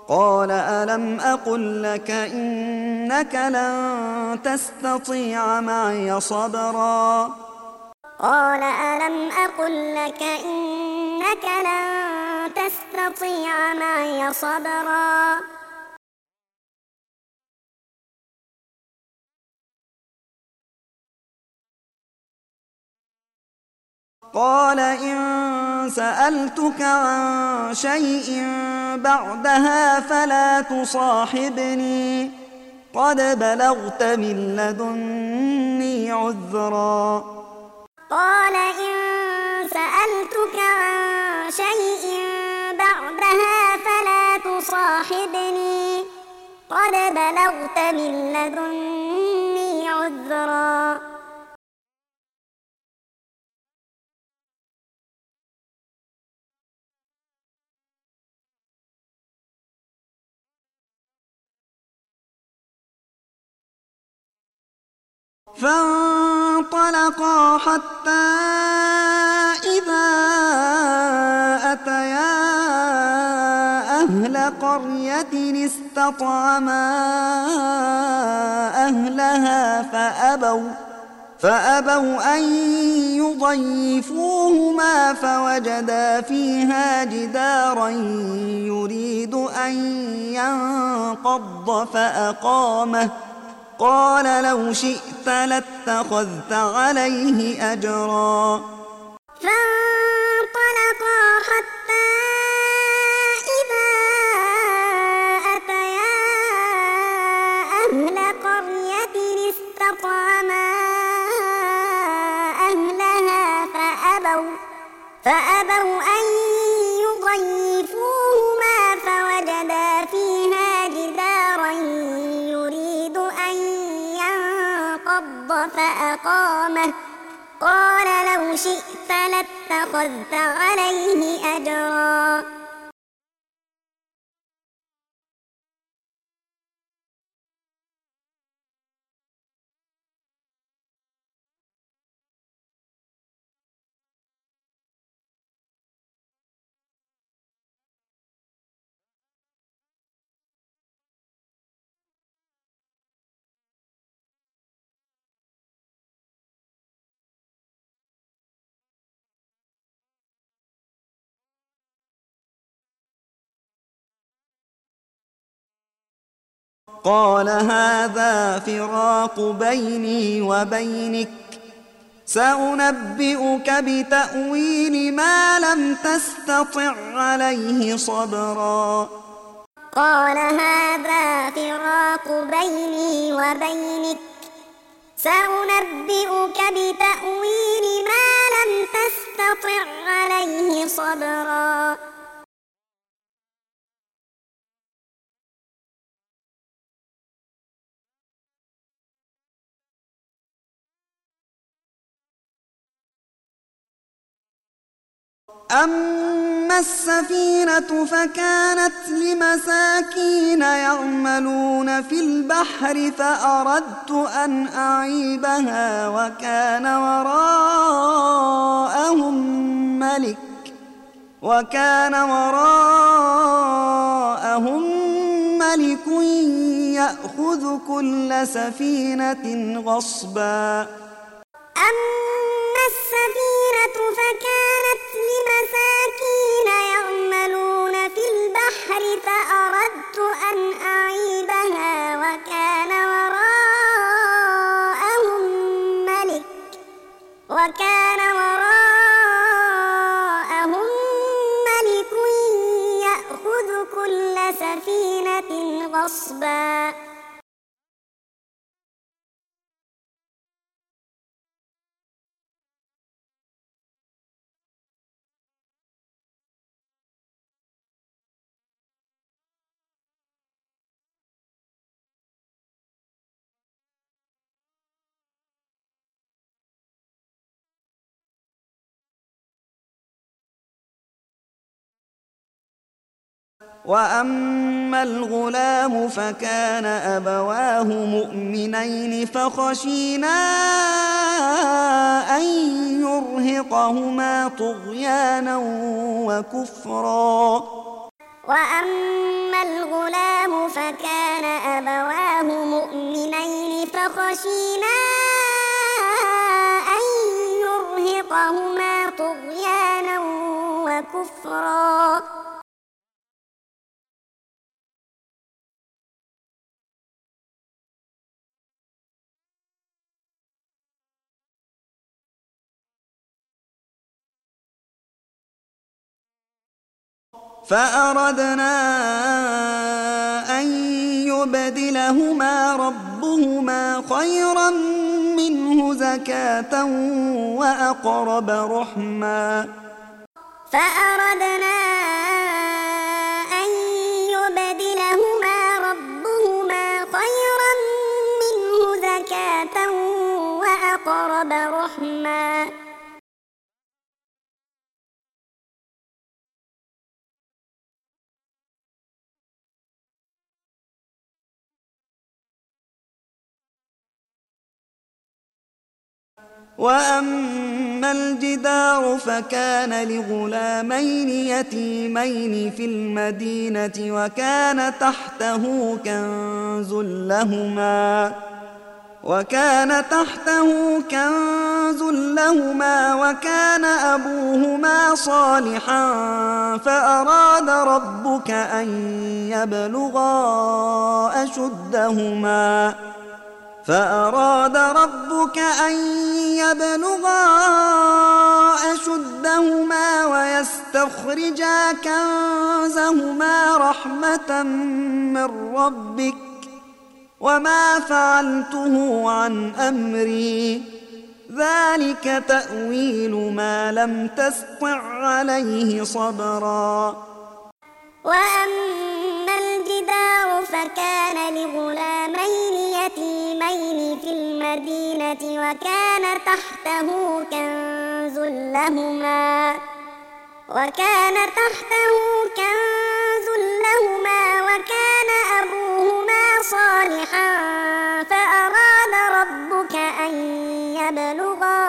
قال ألم أقل لك إنك لن تستطيع معي صبرا قال ألم أقل لك إنك لن تستطيع معي صبرا قال إن سألتك عن شيء بعدها فلا تصاحبني قد بلغت من لدني عذرا قال إن سألتك عن شيء بعدها فلا تصاحبني قد بلغت من لدني عذرا فانطلقا حتى إذا أتيا أهل قرية استطعما أهلها فأبوا أن يضيفوهما فوجدا فيها جدارا يريد أن ينقض فأقامه قال لو شئت لاتخذت عليه أجرا فانطلقا حتى إذا أتيا أهل قرية استطعما أهلها فأبوا أن يضيفوهما فوجدا فيها جدارا يريد أن ينقض فأقامه قال لو شئت لاتخذت عليه أجرا قال هذا فراق بيني وبينك سأنبئك بتأويل ما لم تستطع عليه صبرا قال هذا فراق بيني وبينك سأنبئك بتأويل ما لم تستطع عليه صبرا أما السفينة فكانت لمساكين يعملون في البحر فأردت أن أعيبها وكان وراءهم ملك يأخذ كل سفينة غصبا أما السفينة فكانت لمساكين يعملون في البحر فأردت أن أعيبها وكان وراءهم ملك يأخذ كل سفينة غصبا وأما الغلام فكان أبواه مؤمنين فخشينا أن يرهقهما طغيانا وكفرا وأما الغلام فكان أبواه مؤمنين فخشينا أن يرهقهما طغيانا وكفرا. فأردنا أن يبدلهما ربهما خيرا منه زكاة وأقرب رحما. فأردنا أن يبدلهما ربهما خيرا منه زكاة وأقرب رحما. وأما الجدار فكان لغلامين يتيمين في المدينة وكان تحته كنز لهما وكان أبوهما صالحا فأراد ربك أن يبلغا أشدهما ويستخرجا كنزهما رحمة من ربك وما فعلته عن أمري ذلك تأويل ما لم تسطع عليه صبرا. وأما الجدار فكان لغلامين يتيمين في المدينة وكان تحته كنز لهما وكان أبوهما صالحا فأراد ربك أن يبلغا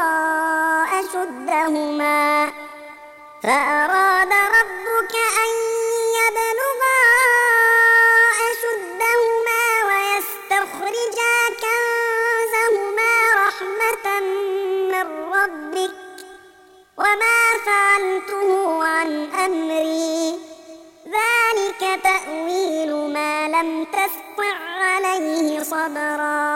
أشدهما ويستخرجا كنزهما رحمة من ربك وما فعلته عن أمري ذلك تأويل ما لم تسطع عليه صبرا.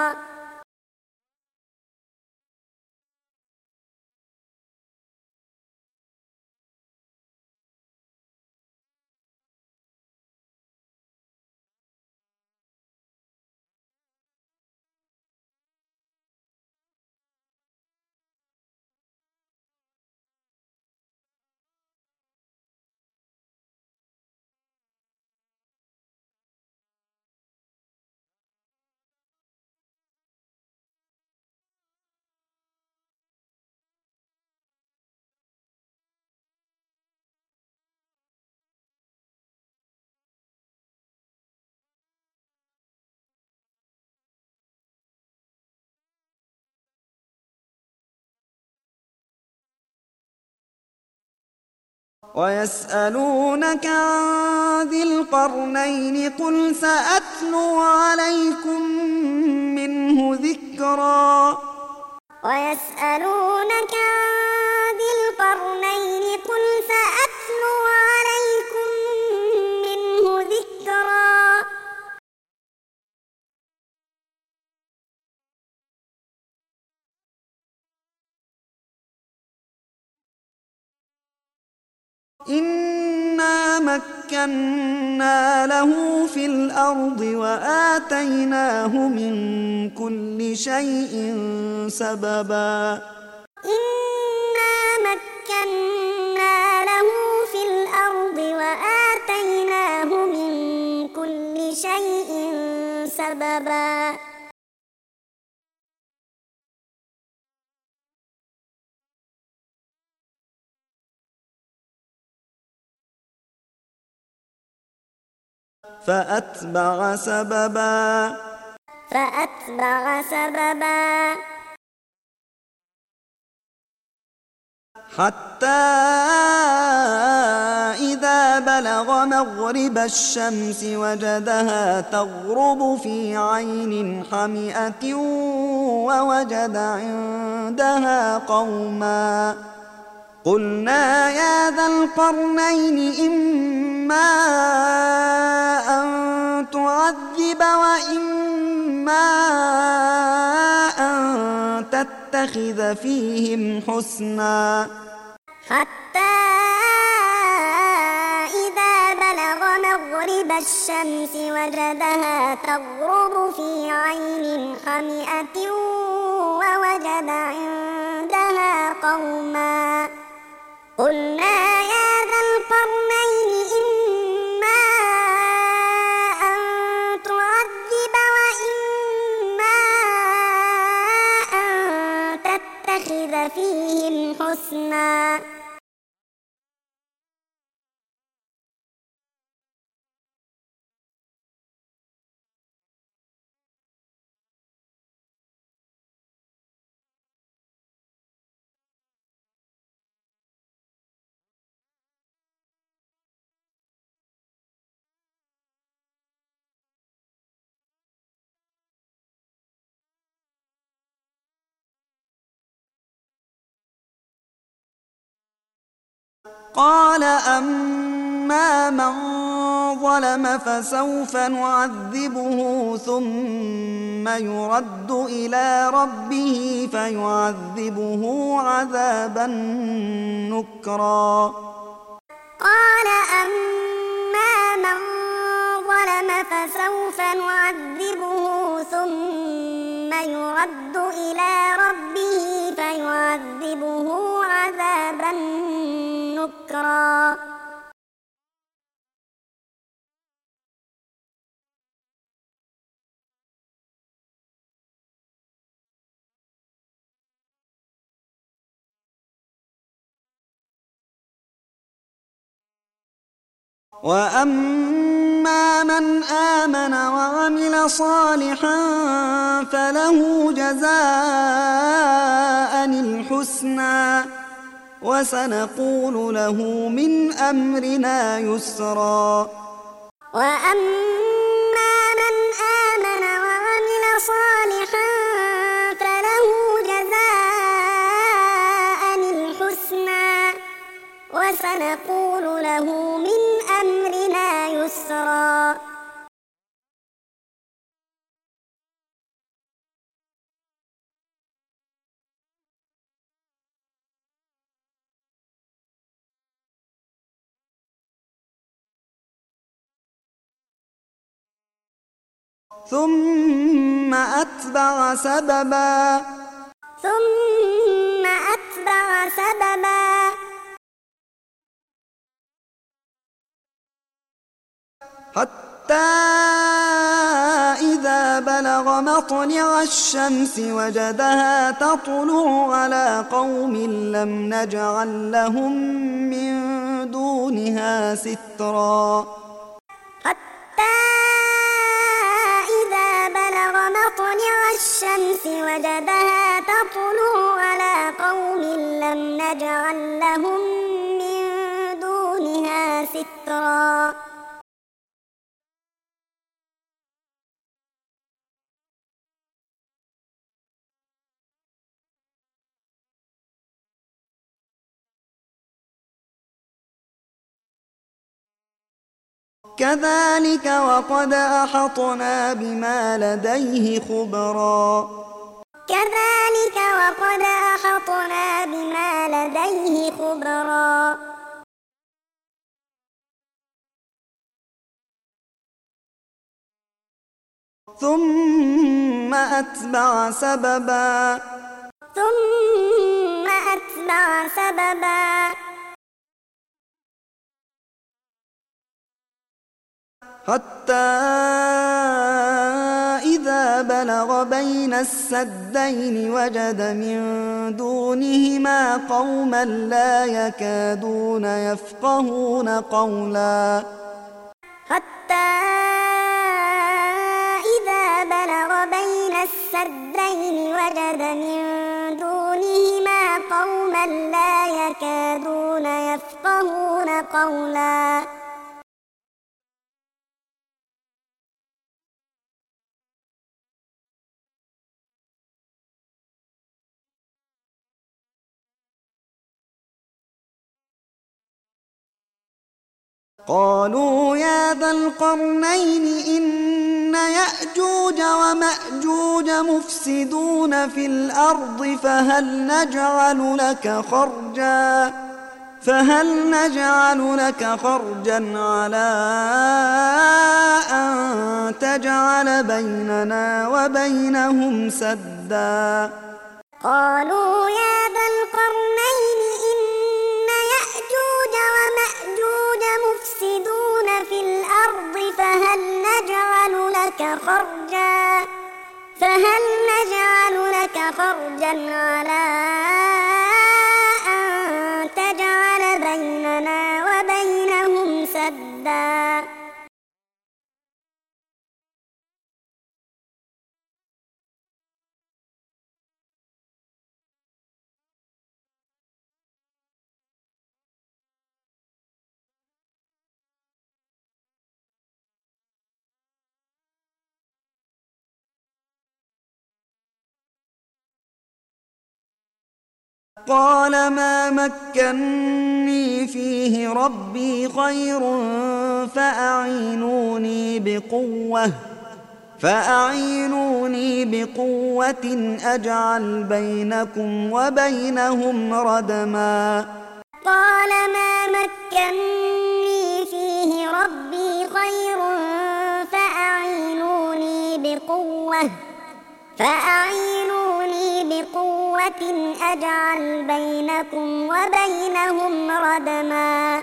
ويسألونك عن ذي القرنين قل سأتلو عليكم منه ذكرا. ويسألونك عن ذي القرنين قل سأتلو عليكم منه ذكرا. إنا مكنا له في الأرض وآتيناه من كل شيء سببا. إنا مكنا له في الأرض وآتيناه من كل شيء سببا. فأتبع سببا حتى إذا إذا بلغ مغرب الشمس وجدها تغرب في عين حمئة ووجد عندها قوما. قلنا يا ذا القرنين إما أن تعذب وإما أن تتخذ فيهم حسنا. حتى إذا بلغ مغرب الشمس وجدها تغرب في عين حمئة ووجد عندها قوما. قلنا يا ذا القرنين إما أن تعذب وإما أن تتخذ فيهم حسنا. قال أما من ظلم فسوف نعذبه ثم يرد إلى ربه فيعذبه عذابا نكرا. قال أما من ظلم فسوف نعذبه ثم يرد إلى ربه فيعذبه عذابا نكرا. وأما من آمن وعمل صالحا فله جزاء الحسنى وسنقول له من أمرنا يسرا. وأما من آمن وعمل صالحا فله جزاء الحسنى وسنقول له من أمرنا يسرا. ثم أتبع سببا. ثم أتبع سببا. حتى إذا بلغ مطلع الشمس وجدها تطلع على قوم لم نجعل لهم من دونها سترا. حتى إذا بلغ مطلع الشمس وجدها تطلع على قوم لم نجعل لهم من دونها سترا. كذلك وقد أحطنا بما لديه خبرا. كذلك وقد أحطنا بما لديه خبرا. ثم أتبع سببا. ثم أتبع سببا. حتى إذا بلغ بين السدين وجد من دونهما قوما لا يكادون يفقهون قولا. حتى إذا بلغ بين السدين وجد من دونهما قوما لا يكادون يفقهون قولا. قالوا يا ذا القرنين إن يأجوج ومأجوج مفسدون في الأرض فهل نجعل لك خرجا على أن تجعل بيننا وبينهم سدا. قالوا يا ذا القرنين إن يأجوج ومأجوج مفسدون في الأرض فهل نجعل لك خرجا على أن تجعل بيننا وبينهم سدا. قال ما مكني فيه ربي خير فأعينوني بقوة أجعل بينكم وبينهم ردما. قال ما مكني فيه ربي خير فأعينوني بقوة أجعل بينكم وبينهم ردما.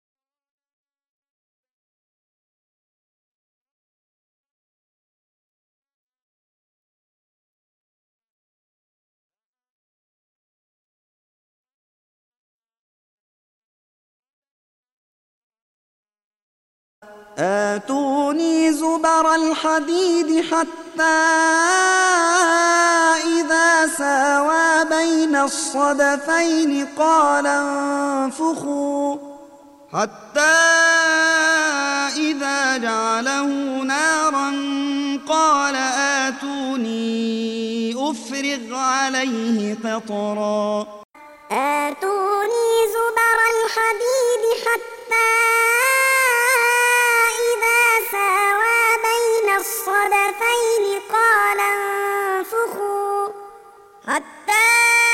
آتوني زبر الحديد حتى إذا ساوى بين الصدفين قال انفخوا حتى إذا جعله نارا قال آتوني أفرغ عليه قطرا. آتوني زبر الحديد حتى إذا ساوى بين الصدفين قال انفخوا حتى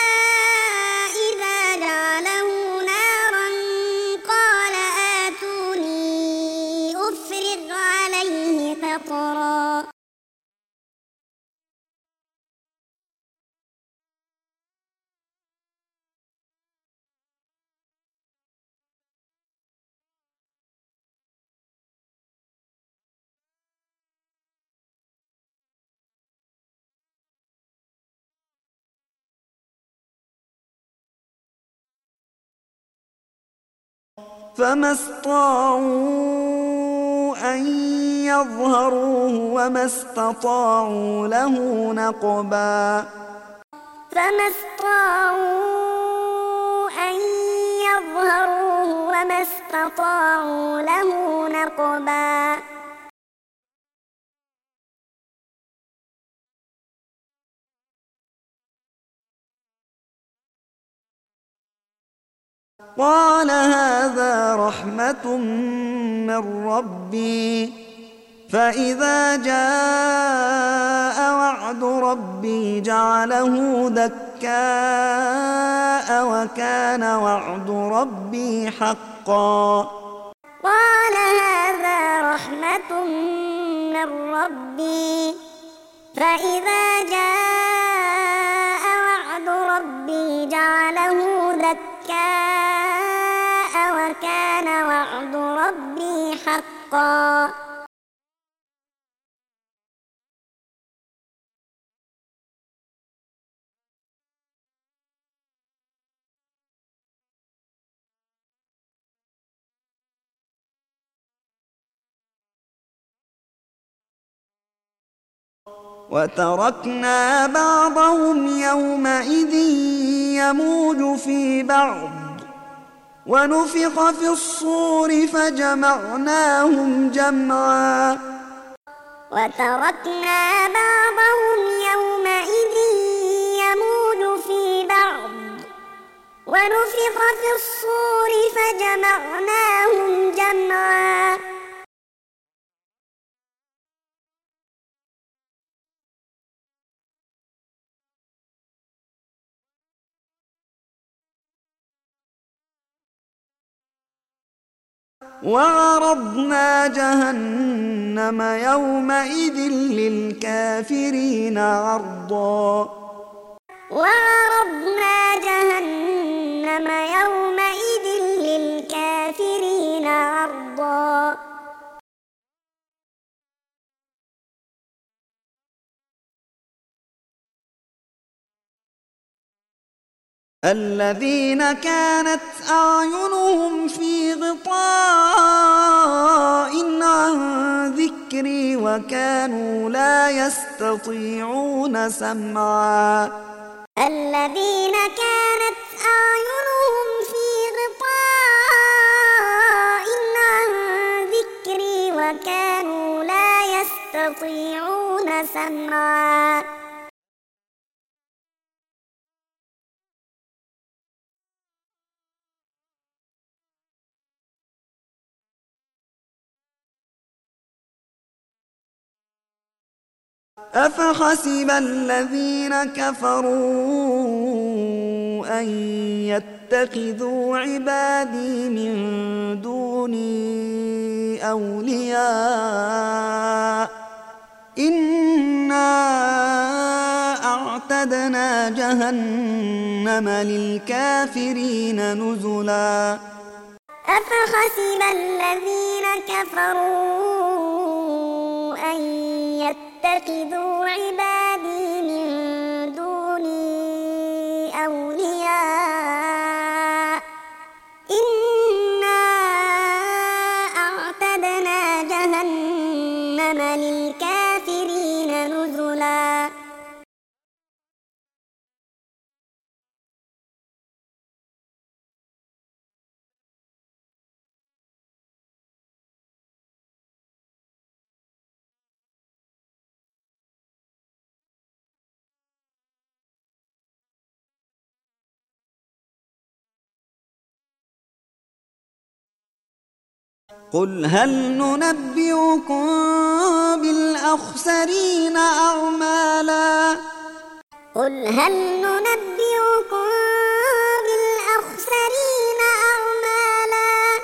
إذا جعله نارا قال آتوني أفرغ عليه قطرا. فما استطاعوا أن يظهروه وما استطاعوا له نقبا. فما استطاعوا أن يظهروه وما استطاعوا له نقبا. قال هذا رحمة من ربي فإذا جاء وعد ربي جعله دكاء وكان وعد ربي حقا. قال هذا رحمة من ربي فإذا جاء وعد ربي جعله دكاء وكان وعد ربي حقا. وتركنا بعضهم يومئذ يموج في بعض ونفخ في الصور فجمعناهم جمعا. وتركنا بعضهم يومئذ يموج في بعض ونفخ في الصور فجمعناهم جمعا وعرضنا جهنم يومئذ للكافرين عرضا وعرضنا جهنم يومئذ للكافرين عرضا الذين كانت أعينهم في غطاء عن ذكري وكانوا لا يستطيعون سمعا الذين كانت أعينهم في غطاء عن ذكري وكانوا لا يستطيعون سمعا أفحسب الذين كفروا أن يتخذوا عبادي من دوني أولياء إنا أعتدنا جهنم للكافرين نزلا أفحسب الذين كفروا أن يتخذوا عبادي من دوني أولياء إنا أعتدنا جهنم للكافرين نزلا قل هل ننبئكم بالأخسرين أعمالا قل هل ننبئكم بالأخسرين أعمالا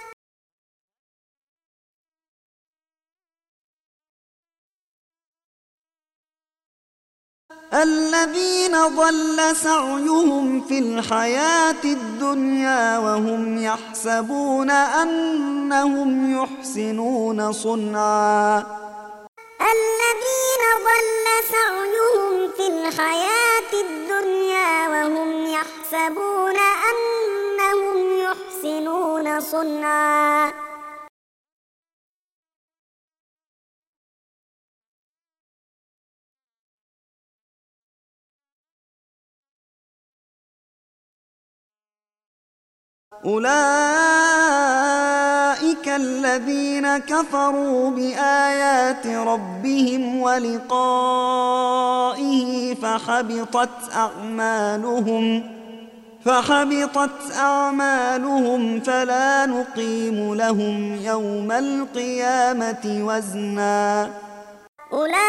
الذين ضل سعيهم في الحياة الدنيا وهم يحسبون أنهم يحسنون صنعا الذين ضل سعيهم في الحياة الدنيا وهم يحسبون أنهم يحسنون صنعا أولئك الذين كفروا بآيات ربهم ولقائه فحبطت أعمالهم فلا نقيم لهم يوم القيامة وزنا أولئك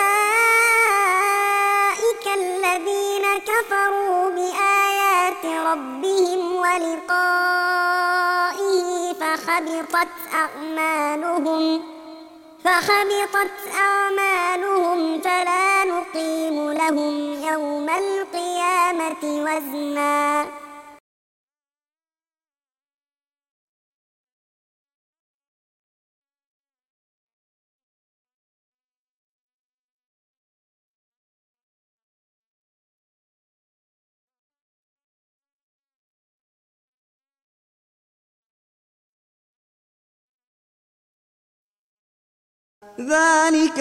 الذين كفروا بآيات ربهم ولقائه فحبطت أعمالهم فلا نقيم لهم يوم القيامة وزنا ذلك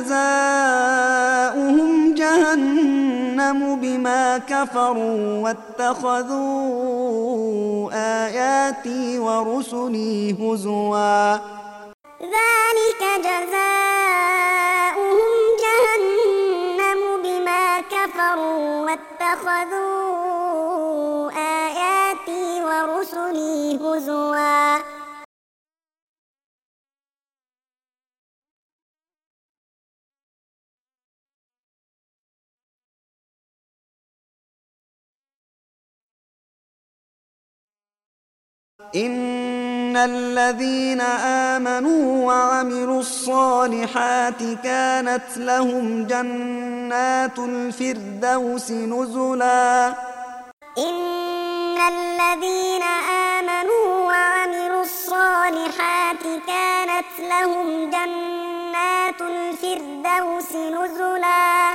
جزاؤهم جهنم بما كفروا واتخذوا آياتي ورسلي هزوا ذلك جزاؤهم جهنم بما كفروا واتخذوا آياتي ورسلي هزوا إن الذين آمنوا وعملوا الصالحات كانت لهم جنات الفردوس نزلا. إن الذين آمنوا وعملوا الصالحات كانت لهم جنات الفردوس نزلا.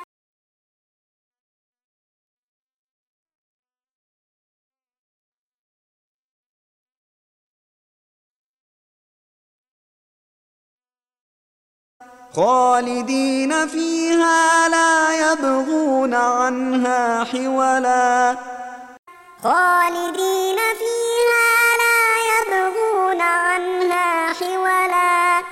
خالدين فيها لا يبغون عنها حولا. خالدين فيها لا يبغون عنها حولا.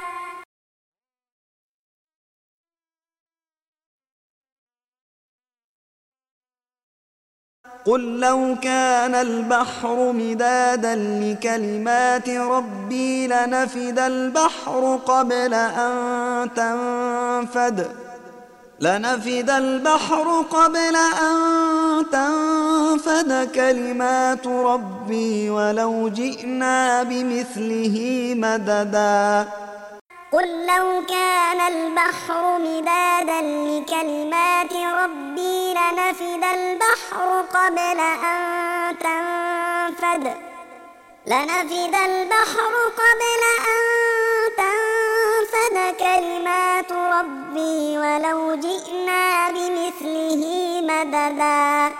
قل لو كان البحر مدادا لكلمات ربي لنفد البحر قبل أن تنفد كلمات ربي ولو جئنا بمثله مددا. قل لو كان البحر مدادا لكلمات ربي لنفد البحر قبل أن تنفد كلمات ربي ولو جئنا بمثله مددا.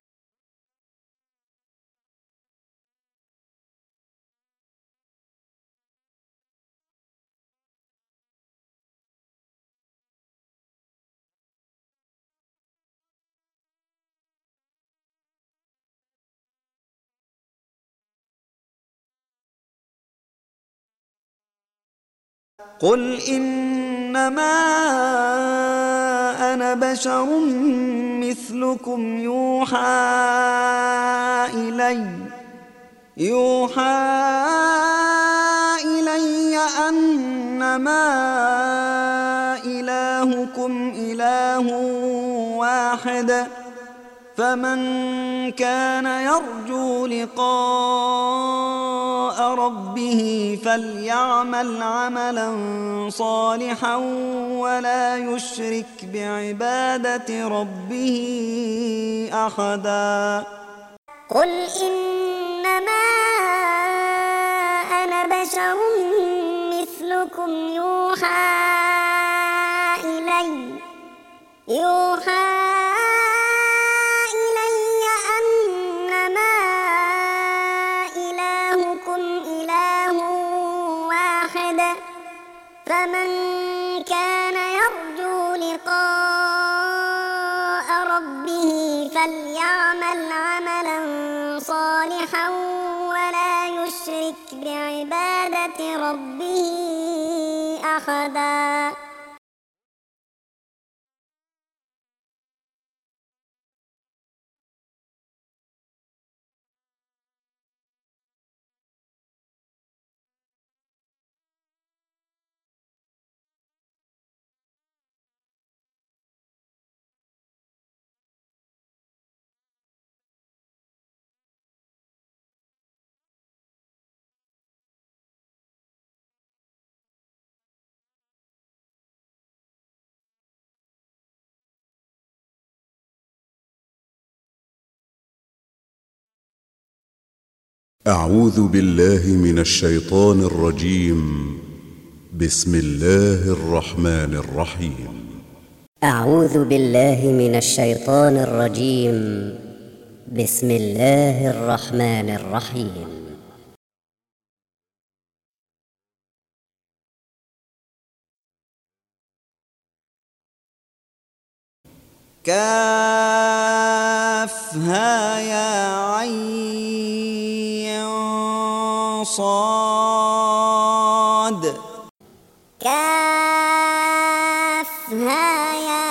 قل إنما أنا بشر مثلكم يوحى إلي أنما إلهكم إله واحد فمن كان يرجو لقاء ربه فليعمل عملا صالحا ولا يشرك بعبادة ربه أحدا. قل إنما أنا بشر مثلكم يوحى إلي أنما إلهكم إله واحد فمن كان يرجو لقاء ربه فليعمل عملا صالحا ولا يشرك بعبادة ربه أحدا. أعوذ بالله من الشيطان الرجيم. بسم الله الرحمن الرحيم. أعوذ بالله من الشيطان الرجيم. بسم الله الرحمن الرحيم. كافها يا عين صاد. كافها يا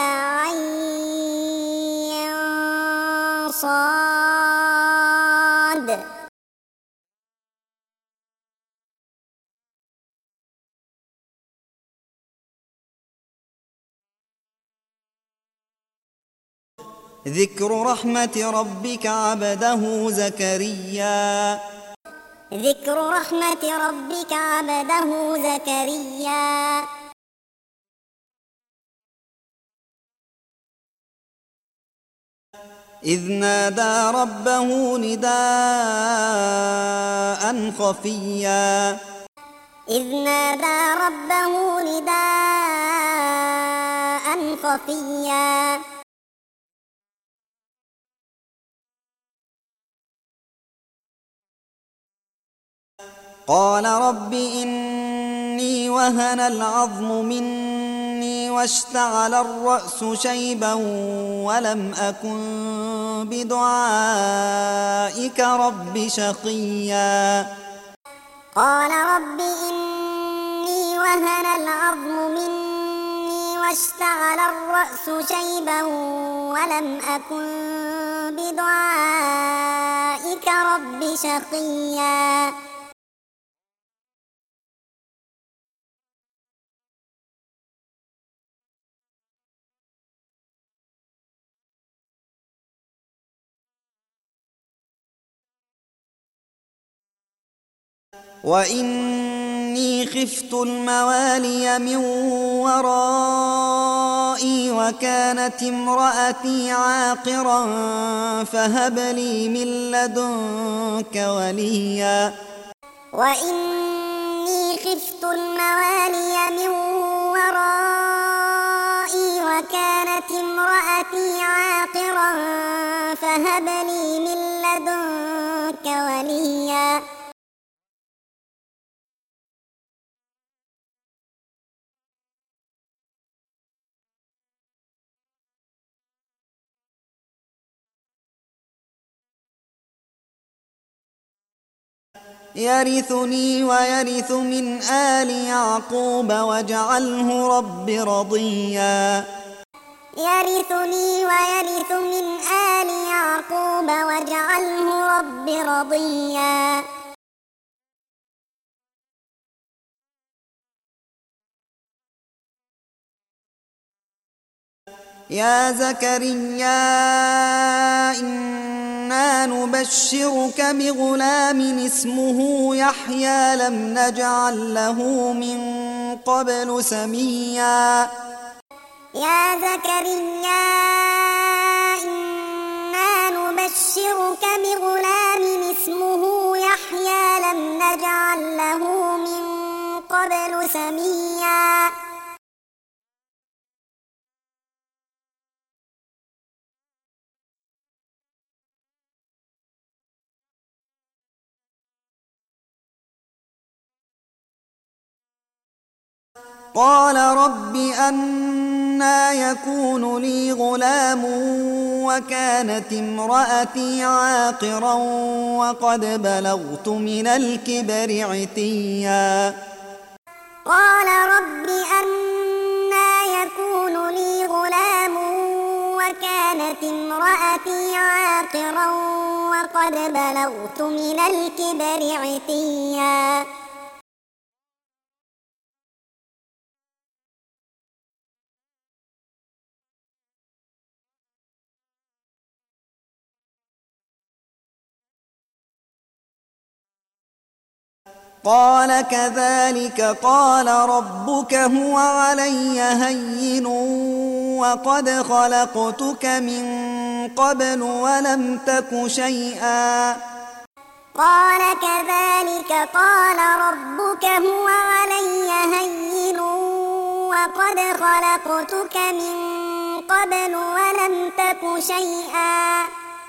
عين صاد. ذكر رحمة ربك عبده زكريا. ذكر رحمة ربك عبده زكريا. إذ نادى ربه نداء خفيا. إذ نادى ربه نداء خفيا. قال رب إني وهن العظم مني واشتعل الرأس شيبا ولم أكن بدعائك رب شقيا. قال رب إني وهن العظم مني واشتعل الرأس شيبا ولم أكن بدعائك رب شقيا. وإني خفت الموالي من ورائي وكانت امرأتي عاقرا فهب لي من لدنك وليا. وإني خفت الموالي من ورائي وكانت امرأتي عاقرا فهب لي من لدنك وليا. يرثني ويرث من آل يعقوب واجعله رب رضيا. يرثني ويرث من آل يعقوب واجعله رب رضيا. يا زكريا إنا نبشرك بغلام اسمه يحيى لم نجعل له من قبل سميا. يا زكريا إنا نبشرك بغلام اسمه يحيى لم نجعل له من قبل سميا. قال رب أنى يكون لي غلام وكانت امرأتي عاقرا وقد بلغت من الكبر عتيا. قال رب أنى يكون لي غلام وكانت امرأتي عاقرا وقد بلغت من الكبر عتيا. قال كذلك قال ربك هو علي هين وقد خلقتك من قبل ولم تك شيئا. قال كذلك قال ربك هو علي هين وقد خلقتك من قبل ولم تك شيئا.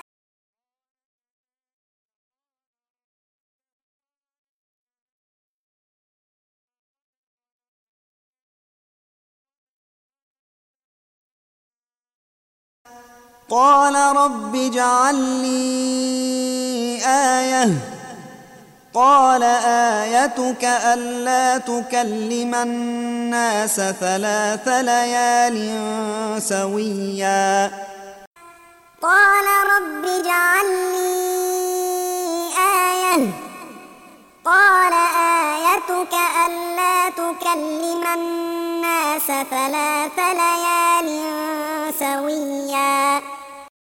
قال رب اجعل لي آية. قال آيتك ألا تكلم الناس 3 ليال سويا. قال رب اجعل لي آية. قال آيتك ألا تكلم الناس 3 ليال سويا.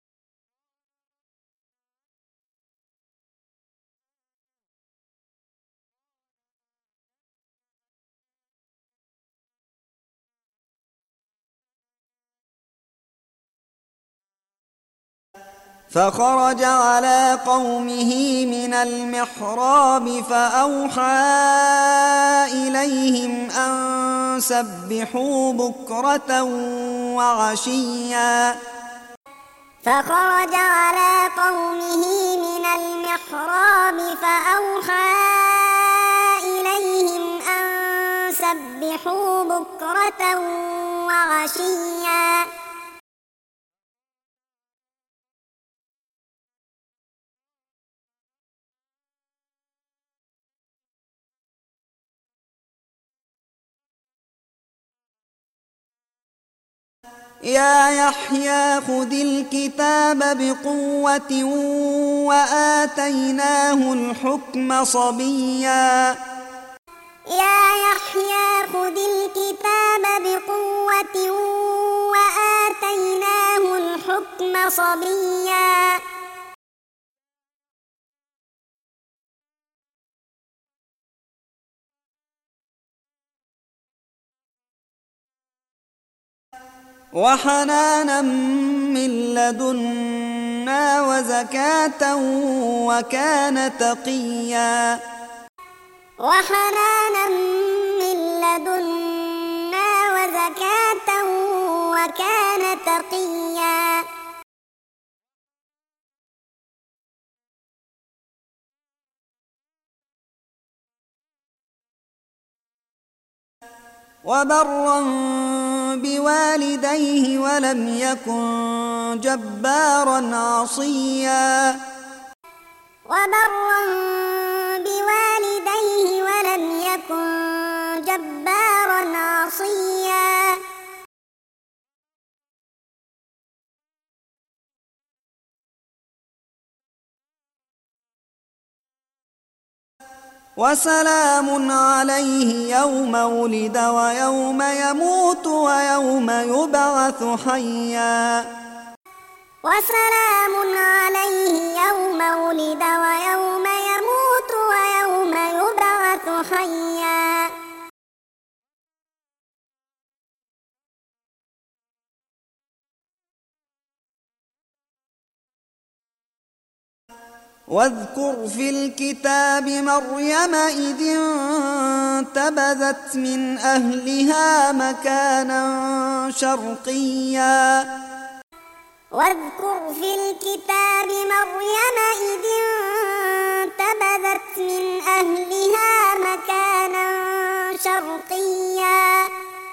فخرج على قومه من المحراب فأوحى إليهم أن سبحوا بكرة وعشيا فخرج على قومه من المحراب فأوحى إليهم أن سبحوا بكرة وعشيا يا يحيى خذ الكتاب بقوة وآتيناه الحكم صبيا يا يحيى خذ الكتاب بقوة وآتيناه الحكم صبيا وحنانا من لدنا وزكاة وكان تقيا وحنانا من لدنا وزكاة وكان تقيا وبرا بوالديه ولم يكن جبارا عصيا وبرا بوالديه ولم يكن جبارا عصيا وسلام عليه يوم ولد ويوم يموت ويوم يبعث حيا وسلام عليه يوم ولد ويوم يموت ويوم يبعث حيا واذكر في الكتاب مريم إذ انتبذت من أهلها مكانا شرقيا واذكر في الكتاب مريم إذ انتبذت من أهلها مكانا شرقيا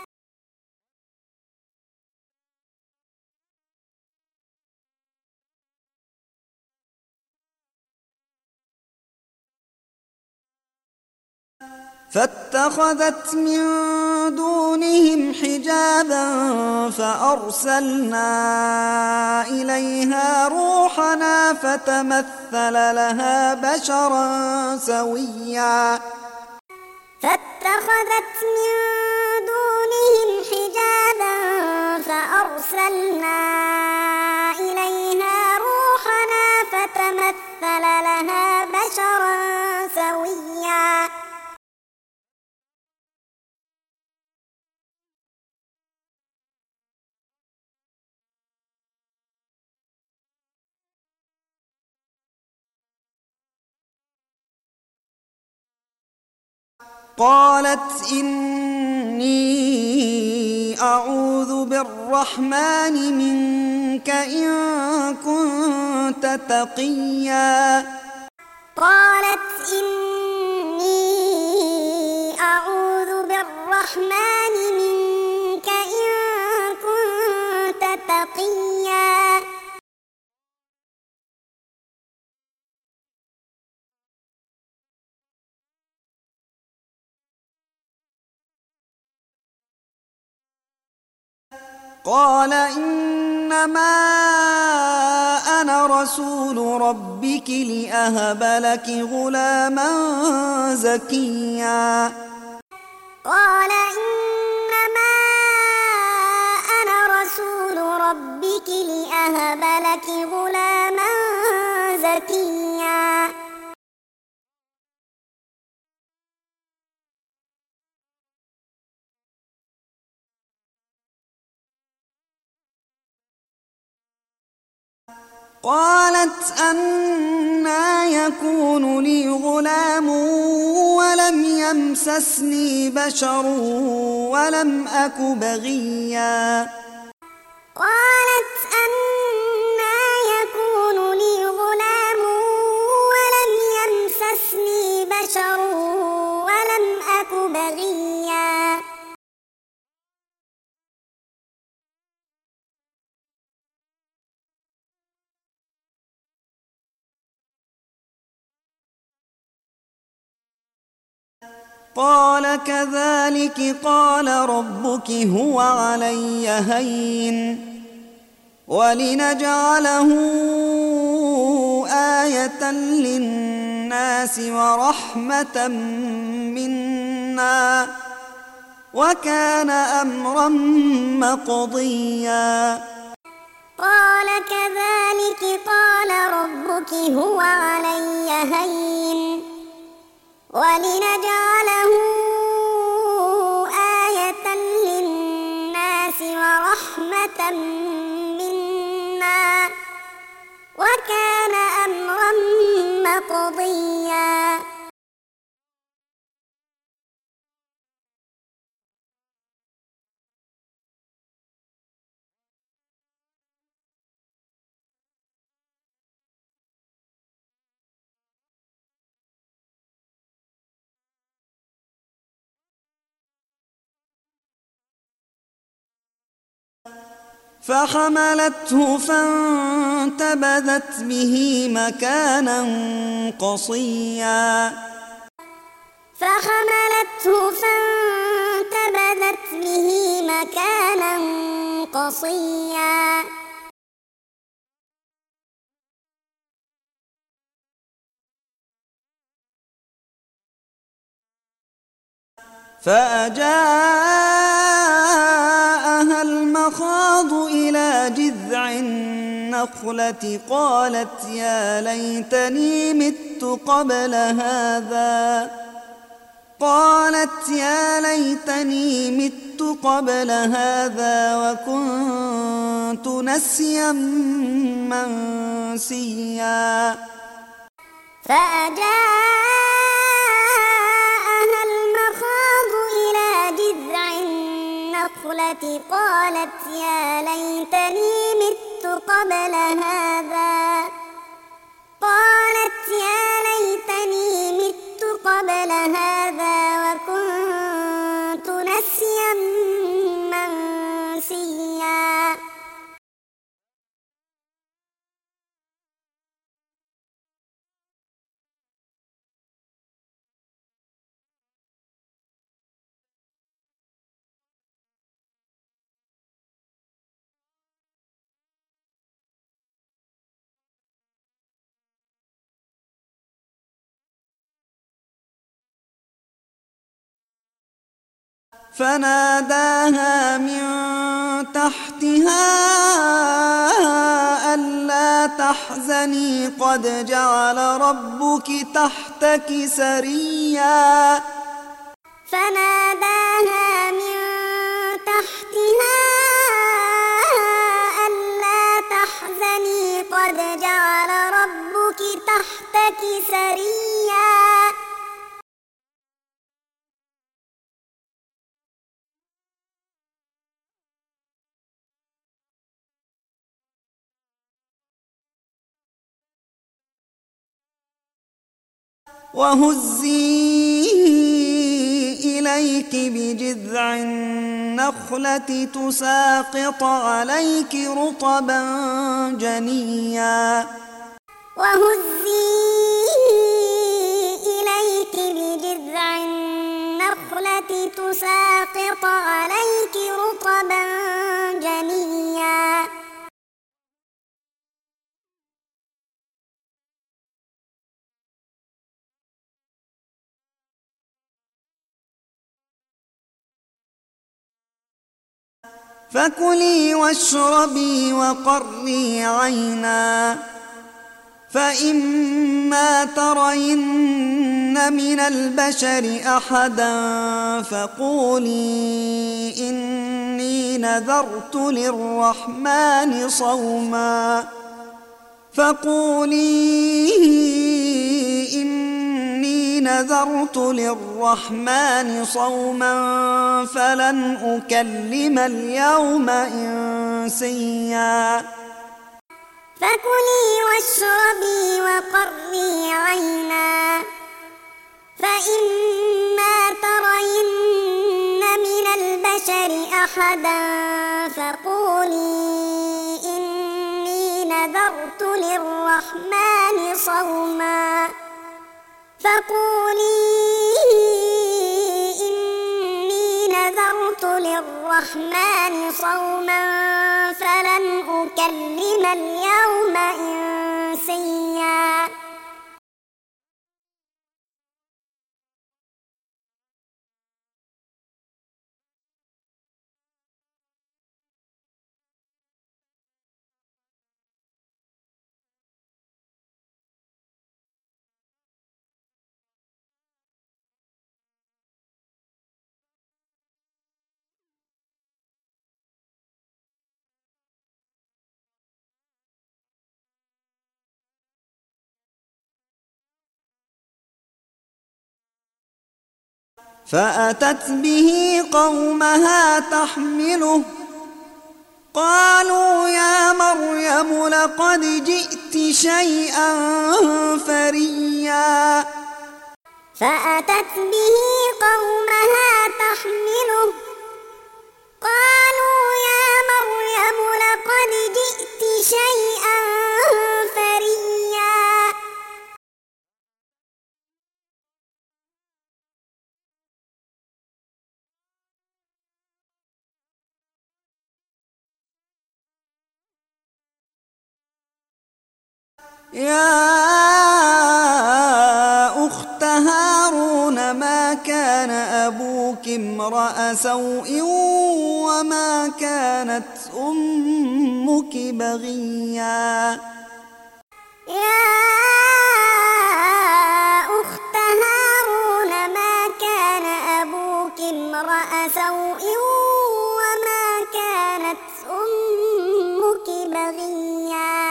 فاتخذت من دونهم حجابا فأرسلنا إليها روحنا فتمثل لها بشرا سويا فاتخذت من دونهم حجابا فأرسلنا إليها روحنا فتمثل لها بشرا سويا قالت إني أعوذ بالرحمن منك إن كنت تقيا قالت إني أعوذ بالرحمن منك إن كنت تقيا قال إنما أنا رسول ربك لأهب لك غلاما زكيا قال إنما أنا رسول ربك لأهب لك غلاما زكيا قالت أنى يكون لي غلام ولم يمسسني بشر ولم أك بغيا قالت أنى يكون لي غلام ولم يمسسني بشر ولم أك بغيا قال كذلك قال ربك هو علي هين ولنجعله آية للناس ورحمة منا وكان أمرا مقضيا قال كذلك قال ربك هو علي هين ولنجعله آية للناس ورحمة منا وكان أمرا مقضيا فحملته فانتبذت به مكانا قصيا فحملته فانتبذت به مكانا قصيا فأجاءها المخاض إلى جذع النخلة قالت يا ليتني مت قبل هذا وكنت نسيا منسيا فأجاءها المخاض إلى جذع النخلة قالت يا ليتني مت قبل هذا وكنت نسيا منسيا فناداها من تحتها ألا تحزني قد جعل ربك تحتك سريا فناداها من تحتها ألا تحزني قد جعل ربك تحتك سريا وهزي إليك بجذع النخلة تساقط عليك رطبا جنيا وهزي إليك بجذع النخلة تساقط عليك رطبا جنيا فكلي واشربي وقري عينا فإما ترين من البشر أحدا فقولي إني نذرت للرحمن صوما فقولي إني نذرت للرحمن صوما فلن أكلم اليوم إنسيا فكلي واشربي وقري عينا فإما ترين من البشر أحدا فقولي إني نذرت للرحمن صوما فلن أكلم اليوم إنسيا فأتت به قومها تحمله قالوا يا مريم لقد جئت شيئا فريا فأتت به قومها تحمله قالوا يا مريم لقد جئت شيئا فريا يا أخت هارون ما كان أبوك امرأ سوء وما كانت أمك بغيا يا أخت هارون ما كان أبوك امرأ سوء وما كانت أمك بغيا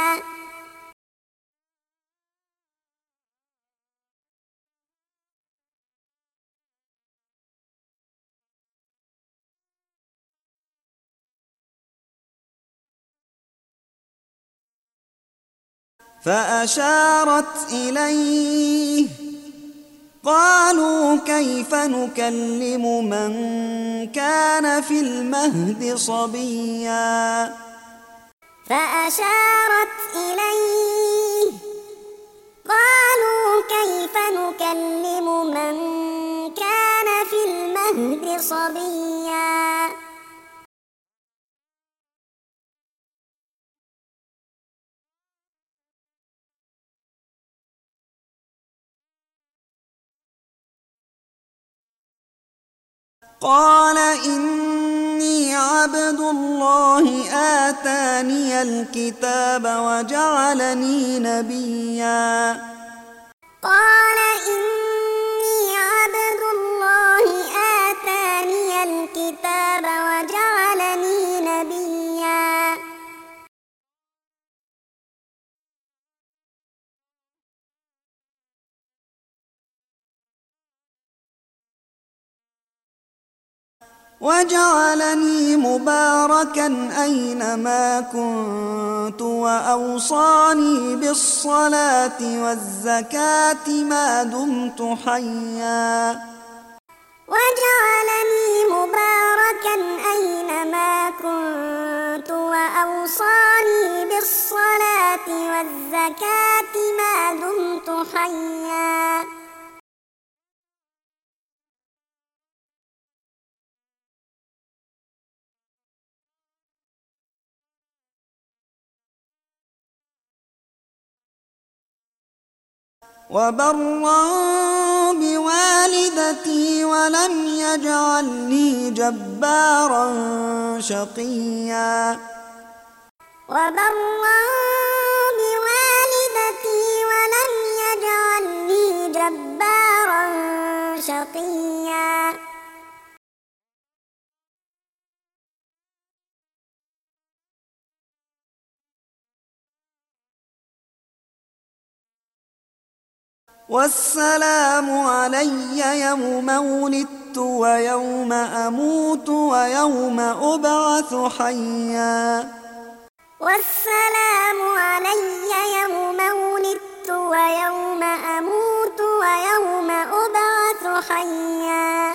فأشارت إليه قالوا كيف نكلم من كان في المهد صبيا فأشارت إليه قالوا كيف نكلم من كان في المهد صبيا قال إني عبد الله آتاني الكتاب وجعلني نبيا قال إني عبد الله آتاني الكتاب وجعلني نبيا وجعلني مباركا أينما كنت وأوصاني بالصلاة والزكاة ما دمت حيا وجعلني مباركا أينما كنت وأوصاني بالصلاة والزكاة ما دمت حيا وبرا بوالدتي ولم يجعلني جبارا شقيا وبرا بوالدتي ولم يجعلني جبارا شقيا والسلام علي يوم ولدت ويوم أموت ويوم أبعث حيا والسلام علي يوم ولدت ويوم أموت ويوم أبعث حيا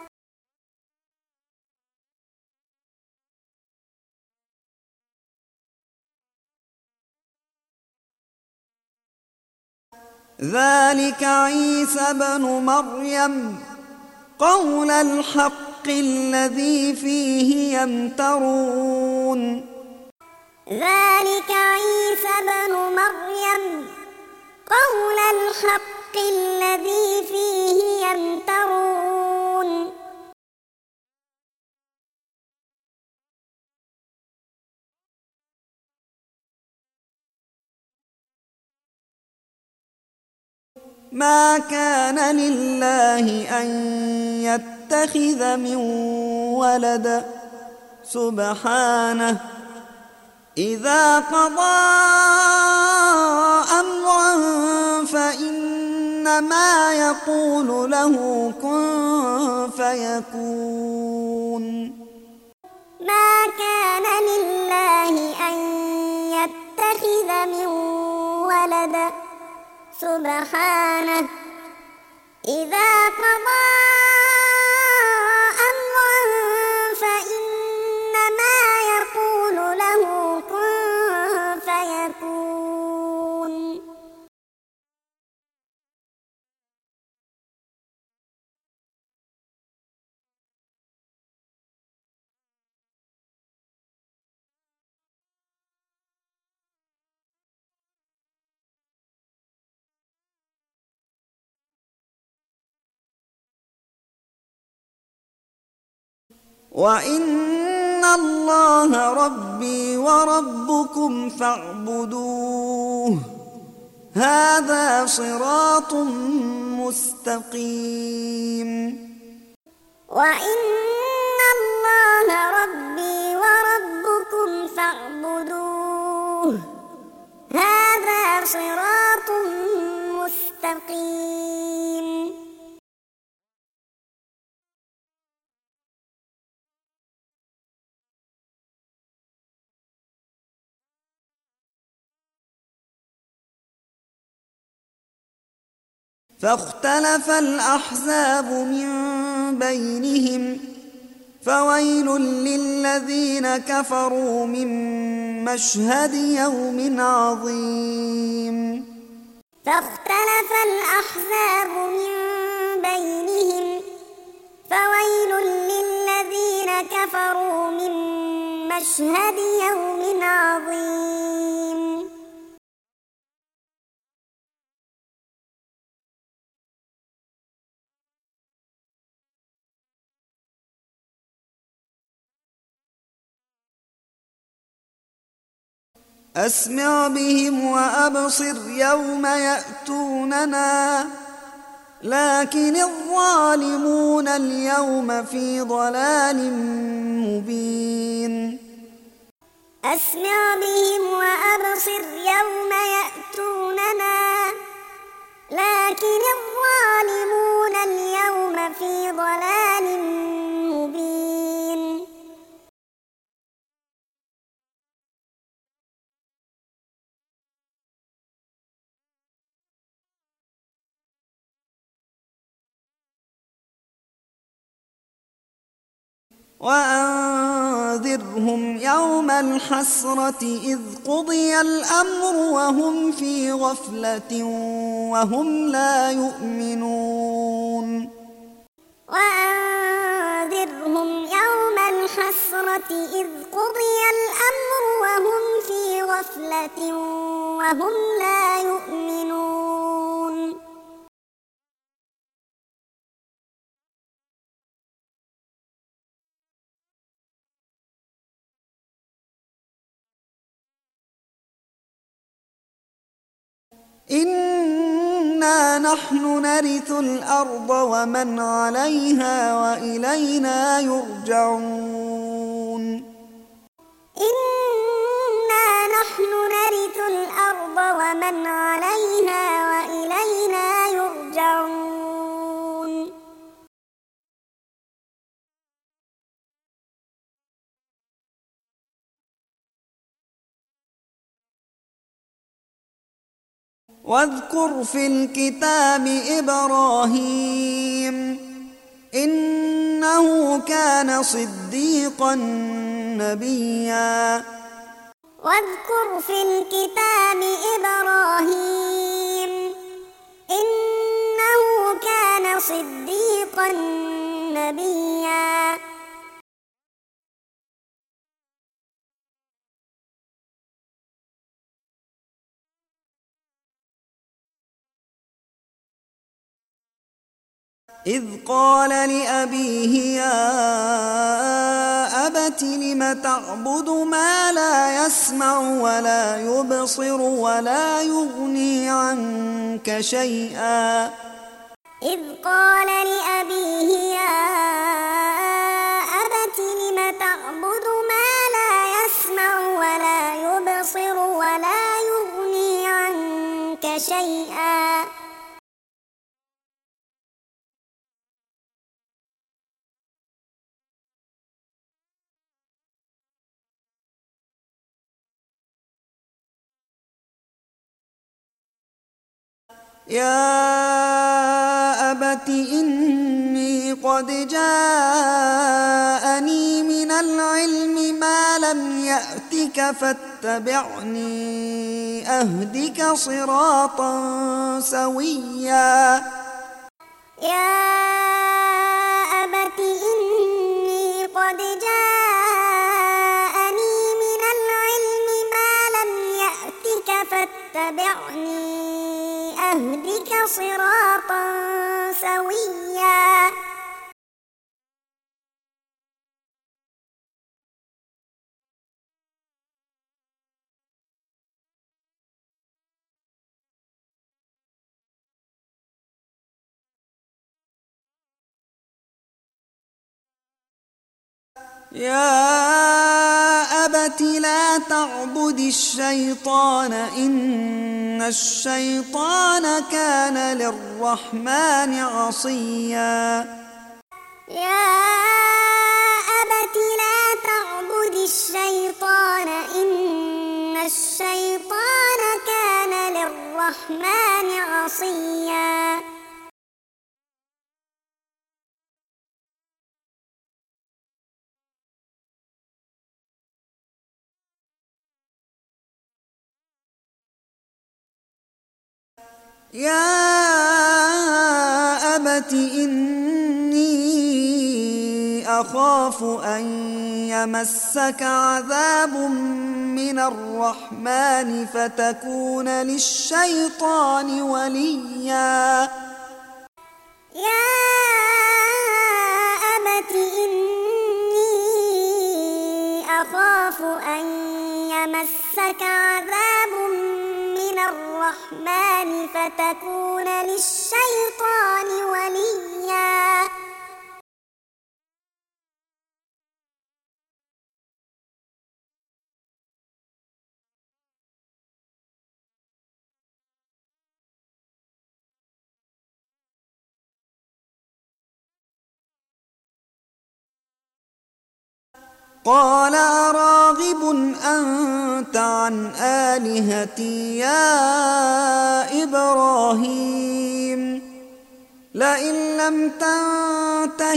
ذلك عيسى بن مريم قول الحق الذي فيه يمترون ذلك عيسى بن مريم قول الحق الذي فيه يمترون ما كان لله أن يتخذ من ولد سبحانه إذا قضى أمرا فإنما يقول له كن فيكون ما كان لله أن يتخذ من ولد سبحانه إذا قضى أمرا فإنما يقول له كن فيكون وإن الله ربي وربكم فاعبدوه هذا صراط مستقيم وإن الله ربي وربكم فاعبدوه هذا صراط مستقيم فاختلف الأحزاب من بينهم فويل للذين كفروا من مشهد يوم عظيم فاختلف الأحزاب من بينهم فويل للذين كفروا من مشهد يوم عظيم أسمع بهم وأبصر يوم يأتوننا لكن الظالمون اليوم في ضلال مبين أسمع بهم وأبصر يوم يأتوننا لكن الظالمون اليوم في ضلال مبين وأنذرهم يوم الحسرة إذ قضي الأمر وهم في غفلة وهم لا يؤمنون وأنذرهم يوم الحسرة إذ قضي الأمر وهم في غفلة وهم لا يؤمنون إنا نحن نرث الأرض ومن عليها وإلينا يرجعون إنا نحن نرث الأرض ومن عليها وإلينا يرجعون واذكر في الكتاب إبراهيم إنه كان صديقا نبيا واذكر في الكتاب إبراهيم إنه كان صديقا نبيا إذ قال لأبيه يا أبت لم تعبد ما لا يسمع ولا يبصر ولا يغني عنك شيئا إذ قال لأبيه يا أبت لم تعبد ما لا يسمع ولا يبصر ولا يغني عنك شيئا يا أبت إني قد جاءني من العلم ما لم يأتك فاتبعني أهدك صراطا سويا يا أبت إني قد جاءني من العلم ما لم يأتك فاتبعني أهدك صراطا سويا يا أبت لا تعبد الشيطان إن الشيطان كان للرحمن عصيا يا أبت لا تعبد الشيطان إن الشيطان كان للرحمن عصيا يا أبت إني أخاف أن يمسك عذاب من الرحمن فتكون للشيطان وليا يا أبت إني أخاف أن يمسك عذاب من الرحمن فتكون للشيطان وليا قال أراغب أنت عن آلهتي يا إبراهيم لئن لم تنته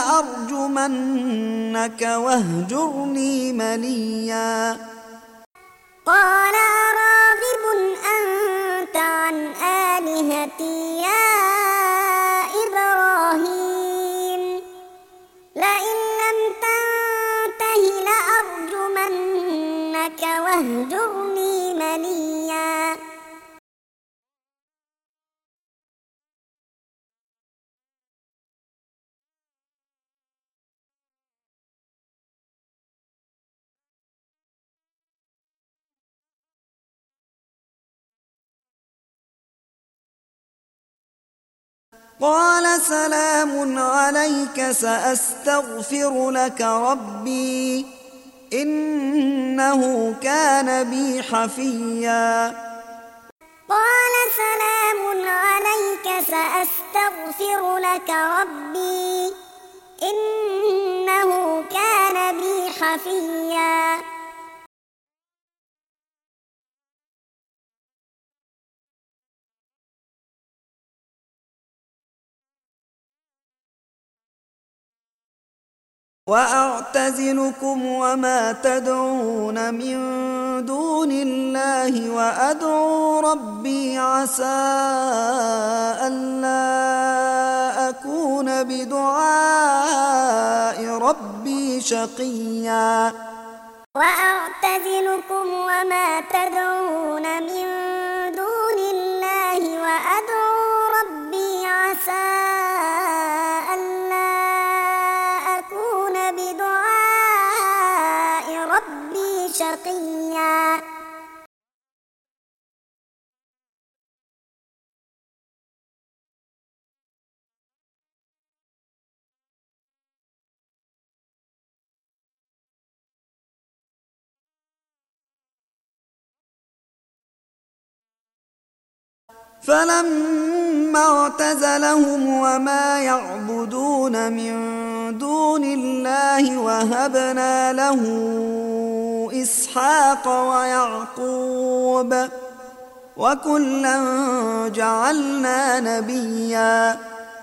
لأرجمنك واهجرني مليا قال أراغب أنت عن آلهتي يا إبراهيم لئن لم تنته لأرجمنك واهجرني مليا قال سلام عليك سأستغفر لك ربي إنه كان بي حفيا قال سلام عليك سأستغفر لك ربي إنه كان بي حفيا وأعتزلكم وما تدعون من دون الله وأدعو ربي عسى ألا أكون بدعاء ربي شقيا وأعتزلكم وما تدعون من دون الله وأدعو ربي عسى ألا أكون بدعاء ربي شقيا فلما اعتزلهم وما يعبدون من دون الله وهبنا له إسحاق ويعقوب وكلا جعلنا نبيا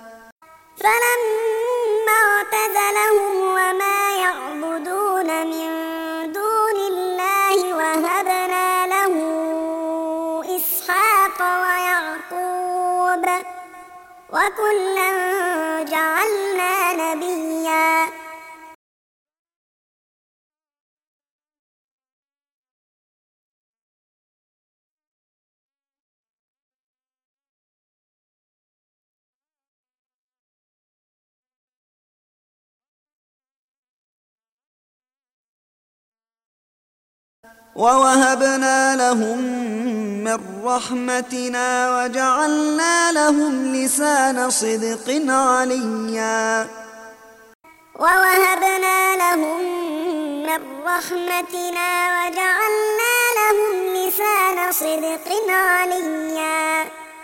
فلما اعتزلهم وما يعبدون من دون الله وهبنا له إسحاق ويعقوب وكلا جعلنا نبيا ووهبنا لهم من رحمتنا وجعلنا لهم لسان صدق عليا ووهبنا لهم من رحمتنا وجعلنا لهم لسان صدق عليا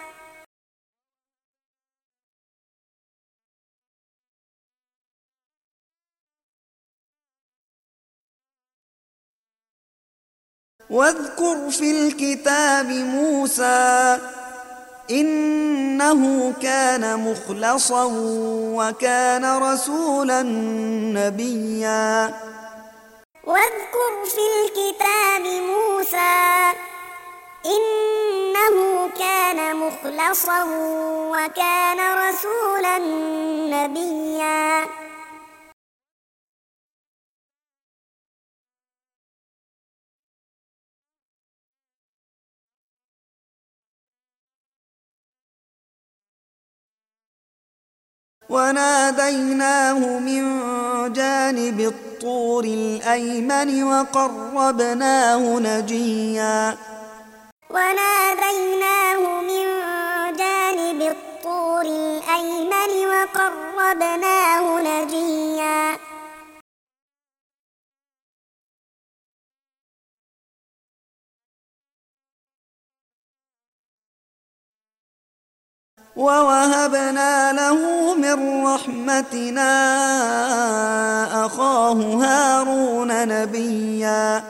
واذكر في الكتاب موسى إنه كان مخلصا وكان رسولا نبيا واذكر في الكتاب موسى إنه كان مخلصا وكان رسولا نبيا وناديناه من جانب الطور الأيمن وقربناه نجيا وناديناه من جانب الطور الأيمن وقربناه نجيا ووهبنا له من رحمتنا أخاه هارون نبيا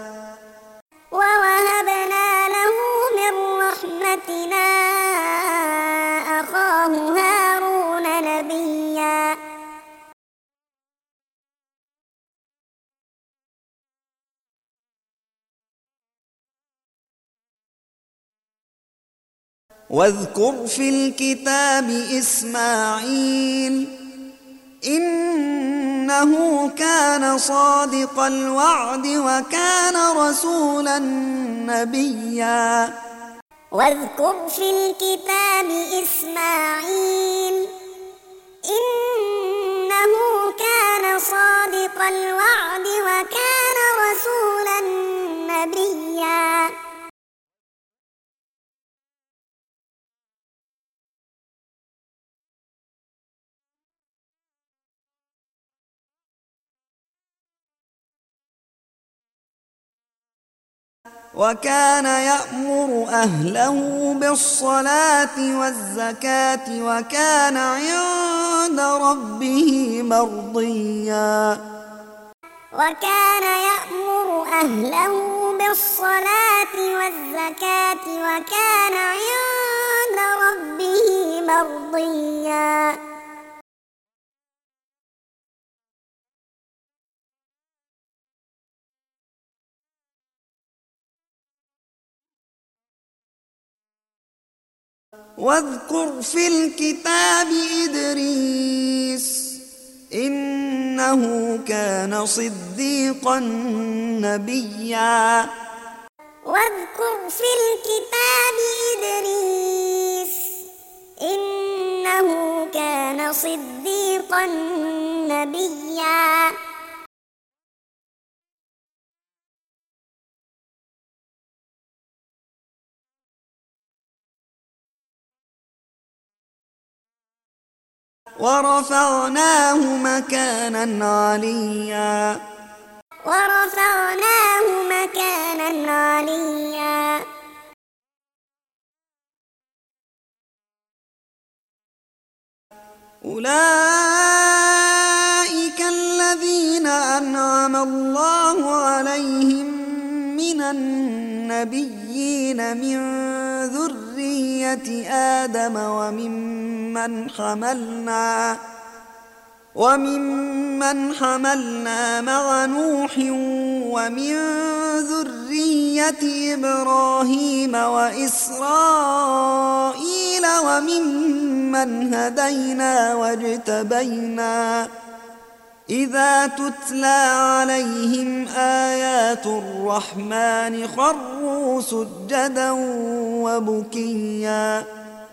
ووهبنا له من رحمتنا أخاه هارون نبيا واذكر في الكتاب إسماعيل إنه كان صادق الوعد وكان رسولا نبيا واذكر في الكتاب إسماعيل إنه كان صادق الوعد وكان رسولا نبيا وكان يأمر أهله بالصلاة والزكاة وكان عند ربه مرضيا وكان يأمر أهله بالصلاة والزكاة وكان عند ربه مرضيا واذكر في الكتاب إدريس إنه كان صديقا نبيا. واذكر في الكتاب إدريس إنه كان صديقا نبيا. ورفعناه مكانا عليا. ورفعناه مكانا عليا. أولئك الذين أنعم الله عليهم من النبيين من ذرية آدم وممن حملنا مع نوح ومن ذرية إبراهيم وإسرائيل وممن هدينا واجتبينا إذا تتلى عليهم آيات الرحمن خروا سجدا وبكيا.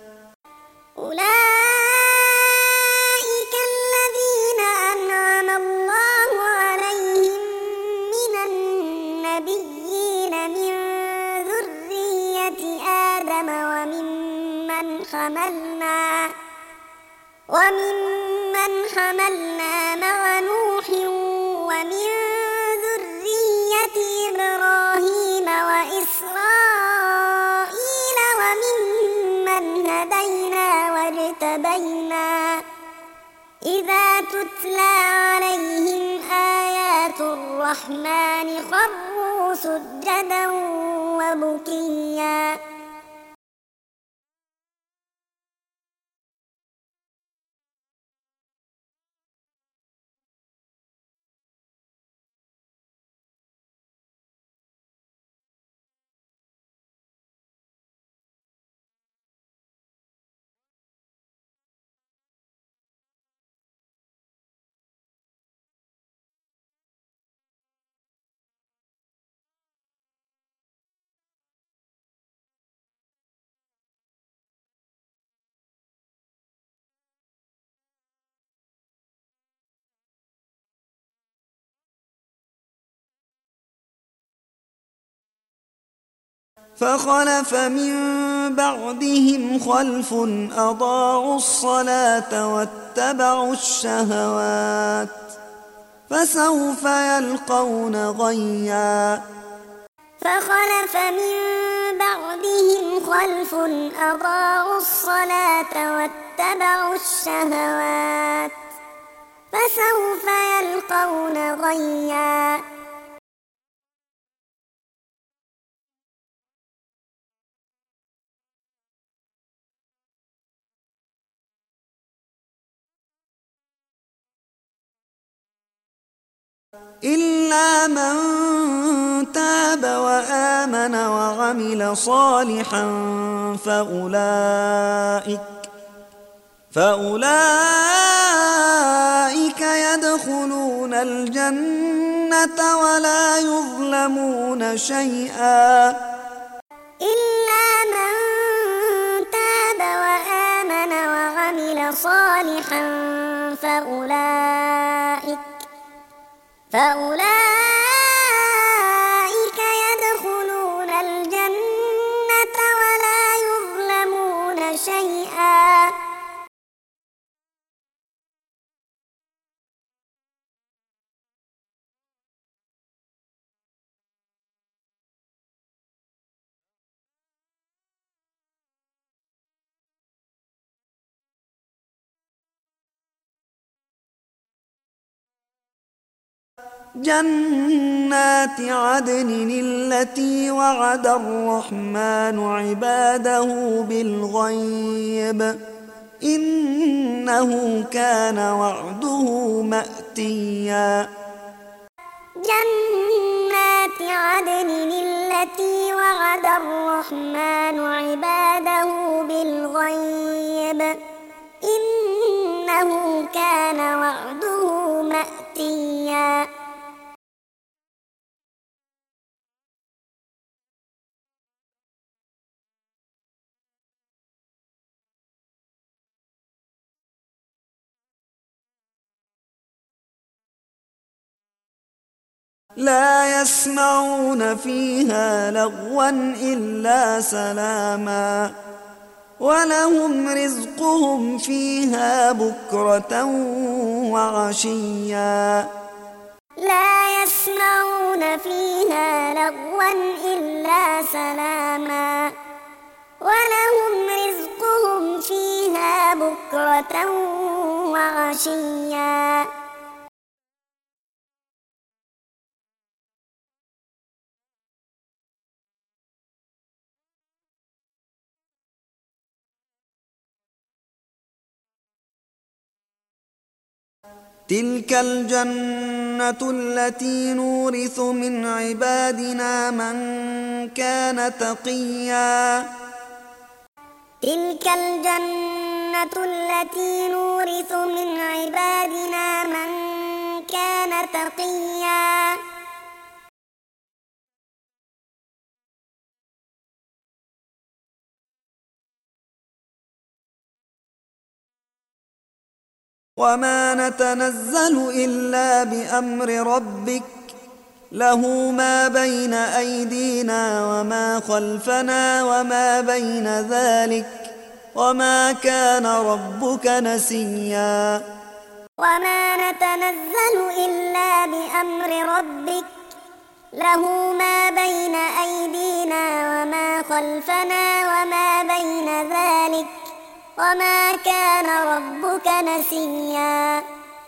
أولئك الذين أنعم الله عليهم من النبيين من ذرية آدم وممن حملنا مع نوح ومن ذرية إبراهيم وإسرائيل وممن هدينا واجتبينا إذا تتلى عليهم آيات الرحمن خروا سجدا وبكيا. فخلف من بعدهم خلف أضاعوا الصلاة واتبعوا الشهوات فسوف يلقون غيا. فخلف من بعدهم خلف أضاعوا الصلاة واتبعوا الشهوات فسوف يلقون غيا. إلا من تاب وآمن وعمل صالحا فأولئك يدخلون الجنة ولا يظلمون شيئا. إلا من تاب وآمن وعمل صالحا فأولئك يدخلون الجنة ولا يظلمون شيئا. جنات عدن التي وعد الرحمن عباده بالغيب إنه كان وعده مأتيا. جنات عدن التي وعد الرحمن عباده بالغيب إنه كان وعده مأتيا لا يسمعون فيها لغوا إلا سلاما ولهم رزقهم فيها بكرة وعشيا لا يسمعون فيها لغوا إلا سلاما ولهم رزقهم فيها بكرة وعشيا تلك الجنة التي نورث من عبادنا من كان تقيا تلك الجنة التي نورث من عبادنا من كان تقيا وما نتنزل إلا بأمر ربك له ما بين أيدينا وما خلفنا وما بين ذلك وما كان ربك نسيا وما نتنزل إلا بأمر ربك له ما بين أيدينا وما خلفنا وما بين ذلك وما كان ربك نسيا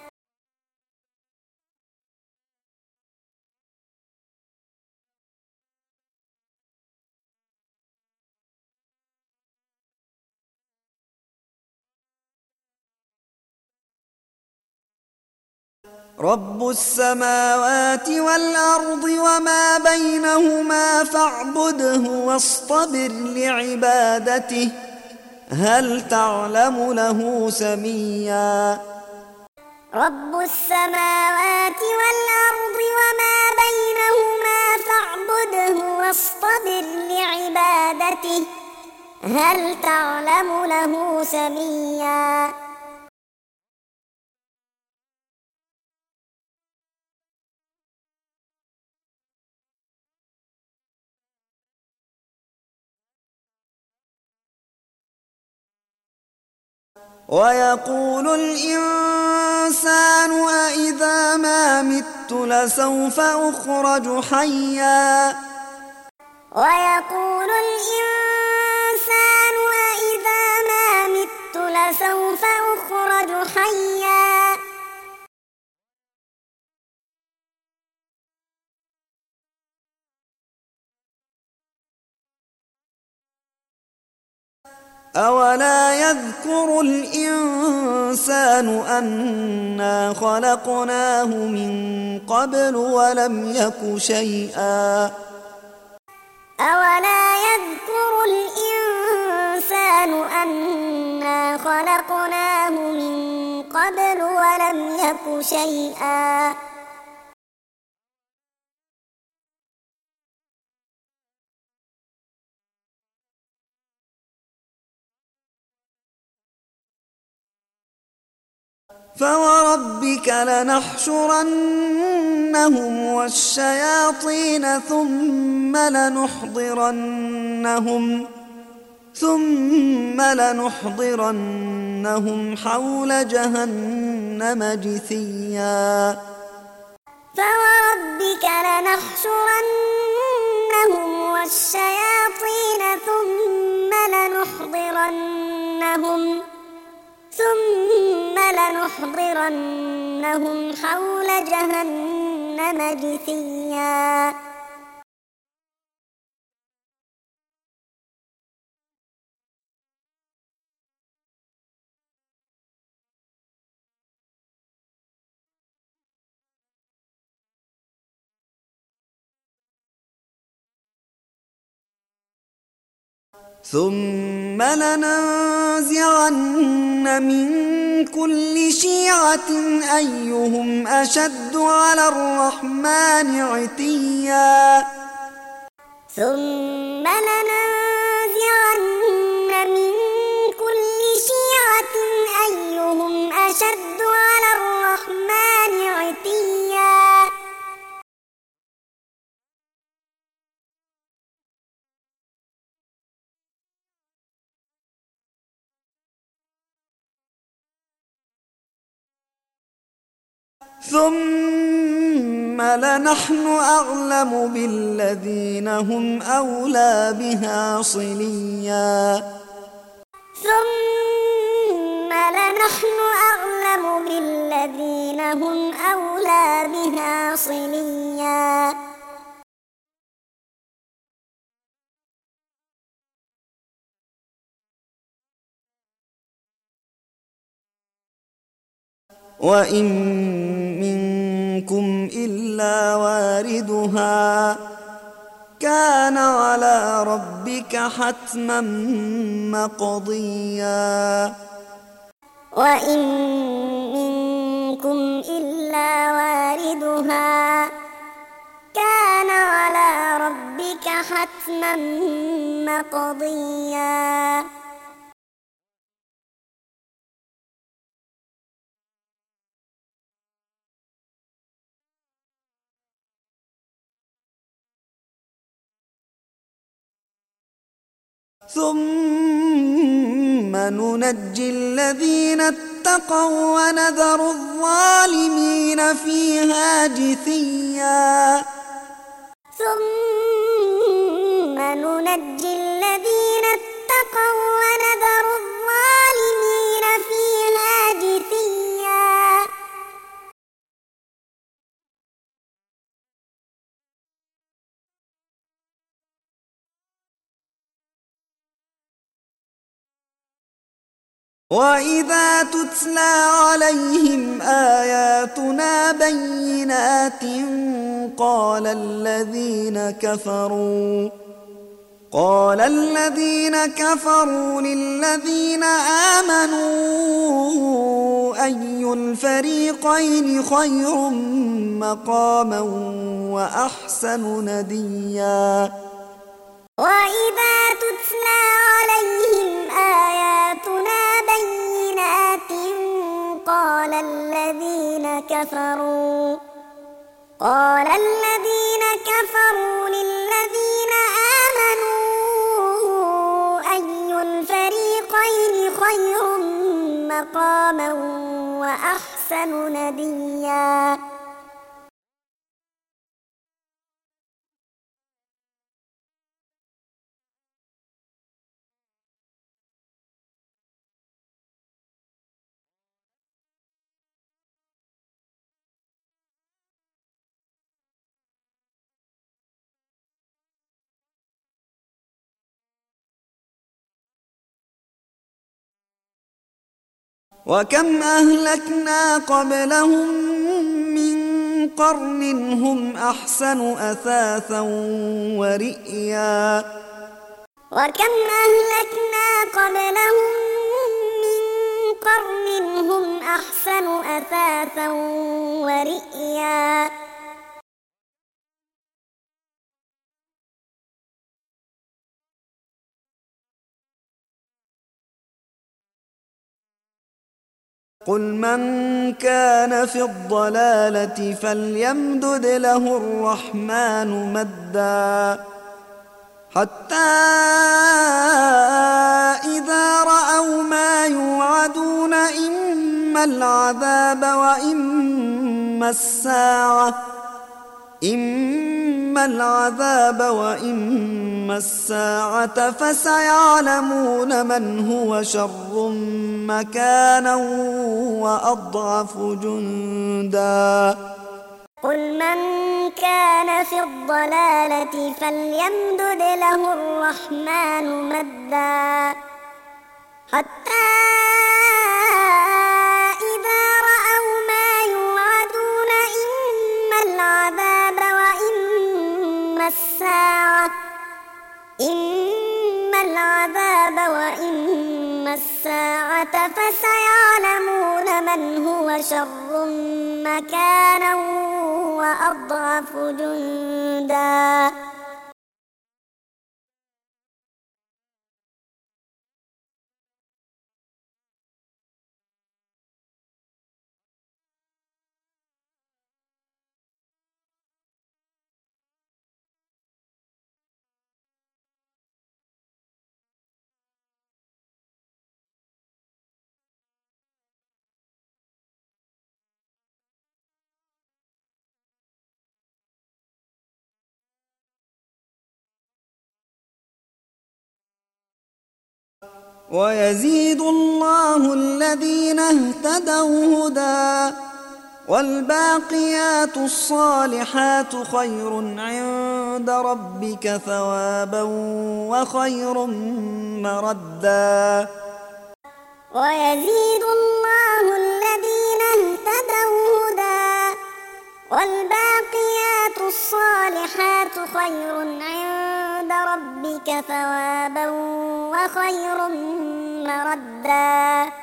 رب السماوات والأرض وما بينهما فاعبده واصطبر لعبادته هل تعلم له سميا رب السماوات والأرض وما بينهما فاعبده واصطبر لعبادته هل تعلم له سميا ويقول الإنسان أإذا ما مت لسوف أخرج حيا ويقول الإنسان أإذا ما مت لسوف أخرج حيا أولا يذكر الإنسان أنا خلقناه من قبل ولم يك شيئا أولا يذكر الإنسان أنا خلقناه من قبل ولم يك شيئا فوربك لنحشرنهم والشياطين ثم لنحضرنهم حول جهنم جثيا فوربك لنحشرنهم والشياطين ثم لنحضرنهم حول جهنم جثيا ثم لننزعن من كل شيعة أيهم أشد على الرحمن عتيا ثم لننزعن من كل شيعة أيهم أشد على الرحمن عتيا ثم لنحن أعلم بالذين هم أولى بها صليا ثم لنحن أعلم بالذين هم أولى بها صليا وإن منكم إلا واردها كان على ربك حتما مقضيا وإن منكم إلا واردها كان على ربك حتما مقضيا ثم ننجي الذين اتقوا ونذر الظالمين فيها جثيا ثم ننجي الذين اتقوا ونذر الظالمين فيها جثيا وإذا تتلى عليهم آياتنا بينات قال الذين كفروا للذين آمنوا أي الفريقين خير مقاما وأحسن نديا وإذا تتلى عليهم آياتنا بينات قال الذين كفروا للذين آمنوا أي الفريقين خير مقاما وأحسن نديا وكم أهلكنا قبلهم من قرن هم أحسن أثاثا ورئيا وكم أهلكنا قبلهم من قرن هم أحسن أثاثا ورئيا قل من كان في الضلالة فليمدد له الرحمن مدا حتى إذا رأوا ما يوعدون إما العذاب وإما الساعة فسيعلمون من هو شر مكانا وأضعف جندا قل من كان في الضلالة فليمدد له الرحمن مدا حتى إذا رأوا ما يوعدون إما العذاب وإما الساعة الساعة فسيعلمون من هو شر مكانا وأضعف جندا. ويزيد الله الذين اهتدوا هدى والباقيات الصالحات خير عند ربك ثوابا وخير مردا. ويزيد الله الذين اهتدوا هدى والباقيات الصالحات خير عند ربك ثوابا وخير مردا.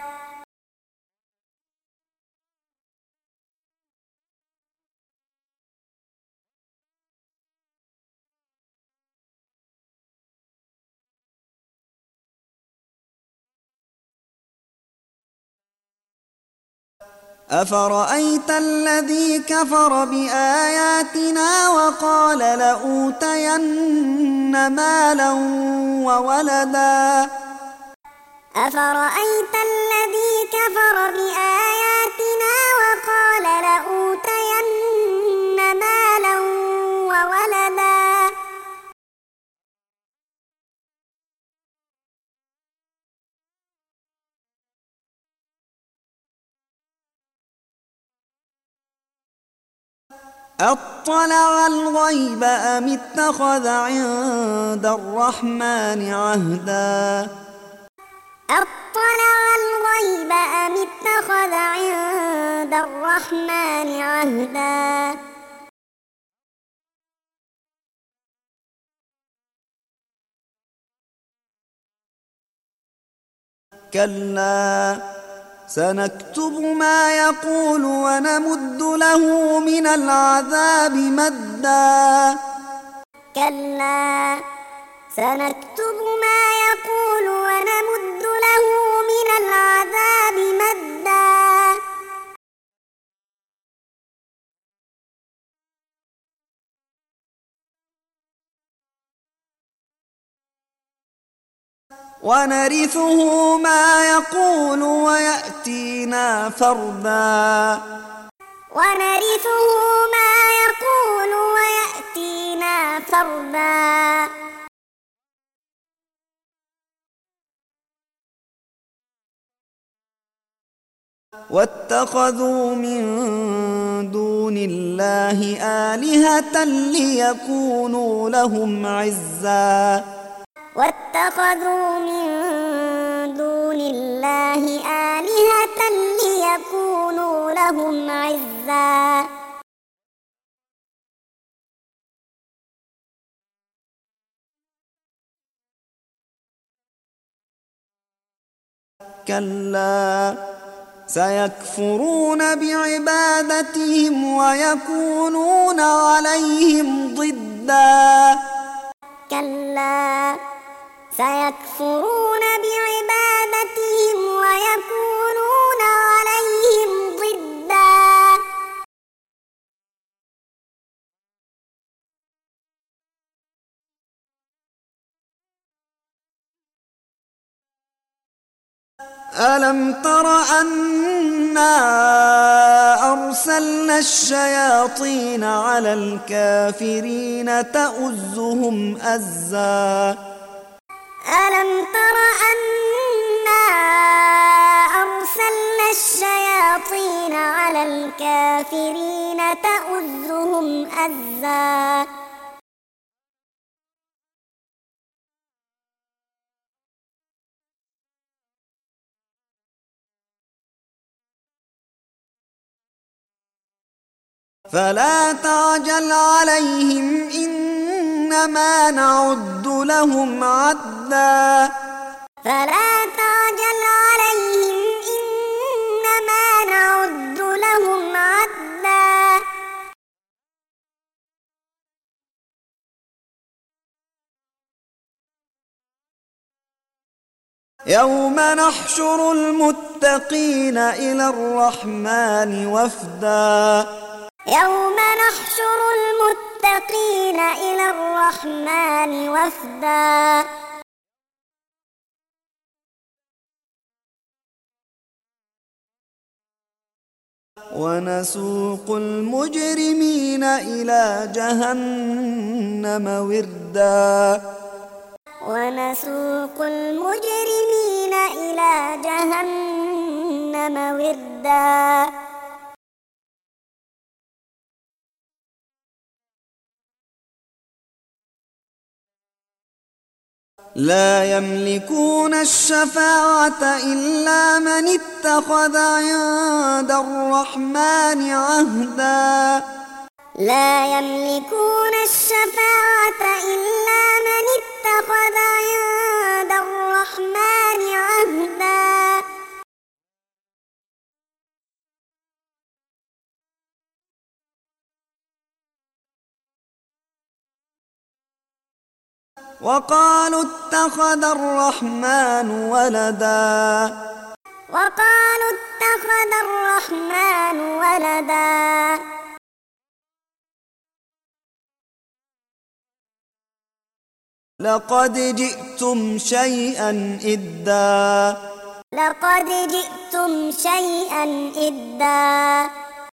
أفرأيت الذي كفر بآياتنا وقال لأوتين مالا وولدا. أفرأيت الذي كفر بآياتنا وقال لأوتين مالا وولدا. أطلع الغيب أم اتخذ عند الرحمن عهدا. أطلع الغيب أم اتخذ عند الرحمن عهدا. كلا سنكتب ما يقول ونمد له من العذاب مدا. كلا سنكتب ما يقول ونمد له من العذاب مدا. ونرثه ما يقول ويأتينا فردا. ونرثه ما يقول ويأتينا فردا. واتخذوا من دون الله آلهة ليكونوا لهم عزا. واتخذوا من دون الله آلهة ليكونوا لهم عزا. كلا سيكفرون بعبادتهم ويكونون عليهم ضدا. كلا سيكفرون بعبادتهم ويكونون عليهم ضدا. ألم تر أنا أرسلنا الشياطين على الكافرين تؤزهم أزا. ألم تر أنا أرسلنا الشياطين على الكافرين تؤزهم أزا. فلا تعجل عليهم إنما نعد لهم عدا. فلا تعجل عليهم إنما نعد لهم عدا يوم نحشر المتقين إلى الرحمن وفدا يوم نحشر المتقين إلى الرحمن وفدا ونسوق المجرمين إلى جهنم وردا ونسوق المجرمين إلى جهنم وردا لا يملكون الشفاعة إلا من اتخذ عند الرحمن عهدا لا يملكون الشفاعة إلا من اتخذ عند الرحمن عهدا وقالوا اتخذ الرحمن ولدا وقالوا اتخذ الرحمن ولدا لقد جئتم شيئا إدا لقد جئتم شيئا إدا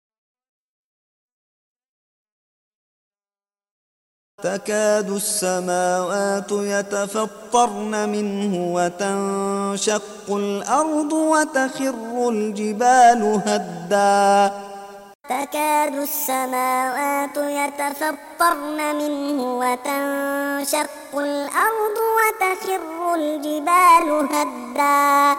تكاد السماوات يتفطرن منه وتنشق الأرض وتخر الجبال هدا تكاد السماوات يتفطرن منه وتنشق الأرض وتخر الجبال هدا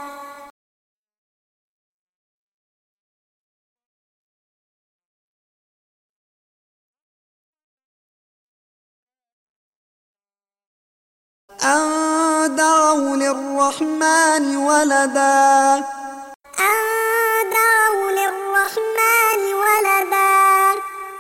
أن دعوا للرحمن ولدا أن دعوا للرحمن ولدا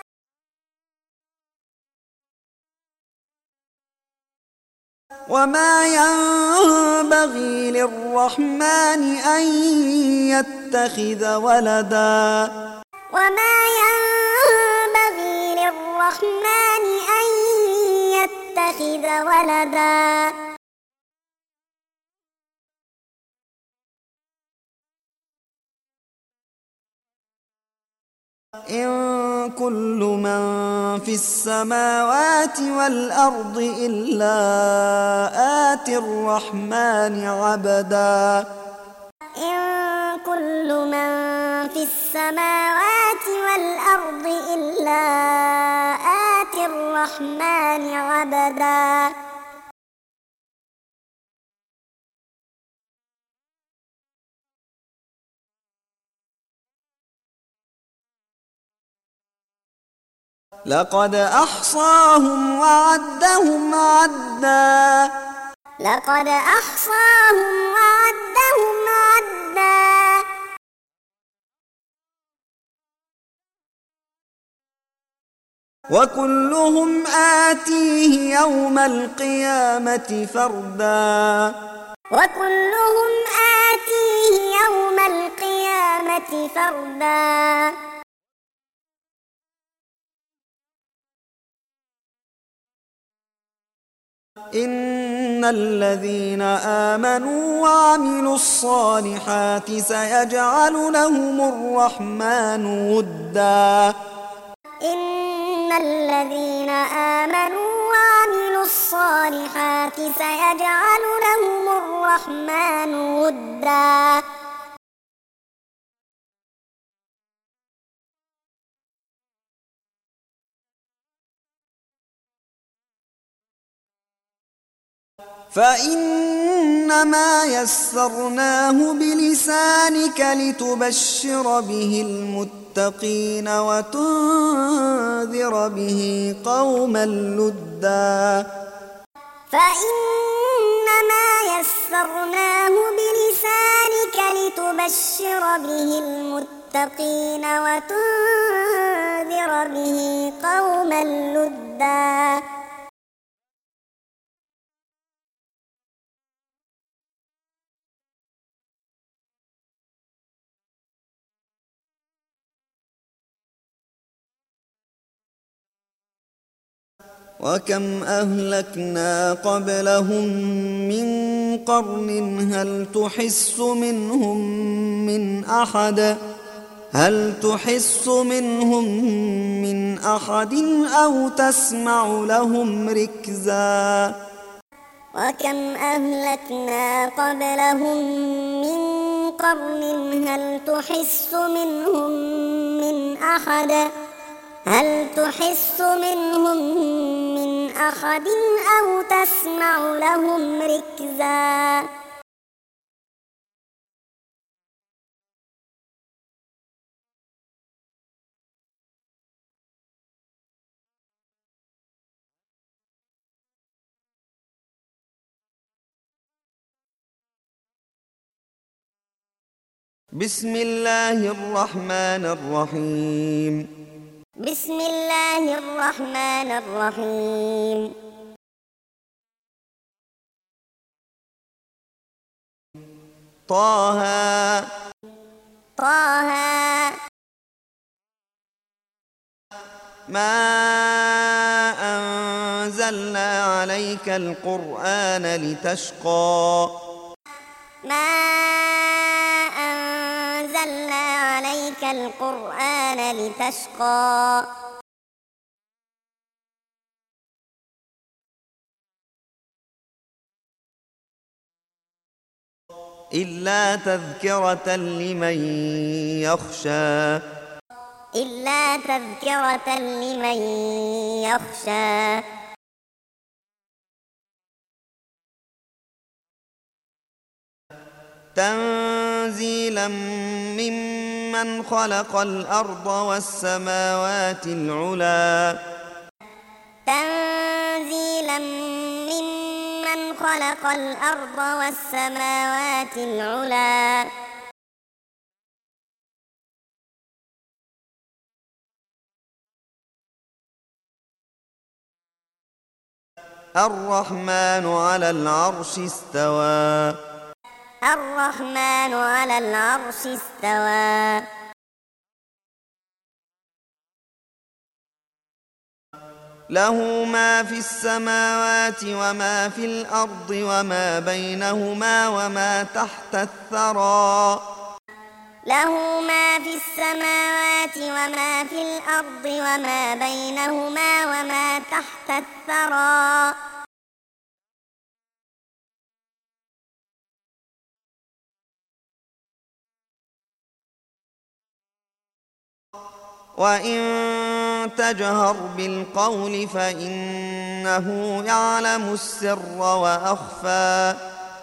وما ينبغي للرحمن أن يتخذ ولدا وما ينبغي للرحمن أن يتخذ ولدا إن كل من في السماوات والأرض إلا آتي الرحمن عبدا إن كل من في السماوات والأرض إلا آتي الرحمن عبدا لقد أحصاهم وعدهم عدا لقد أحصاهم وعدهم عدا وكلهم آتيه يوم القيامة فردا وكلهم آتيه يوم القيامة فردا إن الذين آمنوا وعملوا الصالحات سيجعل لهم الرحمن ودا إن الذين آمنوا وعملوا الصالحات سيجعل لهم الرحمن ودا فإنما يسرناه بلسانك لتبشر به المتقين وتنذر به قوما لدا فإنما يسرناه يسرناه بلسانك لتبشر به المتقين وتنذر به قوما لدا وكم أهلكنا قبلهم من قرن هل تحس منهم من أحد أو تسمع لهم ركزا وكم أهلكنا قبلهم من قرن هل تحس منهم من أحد أو تسمع لهم ركزا بسم الله الرحمن الرحيم بسم الله الرحمن الرحيم طه ما أنزلنا عليك القرآن لتشقى القرآن لتشقى إلا تذكرة لمن يخشى تنزيلا ممن خلق الأرض والسماوات العلى الرحمن على العرش استوى له ما في السماوات وما في الأرض وما بينهما وما تحت الثرى وإن تجهر بالقول فإنه يعلم السر وأخفى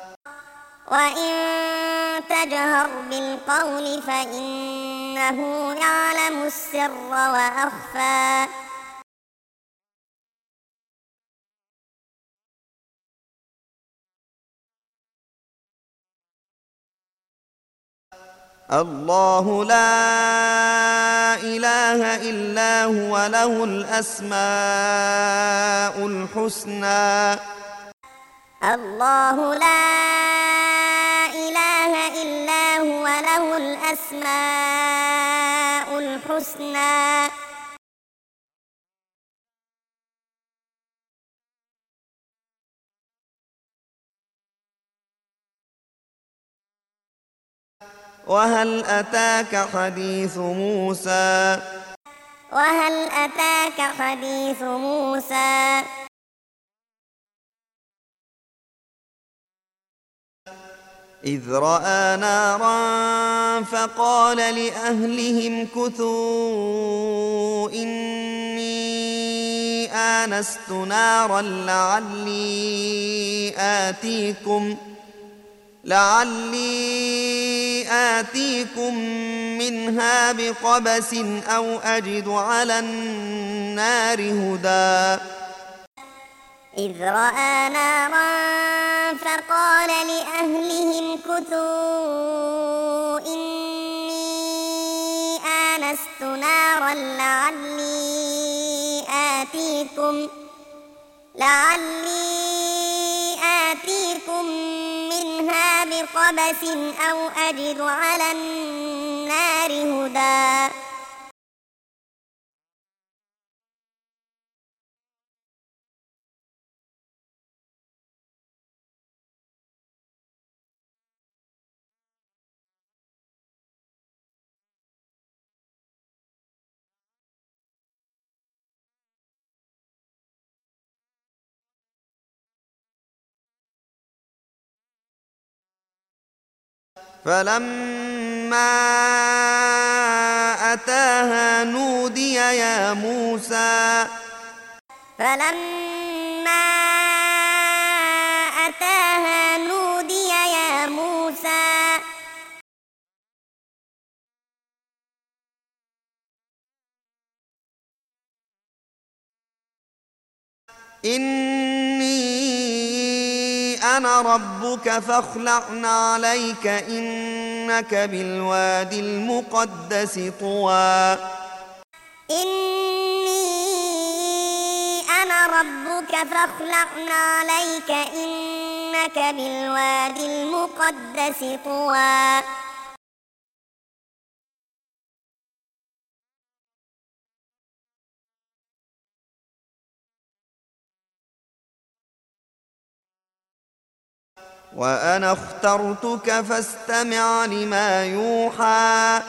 الله لا إله إلا هو له الأسماء الحسنى وهل أتاك حديث موسى إذ رأى نارا فقال لأهلهم كثوا إني آنست نارا لعلي آتيكم منها بقبس أو أجد على النار هدى إذ رأى نارا فقال لأهلهم كثوا إني آنست نارا لعلي آتيكم منها بقبس أو أجد على النار هدى. فلما أتاها نودي يا موسى إني أنا ربك فاخلع عليك إنك بالواد المقدس طوى. إني أنا ربك فاخلع عليك إنك بالواد المقدس طوى. وأنا اخترتك فاستمع لما يوحى.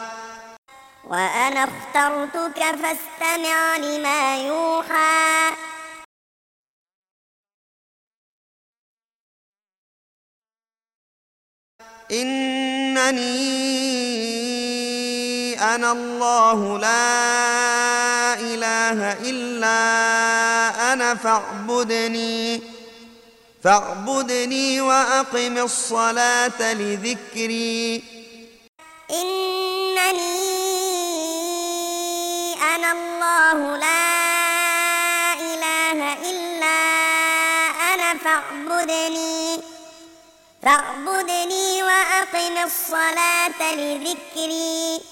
إنني أنا الله لا إله إلا أنا فاعبدني وأقم الصلاة لذكري. إنني أنا الله لا إله إلا أنا فاعبدني وأقم الصلاة لذكري.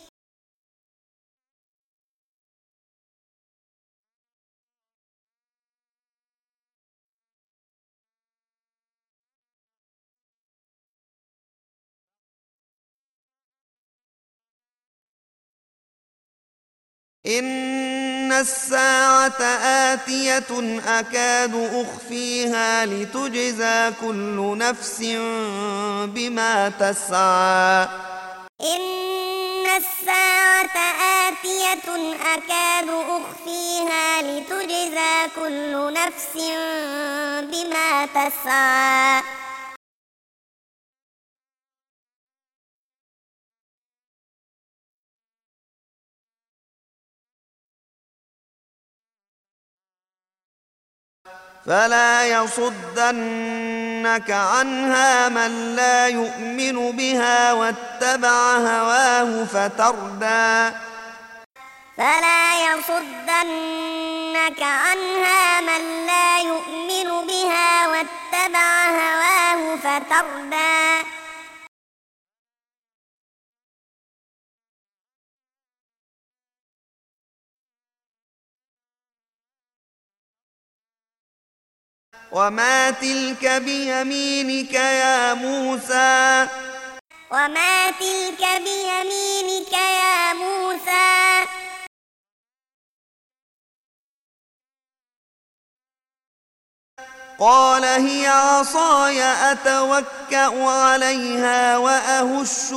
إن الساعة آتية أكاد أخفيها لتجزى كل نفس بما تسعى. إن الساعة آتية أكاد أخفيها لتجزى كل نفس بما تسعى. فلا يصدنك عنها من لا يؤمن بها واتبع هواه فتردى. فلا يصدنك عنها من لا يؤمن بها واتبع هواه فتردى. وما تلك بيمينك يا موسى. وما تلك بيمينك يا موسى. قال هي عصاي أتوكأ عليها وأهش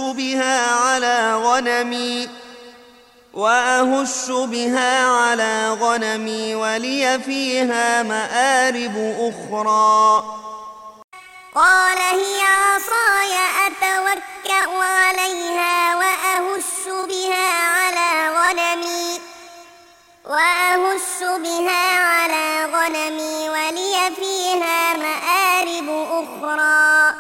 بها على غنمي ولي فيها مآرب أخرى. قال هي عصاي أتوكأ عليها وأهش بها على غنمي ولي فيها مآرب أخرى.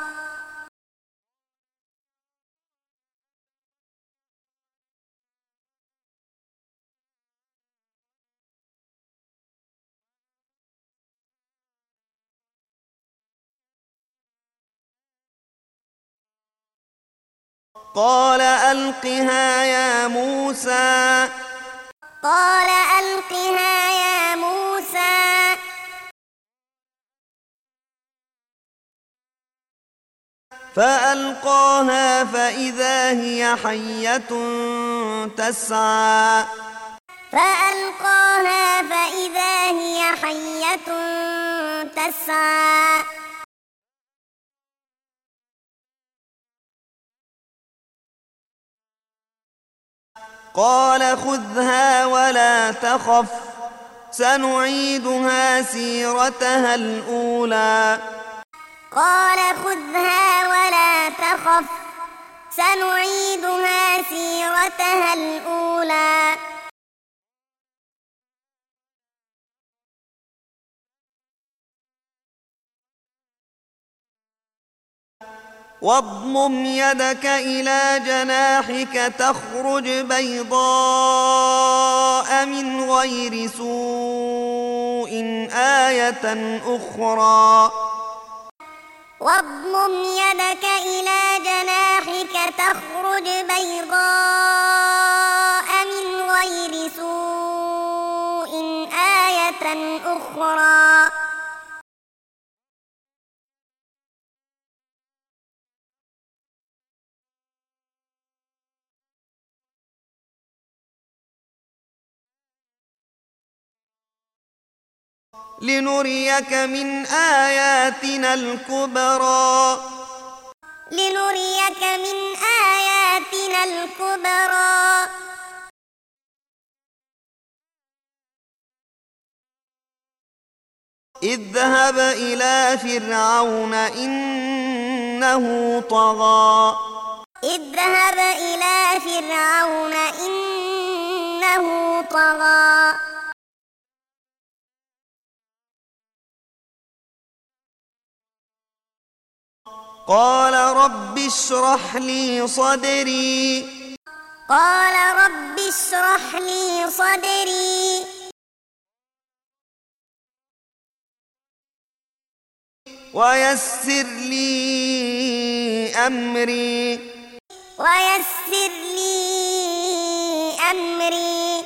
قال ألقها يا موسى قال ألقها يا موسى فألقاها فإذا هي حية تسعى فألقاها فإذا هي حية تسعى قال خذها ولا تخف سنعيدها سيرتها الأولى قال خذها ولا تخف سنعيدها سيرتها الأولى واضمم يدك إلى جناحك تخرج بيضاء من غير سوء آية أخرى واضمم يدك إلى جناحك تخرج بيضاء من غير سوء آية أخرى لنريك من آياتنا الكبرى لنريك من آياتنا الكبرى اذهب إلى فرعون إنه طغى اذهب إلى فرعون إنه طغى قال رب اشرح لي صدري قال رب اشرح لي صدري ويسر لي أمري ويسر لي أمري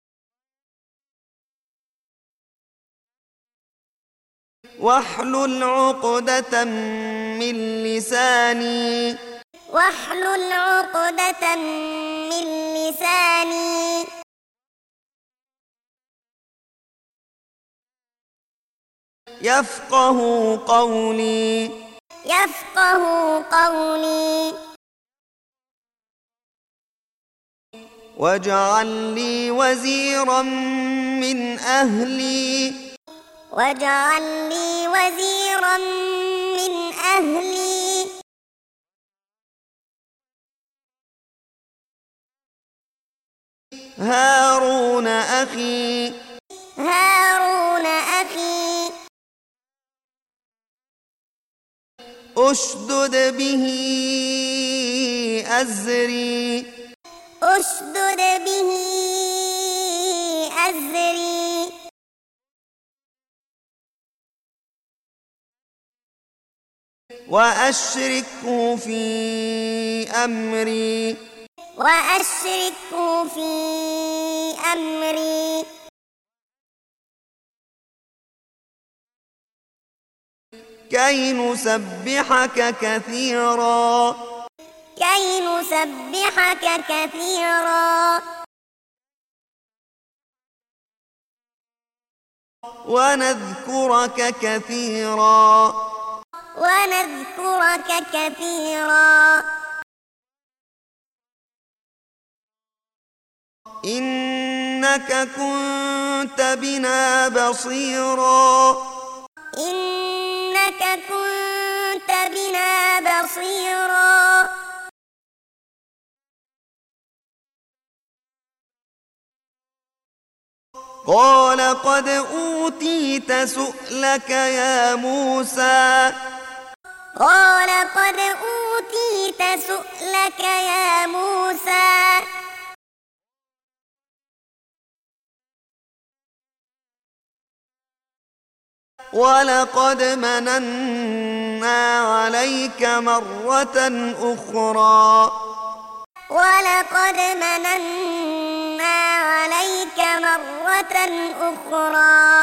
واحلل عقدة من لساني واحلل عقدة من لساني يفقه قولي يفقه قولي واجعل لي وزيرا من أهلي واجعل لي وزيرا من أهلي هارون أخي هارون أخي أشدد به أزري أشدد به أزري وأشركه في أمري وأشركه في أمري كي نسبحك كثيرا كي نسبحك كثيرا ونذكرك كثيرا ونذكرك كثيرا إنك كنت بنا بصيرا إنك كنت بنا بصيرا قال قد أوتيت سؤلك يا موسى قال قد أوتيت سؤلك يا موسى ولقد مننا عليك مرة أخرى ولقد مننا عليك مرة أخرى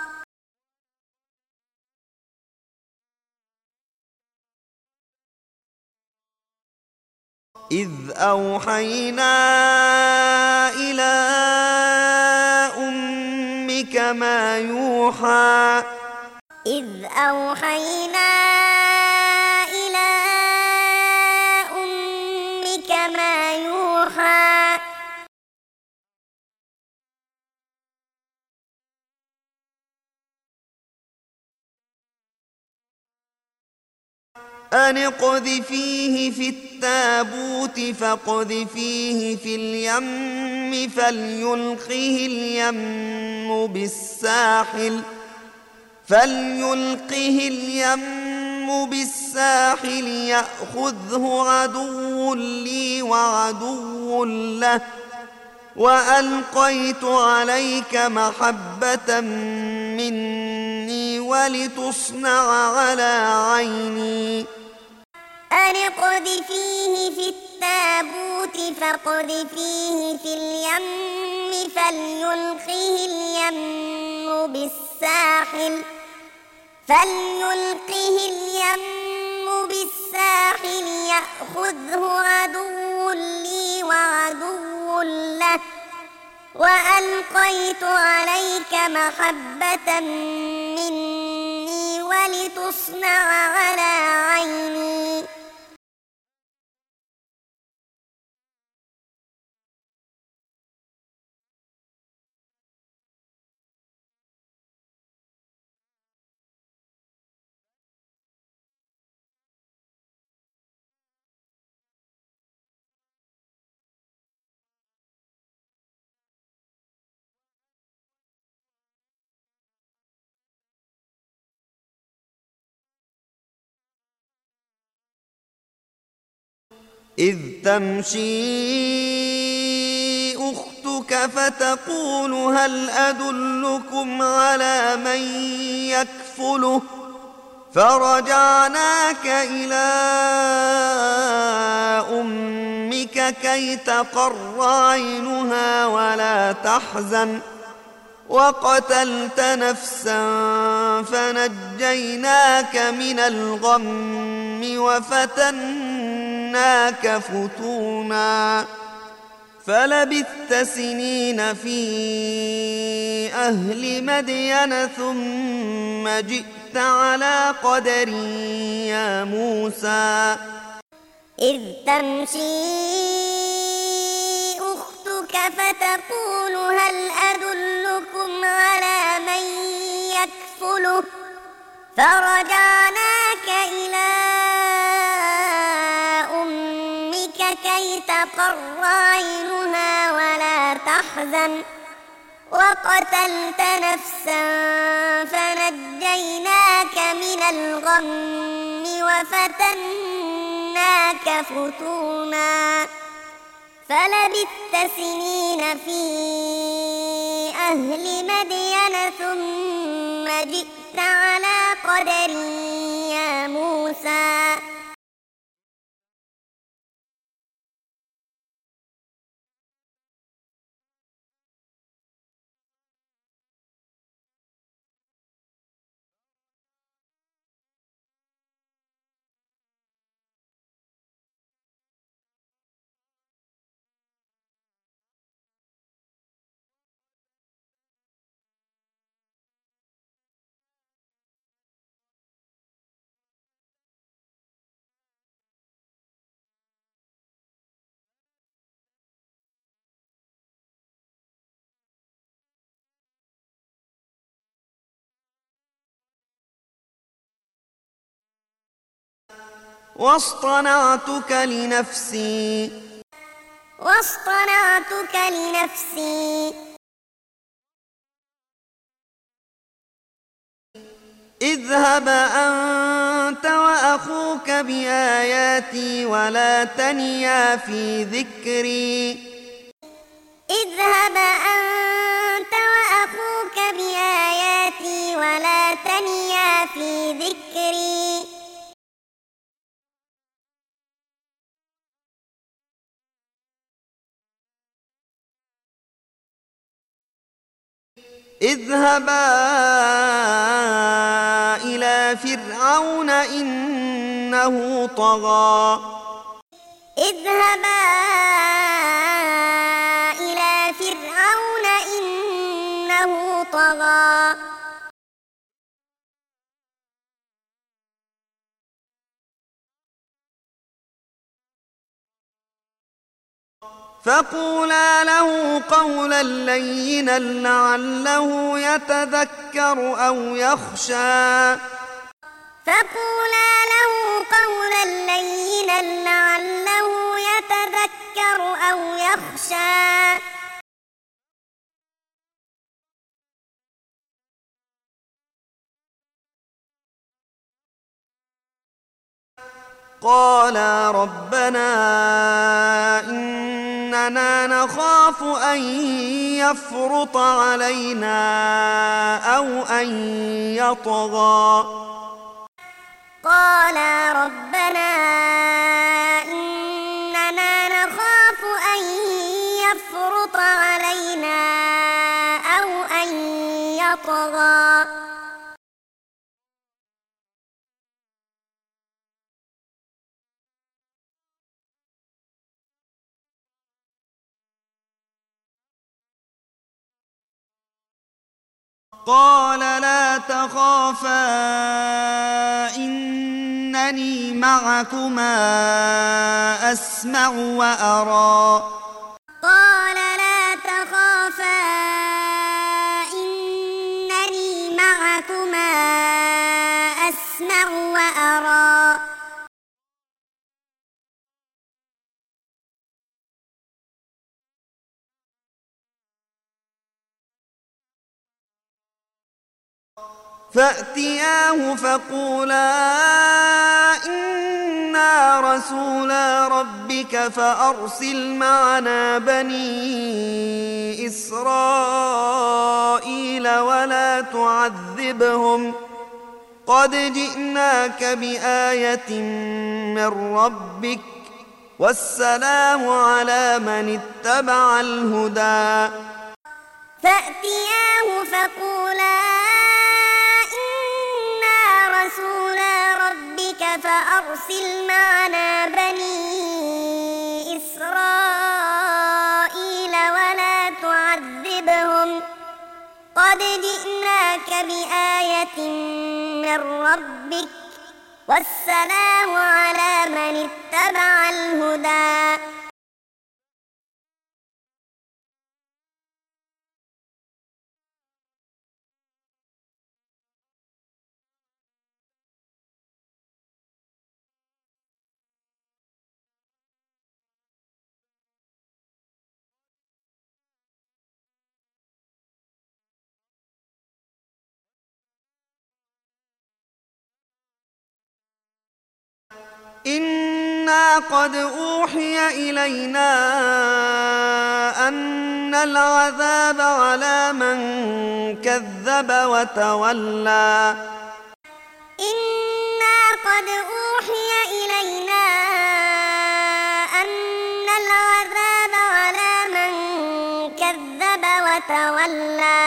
إذ أوحينا إلى أمك ما يوحى إذ أوحينا إلى أمك ما يوحى أن اقذفيه في التابوت فاقذفيه في اليم فليلقه اليم بالساحل يأخذه عدو لي وعدو له وألقيت عليك محبة مني ولتصنع على عيني أن اقذفيه في التابوت فاقذفيه في اليم فليلقه اليم بالساحل يأخذه عدو لي وعدو له وألقيت عليك محبة مني ولتصنع على عيني إذ تمشي أختك فتقول هل أدلكم على من يكفله فرجعناك إلى أمك كي تقر عينها ولا تحزن وقتلت نفسا فنجيناك من الغم وفتناك فتونا فلبثت سنين في أهل مدين ثم جئت على قدر يا موسى إذ تمشي أختك فتقول هل أدلكم على من يكفله فرجعناك إلى أمك كي تقر عينها ولا تحزن وقتلت نفسا فنجيناك من الغم وفتناك فتونا فلبثت سنين في أهل مدين ثم جئت على قدر يا موسى واصطنعتك لنفسي اذهب أنت وأخوك بآياتي ولا تنيا في ذكري اذهب أنت وأخوك بآياتي ولا تنيا في ذكري اذهبا إلى فرعون إنه طغى اذهبا إلى فرعون إنه طغى فقولا له قولا لينا لعله يتذكر أو يخشى فقولا له قولا لينا لعله يتذكر أو يخشى قالا ربنا إننا نخاف أن يفرط علينا أو أن يطغى قالا ربنا إننا نخاف أن يفرط علينا أو أن يطغى قال لا تخافا إنني معكما أسمع وأرى قال لا تخافا إنني معكما أسمع وأرى فأتياه فقولا إنا رسولا ربك فأرسل معنا بني إسرائيل ولا تعذبهم قد جئناك بآية من ربك والسلام على من اتبع الهدى فأتياه فقولا إنا رسولا ربك فأرسل معنا بني إسرائيل ولا تعذبهم قد جئناك بآية من ربك والسلام على من اتبع الهدى إنا قد أوحي إلينا أن العذاب على من كذب وتولى إنا قد أوحي إلينا أن العذاب على من كذب وتولى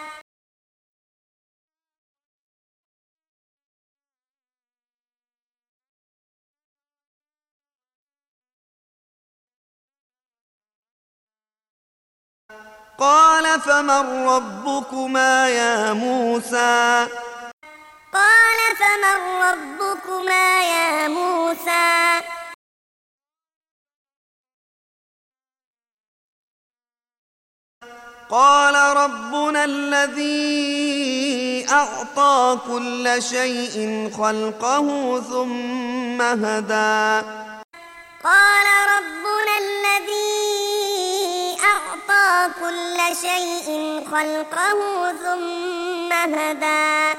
قال فمن ربكما يا موسى قال فمن ربكما يا موسى قال ربنا الذي أعطى كل شيء خلقه ثم هدى قال ربنا الذي أعطى كل شيء خلقه ثم هدى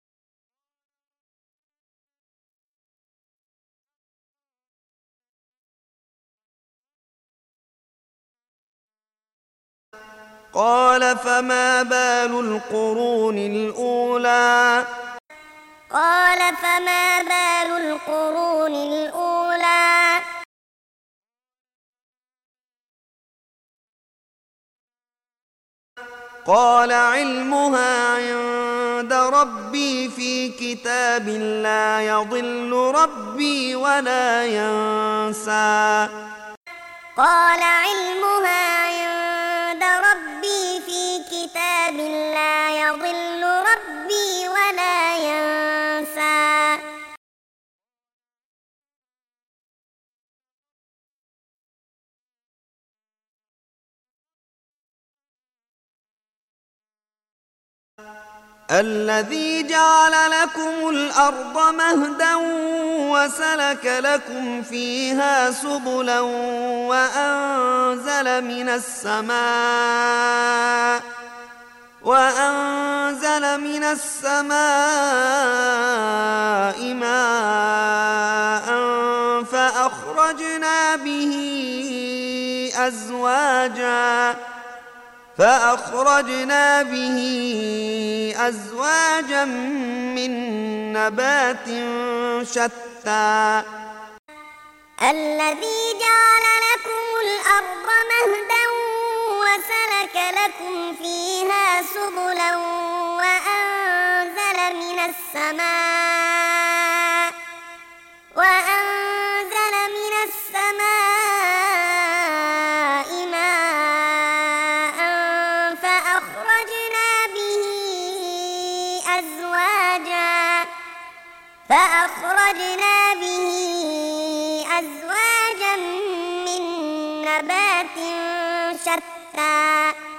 قال فما بال القرون الأولى قال فما بال القرون الأولى قال علمها عند ربي في كتاب لا يضل ربي ولا ينسى قال علمها عند ربي في كتاب لا يضل ربي ولا ينسى الذي جعل لكم الأرض مهدا وسلك لكم فيها سبلا وأنزل من السماء ماء فأخرجنا به أزواجا من نبات شتى الذي جعل لكم الأرض مهدا وسلك لكم فيها سبلا وأنزل من السماء ماء فأخرجنا به أزواجا من نبات شتى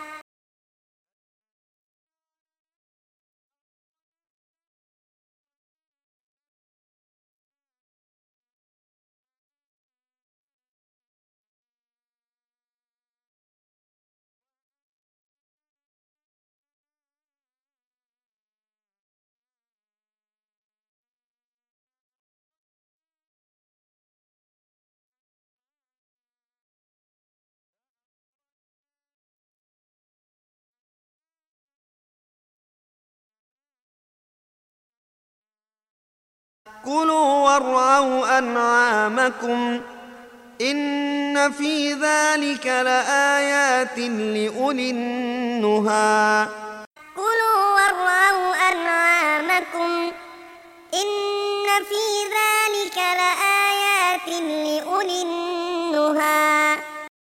كلوا وارعوا أنعامكم إن في ذلك لآيات لأولي النهى كلوا وارعوا أنعامكم إن في ذلك لآيات لأولي النهى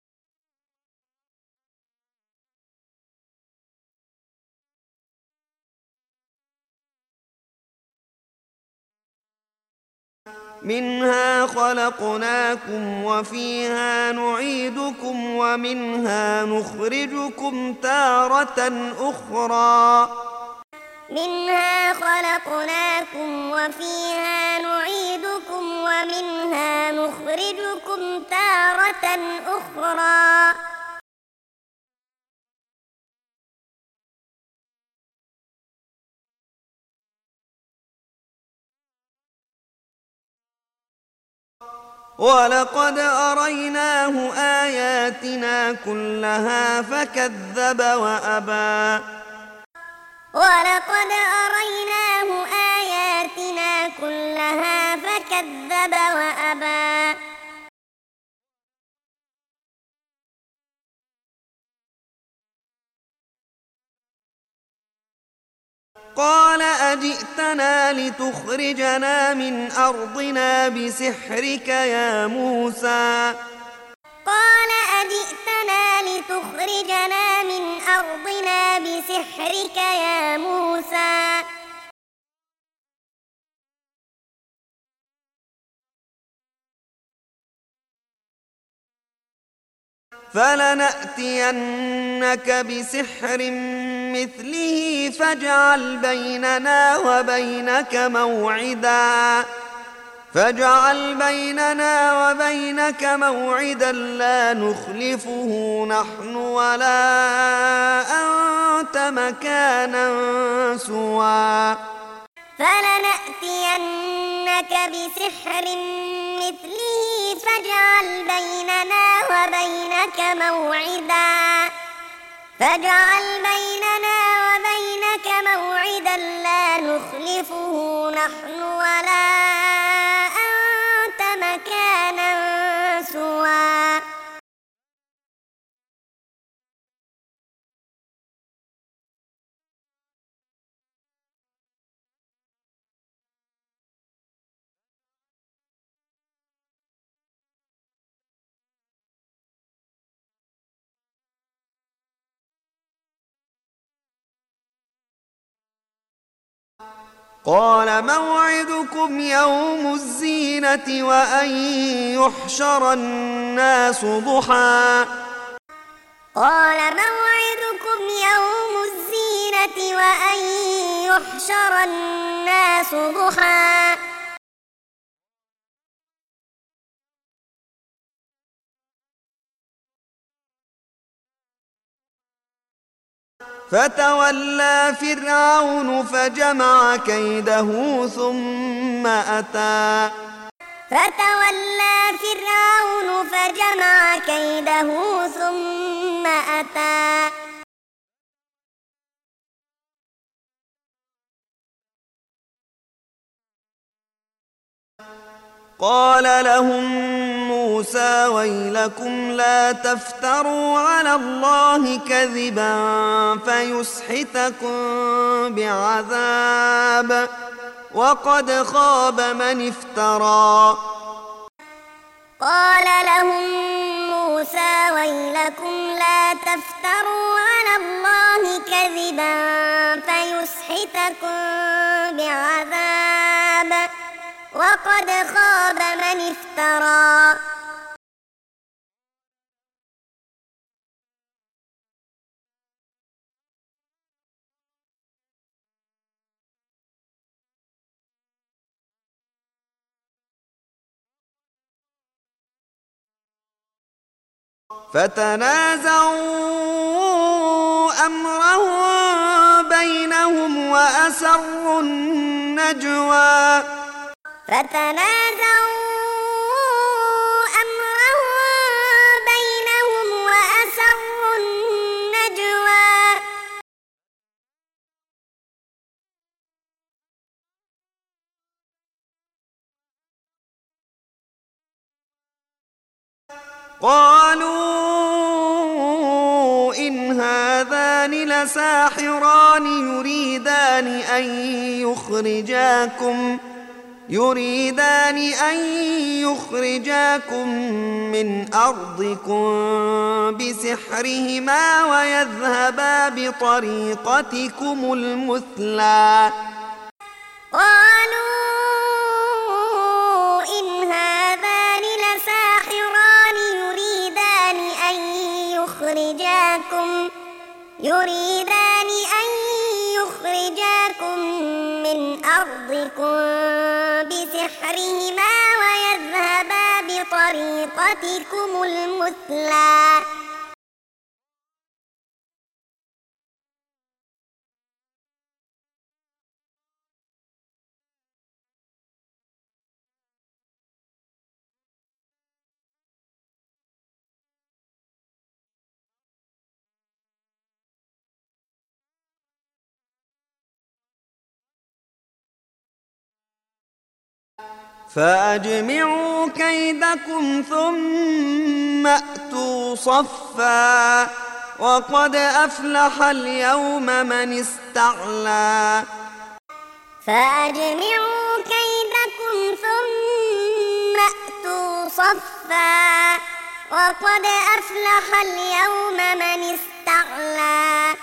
منها خلقناكم وفيها نعيدكم ومنها نخرجكم تارة أخرى منها خلقناكم وفيها نعيدكم ومنها نخرجكم تارة أخرى ولقد أريناه آياتنا كلها فكذب وأبى ولقد أريناه آياتنا كلها فكذب وأبى قال أجئتنا لتخرجنا من أرضنا بسحرك يا موسى قال أجئتنا لتخرجنا من أرضنا بسحرك يا موسى فلنأتينك بسحر مثله فاجعل بيننا وبينك موعدا لا نخلفه نحن ولا أنت مكانا سوى فلنأتينك بسحر مثله فاجعل بيننا وبينك موعدا لا نخلفه نحن ولا قال موعدكم يوم الزينة وأن يحشر الناس ضحى قال موعدكم يوم الزينة وأن يحشر الناس ضحى فتولى فرعون فجمع كيده ثم أتى فتولى فرعون فجمع كيده ثم أتى قال لهم موسى ويلكم لا تفتروا على الله كذبا فيسحتكم بعذاب وقد خاب من افترى قال لهم موسى ويلكم لا تفتروا على الله كذبا فيسحتكم بعذاب وقد خاب من افترى فتنازعوا أمرهم بينهم وأسروا النجوى فتنازعوا أمرهم بينهم وأسروا النجوى قالوا إن هذان لساحران يريدان أن يخرجاكم من أرضكم بسحرهما ويذهبا بطريقتكم المثلى قالوا إن هذان لساحران يريدان أن يخرجاكم من أرضكم بسحرهما ويذهبا بطريقتكم المثلى فأجمعوا كيدكم ثم أتوا صفا وقد أفلح اليوم من استعلى فأجمعوا كيدكم ثم أتوا صفا وقد أفلح اليوم من استعلى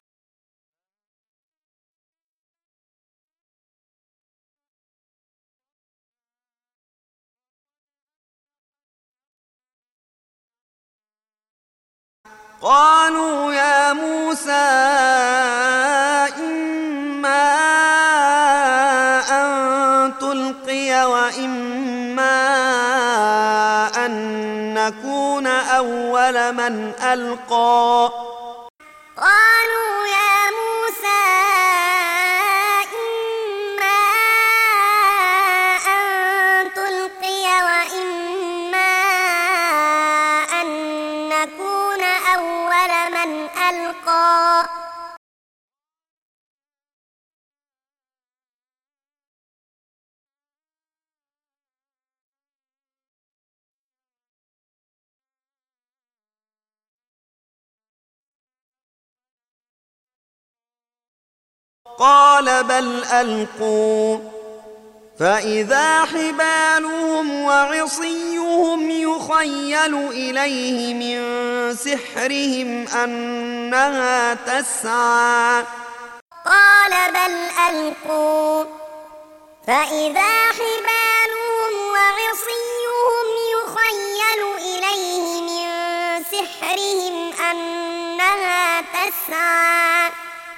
قالوا يا موسى إما أن تلقي وإما أن نكون أول من ألقى قالوا يا موسى إما أن تلقي وإما أن نكون أول من ألقى قال بل ألقوا فإذا حبالهم وعصيهم يخيل إليه من سحرهم أنها تسعى قال قال بل ألقوا فإذا حبالهم وعصيهم يخيل إليه من سحرهم أنها تسعى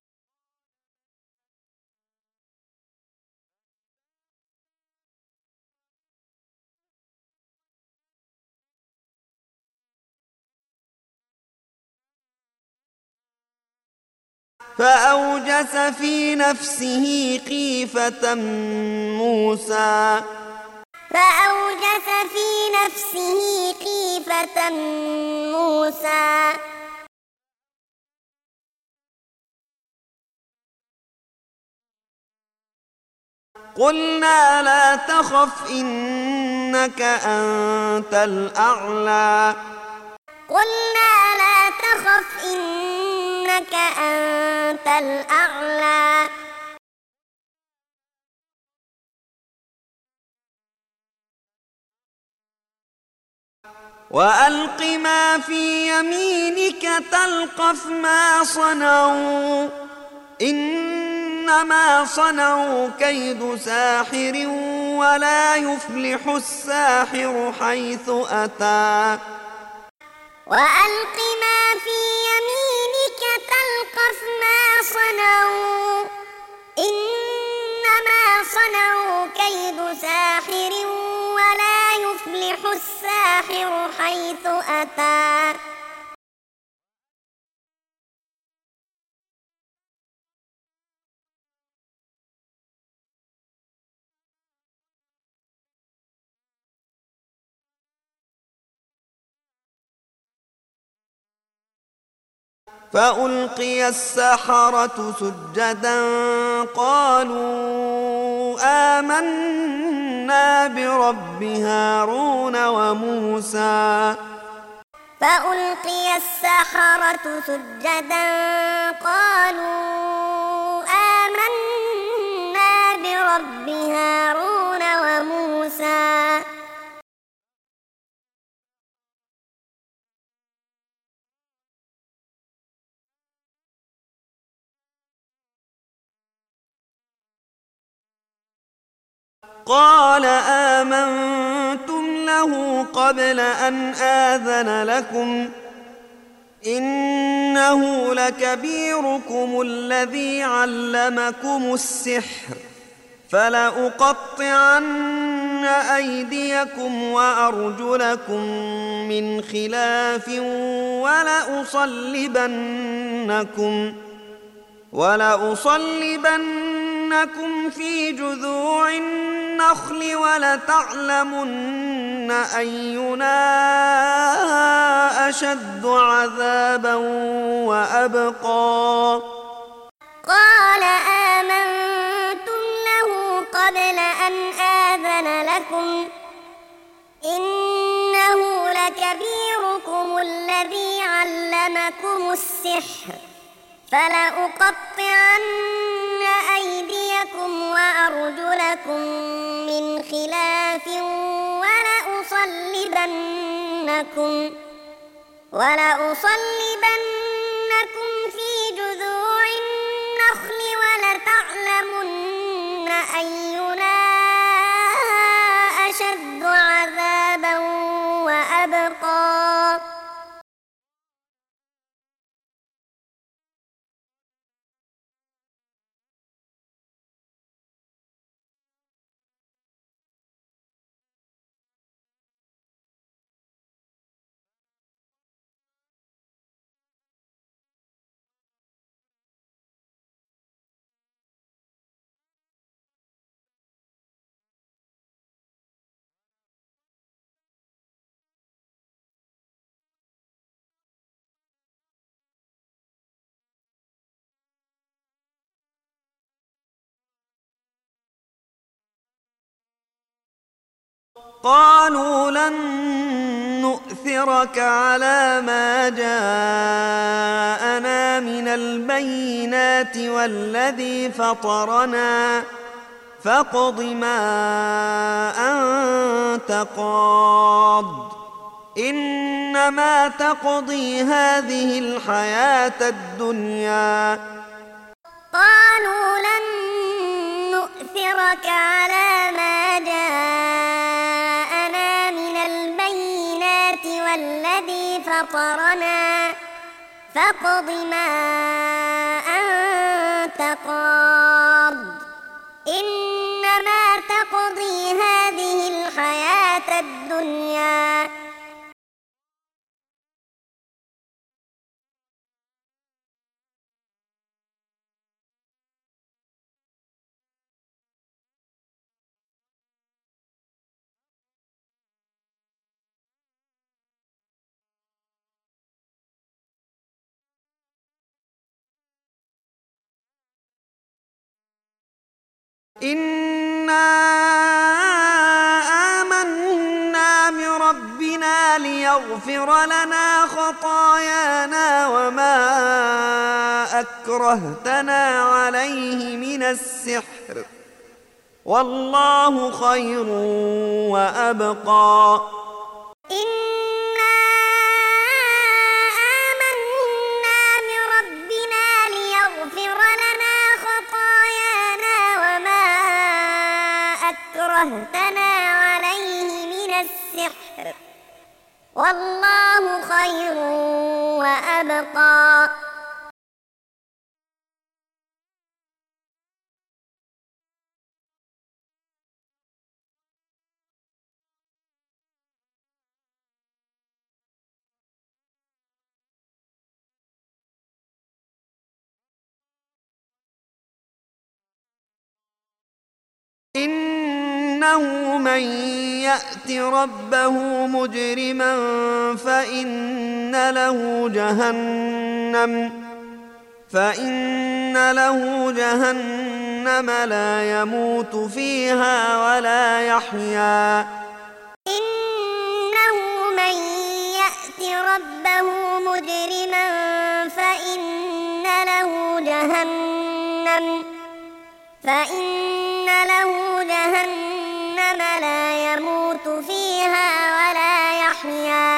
فأوجس في نفسه خيفة موسى قلنا لا تخف إنك أنت الأعلى وألق ما في يمينك تلقف ما صنعوا إنما صنعوا كيد ساحر ولا يفلح الساحر حيث أتى وألق ما في يمينك تلقف ما صنعوا إنما صنعوا كيد ساحر ولا يفلح الساحر حيث أتى فألقي السحرة سجدا قالوا آمنا برب هارون وموسى فألقي السحرة سجدا قالوا آمنا برب هارون وموسى قال آمنتم له قبل أن آذن لكم إنه لكبيركم الذي علمكم السحر فلأقطعن أيديكم وأرجلكم من خلاف ولأصلبنكم في جذوع النخل ولتعلمن أينا أشد عذابا وأبقى قال آمنتم له قبل أن آذن لكم إنه لكبيركم الذي علمكم السحر فلأقطعن أيديكم وأرجلكم من خلاف ولأصلبنكم في جذوع النخل ولتعلمن أينا أشد عذابا وأبقى قالوا لن نؤثرك على ما جاءنا من البينات والذي فطرنا فاقض ما أنت قاض إنما تقضي هذه الحياة الدنيا. قال قالوا لن نؤثرك على ما جاءنا من البينات والذي فطرنا فاقض ما أنت قاض إنما تقضي هذه الحياة الدنيا. إنا آمنا بربنا ليغفر لنا خطايانا وما أكرهتنا عليه من السحر والله خير وأبقى. إنا آمنا بربنا ليغفر لنا خطايانا وما أكرهتنا عليه من السحر والله خير وأبقى. إنه من يأت ربه مجرما فإن له جهنم لا يموت فيها ولا يحيا. إنه من يأت ربه مجرما فإن له جهنم لا يموت فيها ولا يحيا.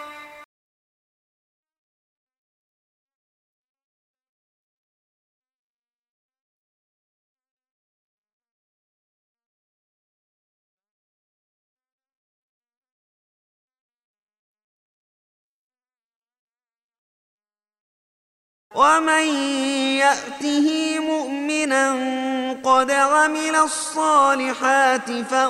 ومن يأته مؤمنا قد عمل الصالحات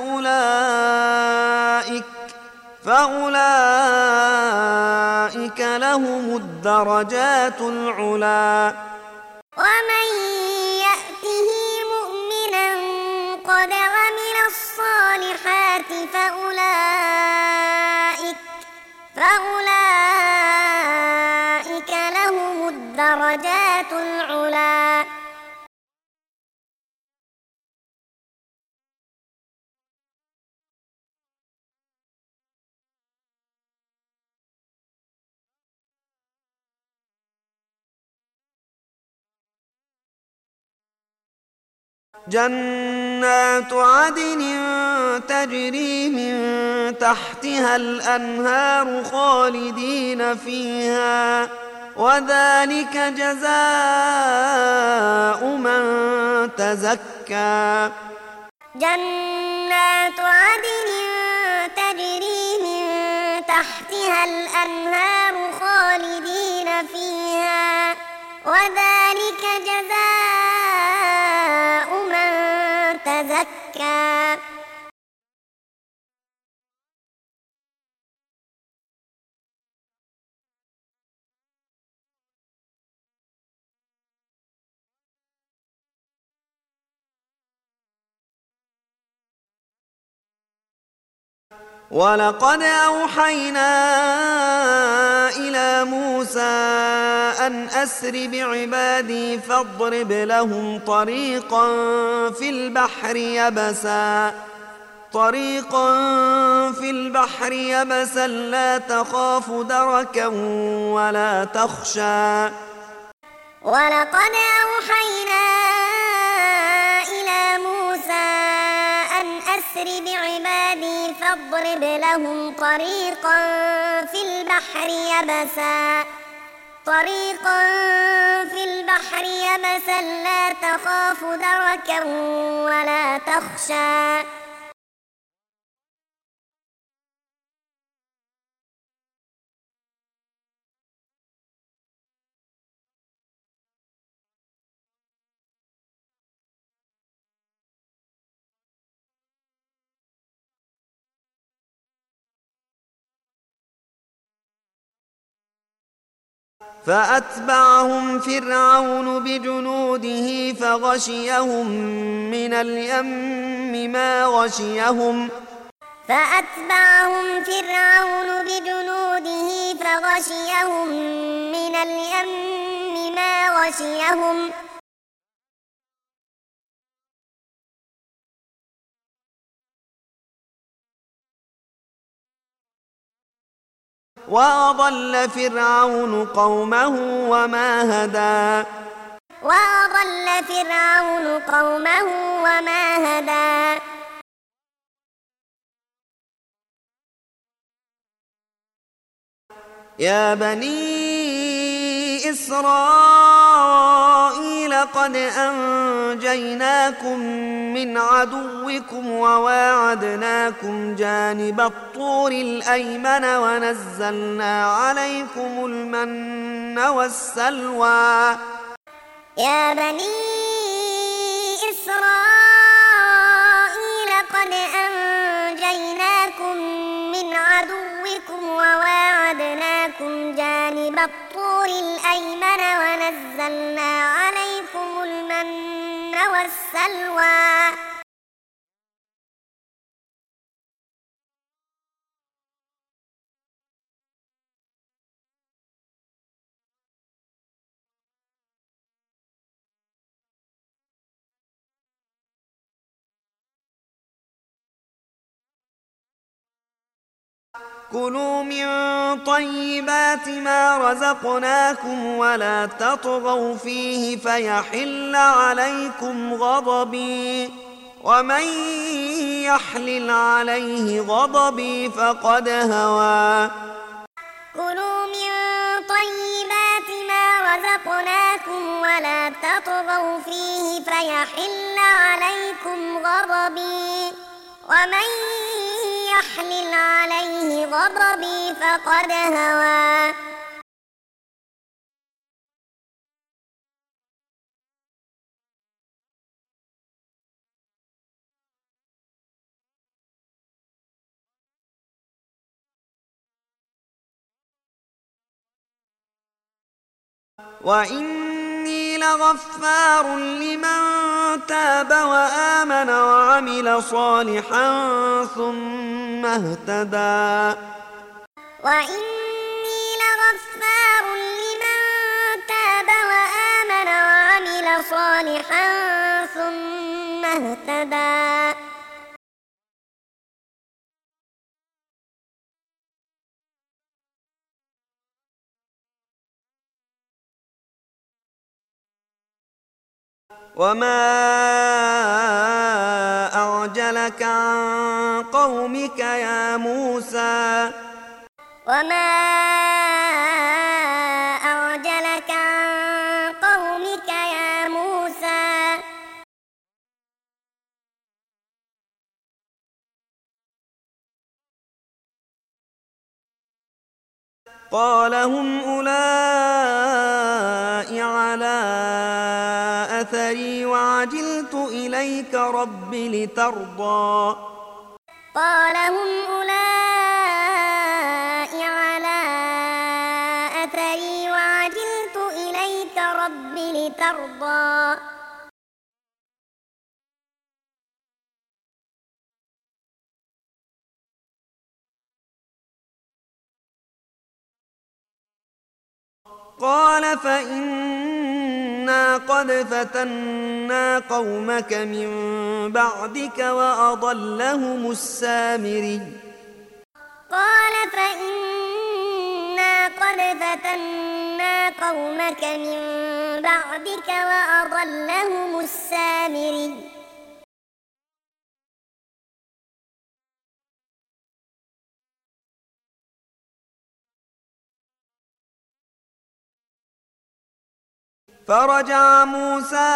فأولئك لهم الدرجات العلى. ومن يأته مؤمنا قد عمل الصالحات فأولئك لهم الدرجات العلى. جنات عدن تجري من تحتها الأنهار خالدين فيها وذلك جزاء من تزكى. جنات عدن تجري من تحتها الأنهار خالدين فيها وذلك جزاء من تزكى. ولقد أوحينا إلى موسى أن أسر بعبادي فاضرب لهم طريقا في البحر يبسا لا تخاف دركا ولا تخشى. ولقد أوحينا إلى موسى أن أسر بعبادي فاضرب لهم طريقا في البحر طريقا في البحر يبسا لا تخاف دركا ولا تخشى فأتبعهم فرعون بجنوده فغشيهم من اليم ما غشيهم فأتبعهم فرعون بجنوده فغشيهم من اليم ما غشيهم وأضل فرعون قومه وما هدى وأضل فرعون قومه وما هدى يا بني إسرائيل قد أنجيناكم من عدوكم وواعدناكم جانب الطور الأيمن ونزلنا عليكم المن والسلوى يا بني إسرائيل قد أنجيناكم من عدوكم وواعدناكم جانب الطور الأيمن ونزلنا عليكم المن والسلوى كلوا من طيبات ما رزقناكم ولا تطغوا فيه فيحل عليكم غضبي ومن يحلل عليه غضبي فقد هوى كلوا من طيبات ما رزقناكم ولا تطغوا فيه فيحل عليكم غضبي ومن يحلل عليه غضبي فقد هوى وإني لغفار لمن تاب وآمن وعمل صالحا ثم اهتدى وإني لغفار لمن تاب وآمن وعمل صالحا ثم اهتدى وما أعجلك عن قومك يا موسى وما أعجلك عن قومك يا موسى قال هم أولئك على أثري وعجلت إليك رب لترضى قال هم أولئك على أثري وعجلت إليك رب لترضى قال فإنا قد فتنا قومك من بعدك وأضلهم السامري قال فإنا قد فتنا قومك من بعدك وأضلهم السامري فرجع موسى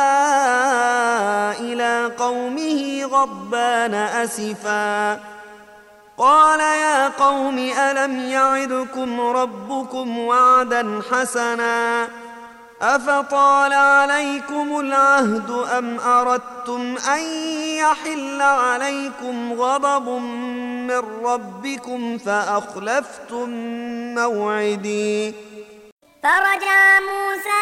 إلى قومه غضبان أسفا قال يا قوم ألم يعدكم ربكم وعدا حسنا أفطال عليكم العهد أم أردتم أن يحل عليكم غضب من ربكم فأخلفتم موعدي. فرجع موسى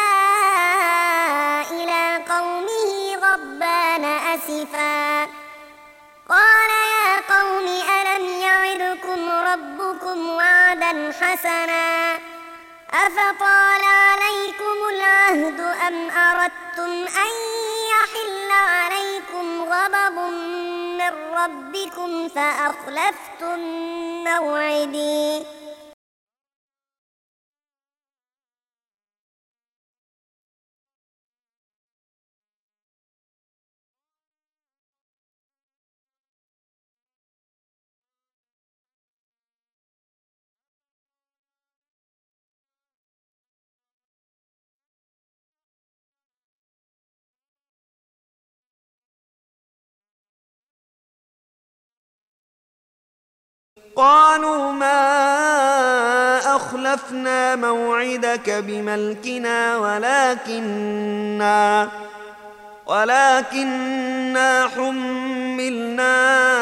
إلى قومه غضبان أسفا قال يا قوم ألم يعدكم ربكم وعدا حسنا أفطال عليكم العهد أم أردتم أن يحل عليكم غضب من ربكم فأخلفتم موعدي. قالوا ما أخلفنا موعدك بملكنا ولكننا حملنا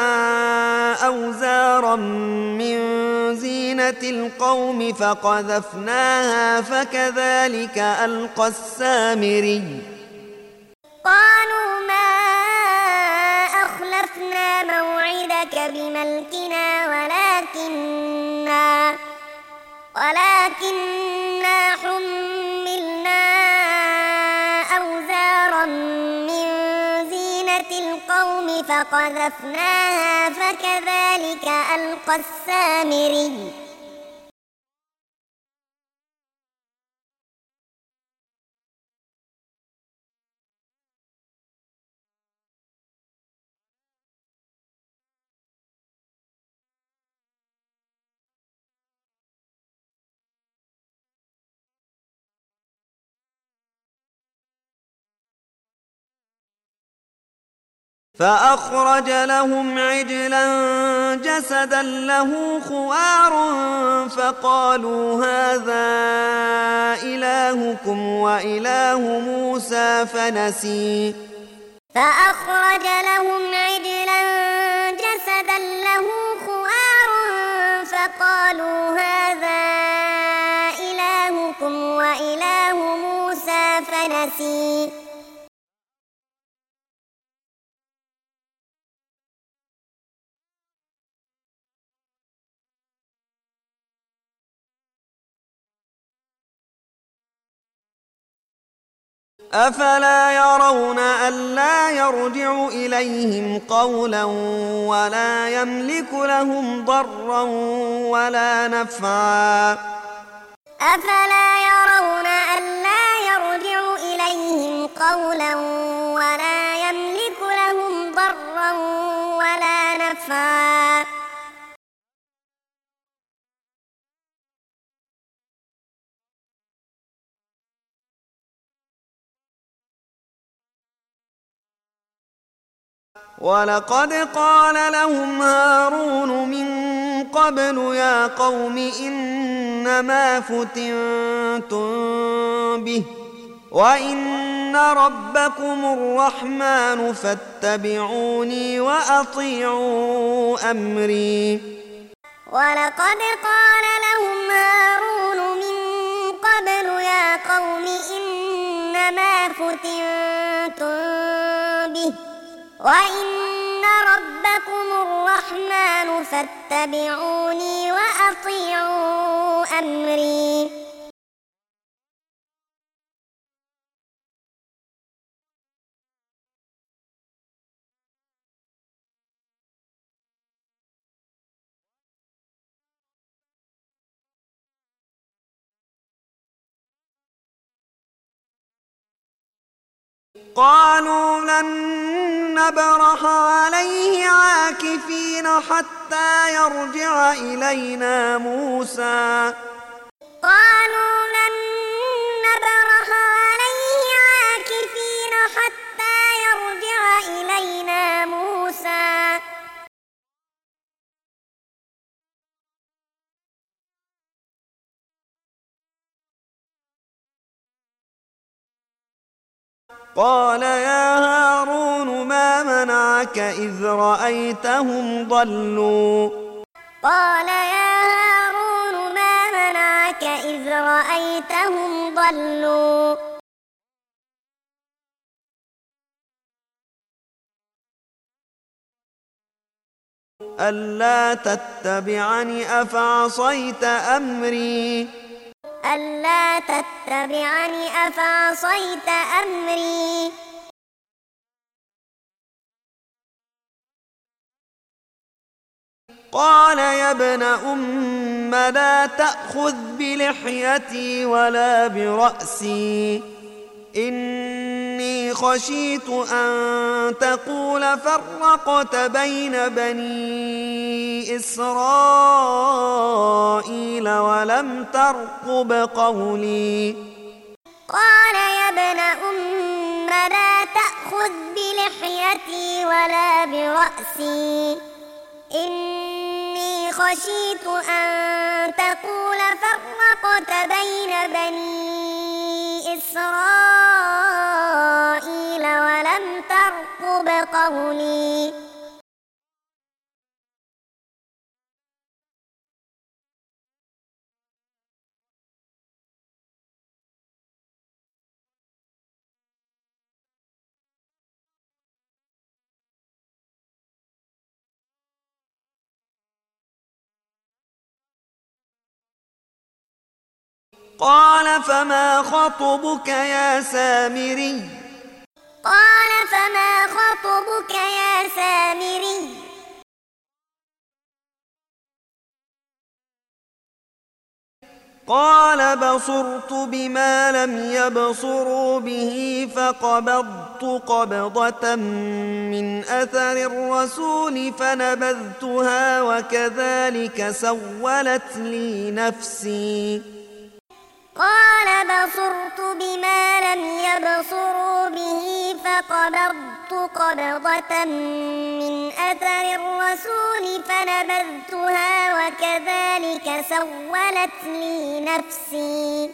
أوزارا من زينة القوم فقذفناها فكذلك ألقى السامري. قالوا ما أخلفنا موعدك بملكنا ولكننا حملنا أوزارا من زينة القوم فقذفناها فكذلك ألقى السامري. فأخرج لهم عجلا جسدا له خوار فقالوا هذا إلهكم وإله موسى فنسي. فأخرج لهم عجلا جسدا له خوار فقالوا هذا إلهكم وإله موسى فنسي. أفلا يرون ألا يرجع إليهم قولا ولا يملك لهم ضرا ولا نفعا. أفلا يرون ألا يرجع إليهم قولا ولا يملك لهم ضرا ولا نفعا. ولقد قال لهم هارون من قبل يا قوم إنما فتنتم به وإن ربكم الرحمن فاتبعوني وأطيعوا أمري. ولقد قال لهم هارون من قبل يا قوم إنما فتنتم به وإن ربكم الرحمن فاتبعوني وأطيعوا أمري. قالوا لن نبرح عليه عاكفين حتى يرجع إلينا موسى. قالوا لن نبرح عليه قال يا هارون ما منعك إذ رأيتهم ضلوا قال يا هارون ما منعك إذ رأيتهم ضلوا ألا تتبعني أفعصيت أمري ألا تتبعني أفعصيت أمري قال يا ابن أم لا تأخذ بلحيتي ولا برأسي إني خشيت أن تقول فرقت بين بني إسرائيل ولم ترقب قولي قال يا ابن أم لا تأخذ بلحيتي ولا برأسي إني خشيت أن تقول فرقت بين بني إسرائيل ولم ترقب قولي قال فما خطبك يا سامري قال فما خطبك يا سامري قال بصرت بما لم يبصروا به فقبضت قبضة من أثر الرسول فنبذتها وكذلك سولت لي نفسي قال بصرت بما لم يبصروا به فقبضت قبضة من أثر الرسول فنبذتها وكذلك سولت لي نفسي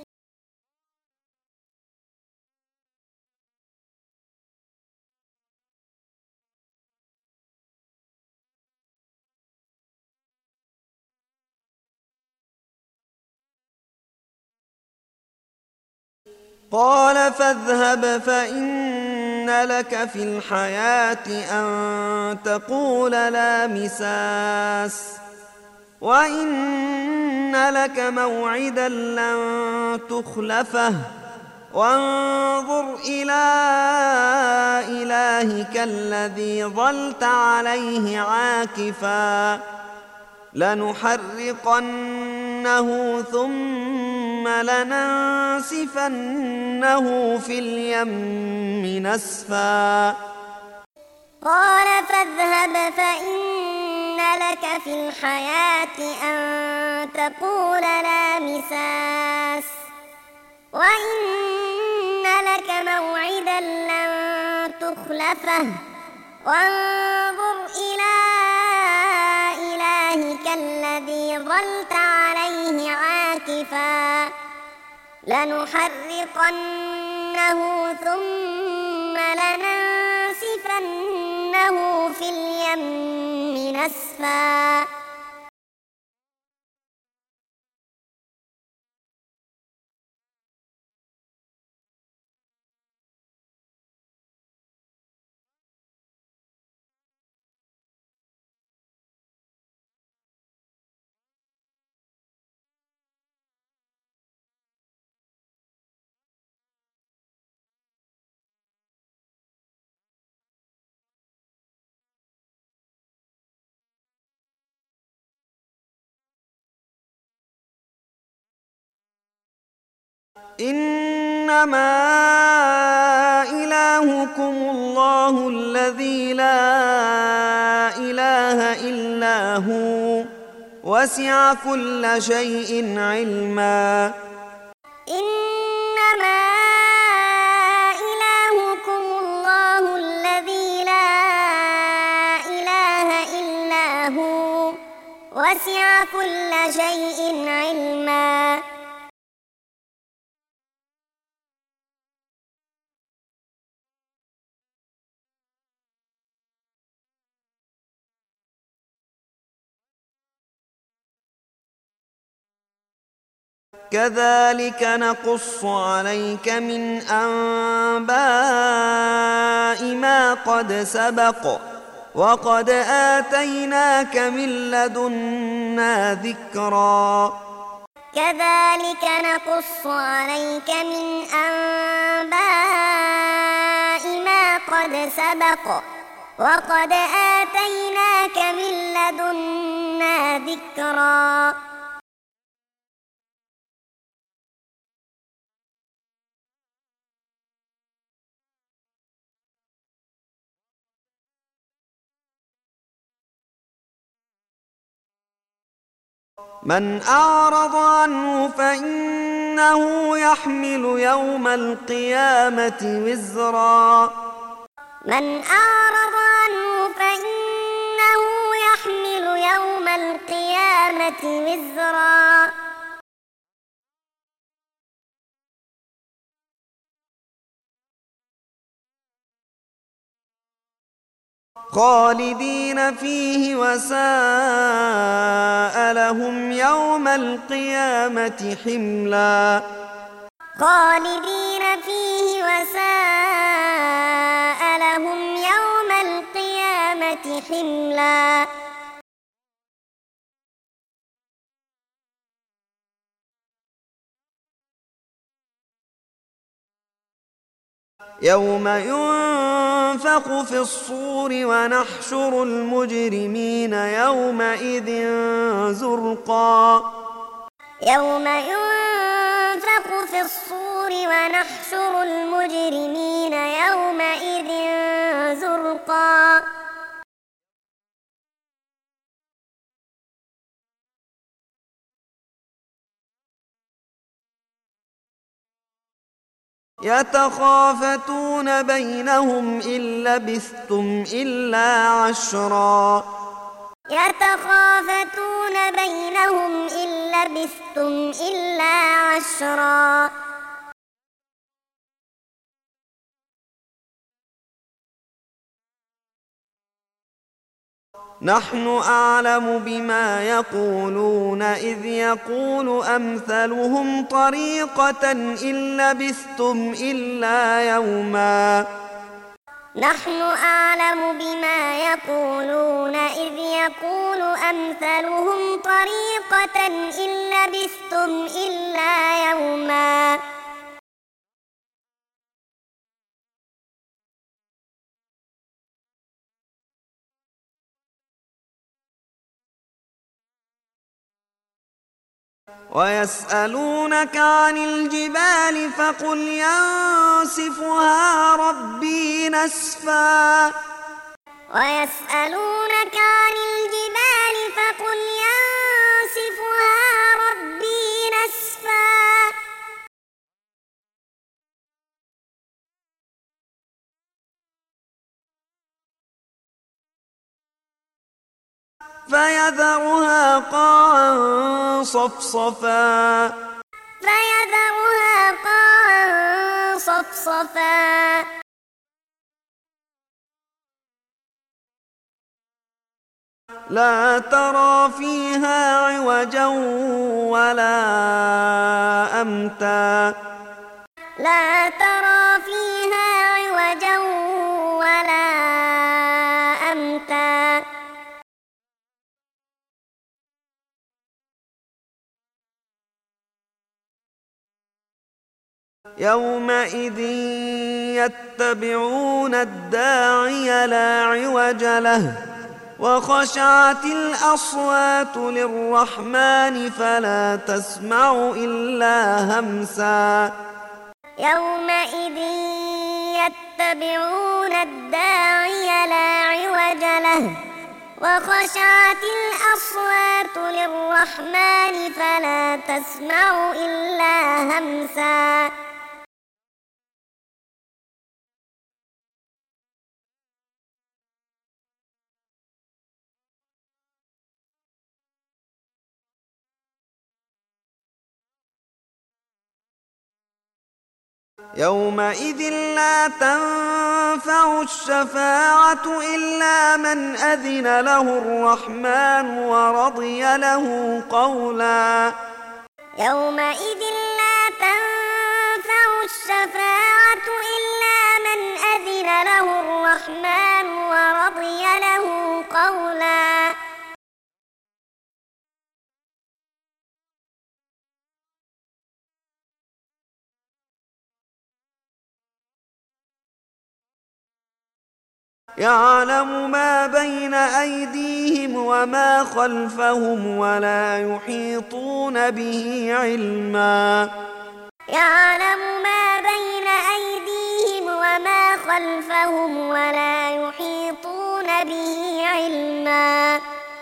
قال فاذهب فإن لك في الحياة أن تقول لا مساس وإن لك موعدا لن تخلفه وانظر إلى إلهك الذي ظلت عليه عاكفا لنحرقنه ثم لننسفنه في اليم نسفا قال فاذهب فإن لك في الحياة أن تقول لا مساس وإن لك موعدا لن تخلفه وانظر إلى إلهك الذي ظلت عليه عاكفا لنحرقنه ثم لننسفنه في اليم نسفا إنما إلهكم الله الذي لا إله إلا هو وسع كل شيء علما إنما إلهكم الله الذي لا إله إلا هو وسع كل شيء علما كذلك نقص عليك من أنباء ما قد سبق وقد آتيناك من لدنا ذكرا كذلك نقص عليك من أنباء ما قد سبق وقد آتيناك من لدنا ذكرا من أعرض عنه فإنه يحمل يوم القيامة وزرا من أعرض عنه فإنه يحمل يوم القيامة وزرا خالدين فيه وساء لهم يوم القيامة حملا خالدين فيه وساء لهم يوم القيامة حملا يوم ينفخ في الصور ونحشر المجرمين يومئذ زرقا يوم ينفخ في الصور ونحشر المجرمين يومئذ زرقا يتخافتون بينهم إن لبثتم إلا عشرا يتخافتون بينهم إن لبثتم إلا عشرا نحن أعلم بما يقولون إذ يقول أمثلهم طريقة إن لبثتم إلا يوما نحن أعلم بما يقولون إذ يقول أمثلهم طريقة إن لبثتم إلا يوما ويسألونك عن الجبال فقل ينسفها ربي نسفا ويسألونك عن الجبال فقل ينسفها ربي نسفا فيذرها قاعا صفصفا فيذرها قاعا صفصفا لا ترى فيها عوجا ولا أمتا لا ترى فيها عوجا ولا أمتا يومئذ يتبعون الداعي لا عوج له وخشعت الأصوات للرحمن فلا تسمع إلا همسا يومئذ يتبعون الداعي لا عوج له وخشعت الأصوات للرحمن فلا تسمع إلا همسا يومئذ لا تنفع الشفاعة إلا من أذن له الرحمن ورضي له قولا يومئذ لا تنفع الشفاعة إلا من أذن له الرحمن ورضي له قولا. يعلم ما بين أيديهم وما خلفهم ولا يحيطون به علما. يعلم ما بين أيديهم وما خلفهم ولا يحيطون به علما.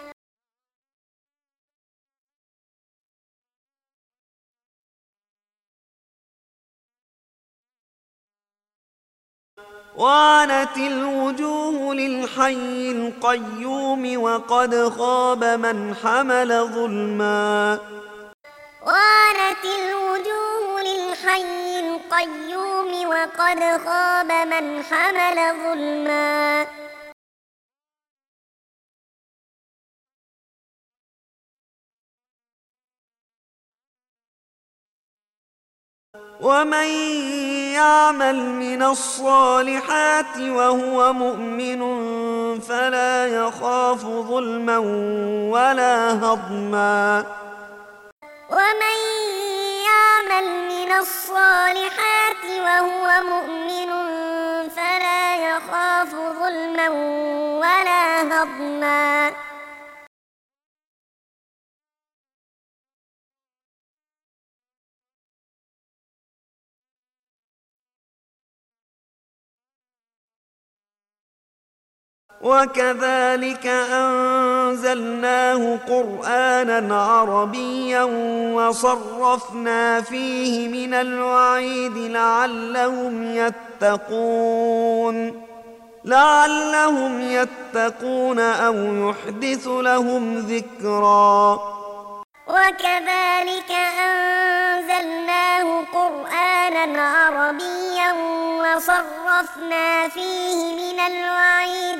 وعنت الوجوه للحي القيوم وقد خاب من حمل ظلما. وعنت الوجوه للحي القيوم وقد خاب من حمل ظلما. ومن يعمل من الصالحات وهو مؤمن فلا يخاف ظلما ولا هضما. ومن يعمل من الصالحات وهو مؤمن فلا يخاف ظلما ولا هضما. وكذلك أنزلناه قرآنا عربيا وصرفنا فيه من الوعيد لعلهم يتقون أو يحدث لهم ذكرا. وكذلك أنزلناه قرآنا عربيا وصرفنا فيه من الوعيد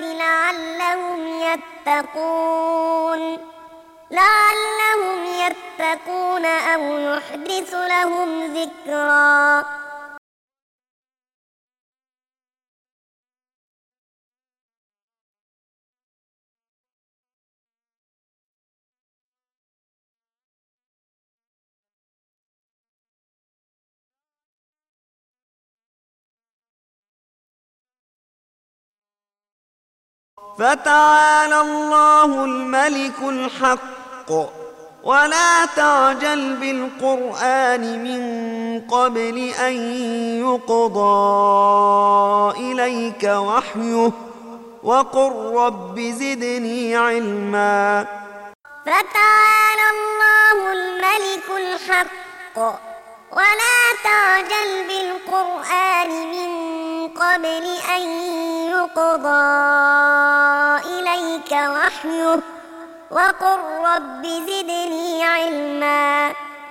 لعلهم يتقون أو يحدث لهم ذكرا. فتعالى الله الملك الحق ولا تعجل بالقرآن من قبل أن يقضى إليك وحيه وقل رب زدني علما. فتعالى الله الملك الحق ولا تعجل بالقرآن من قبل أن يقضى إليك وحيه وقل رب زدني علما.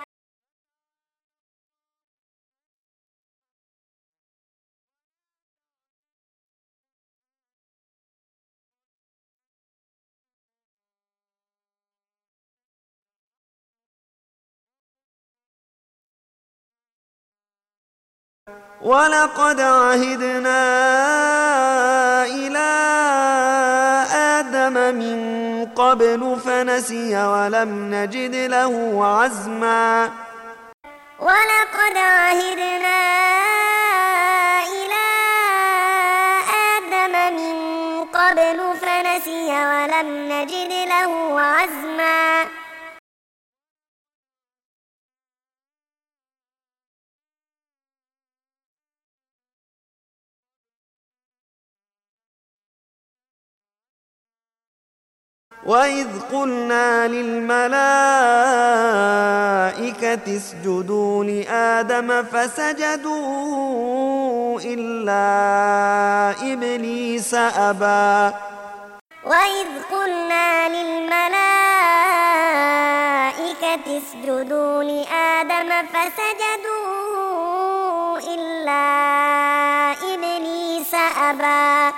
ولقد عهدنا إلى آدم من قبل فنسي ولم نجد له عزما. ولقد عهدنا إلى آدم من قبل فنسي ولم نجد له عزما. وإذ قلنا للملائكة اسجدوا لآدم فسجدوا إلا إبليس أبى. وإذ قلنا للملائكة اسجدوا لآدم فسجدوا إلا إبليس أبى.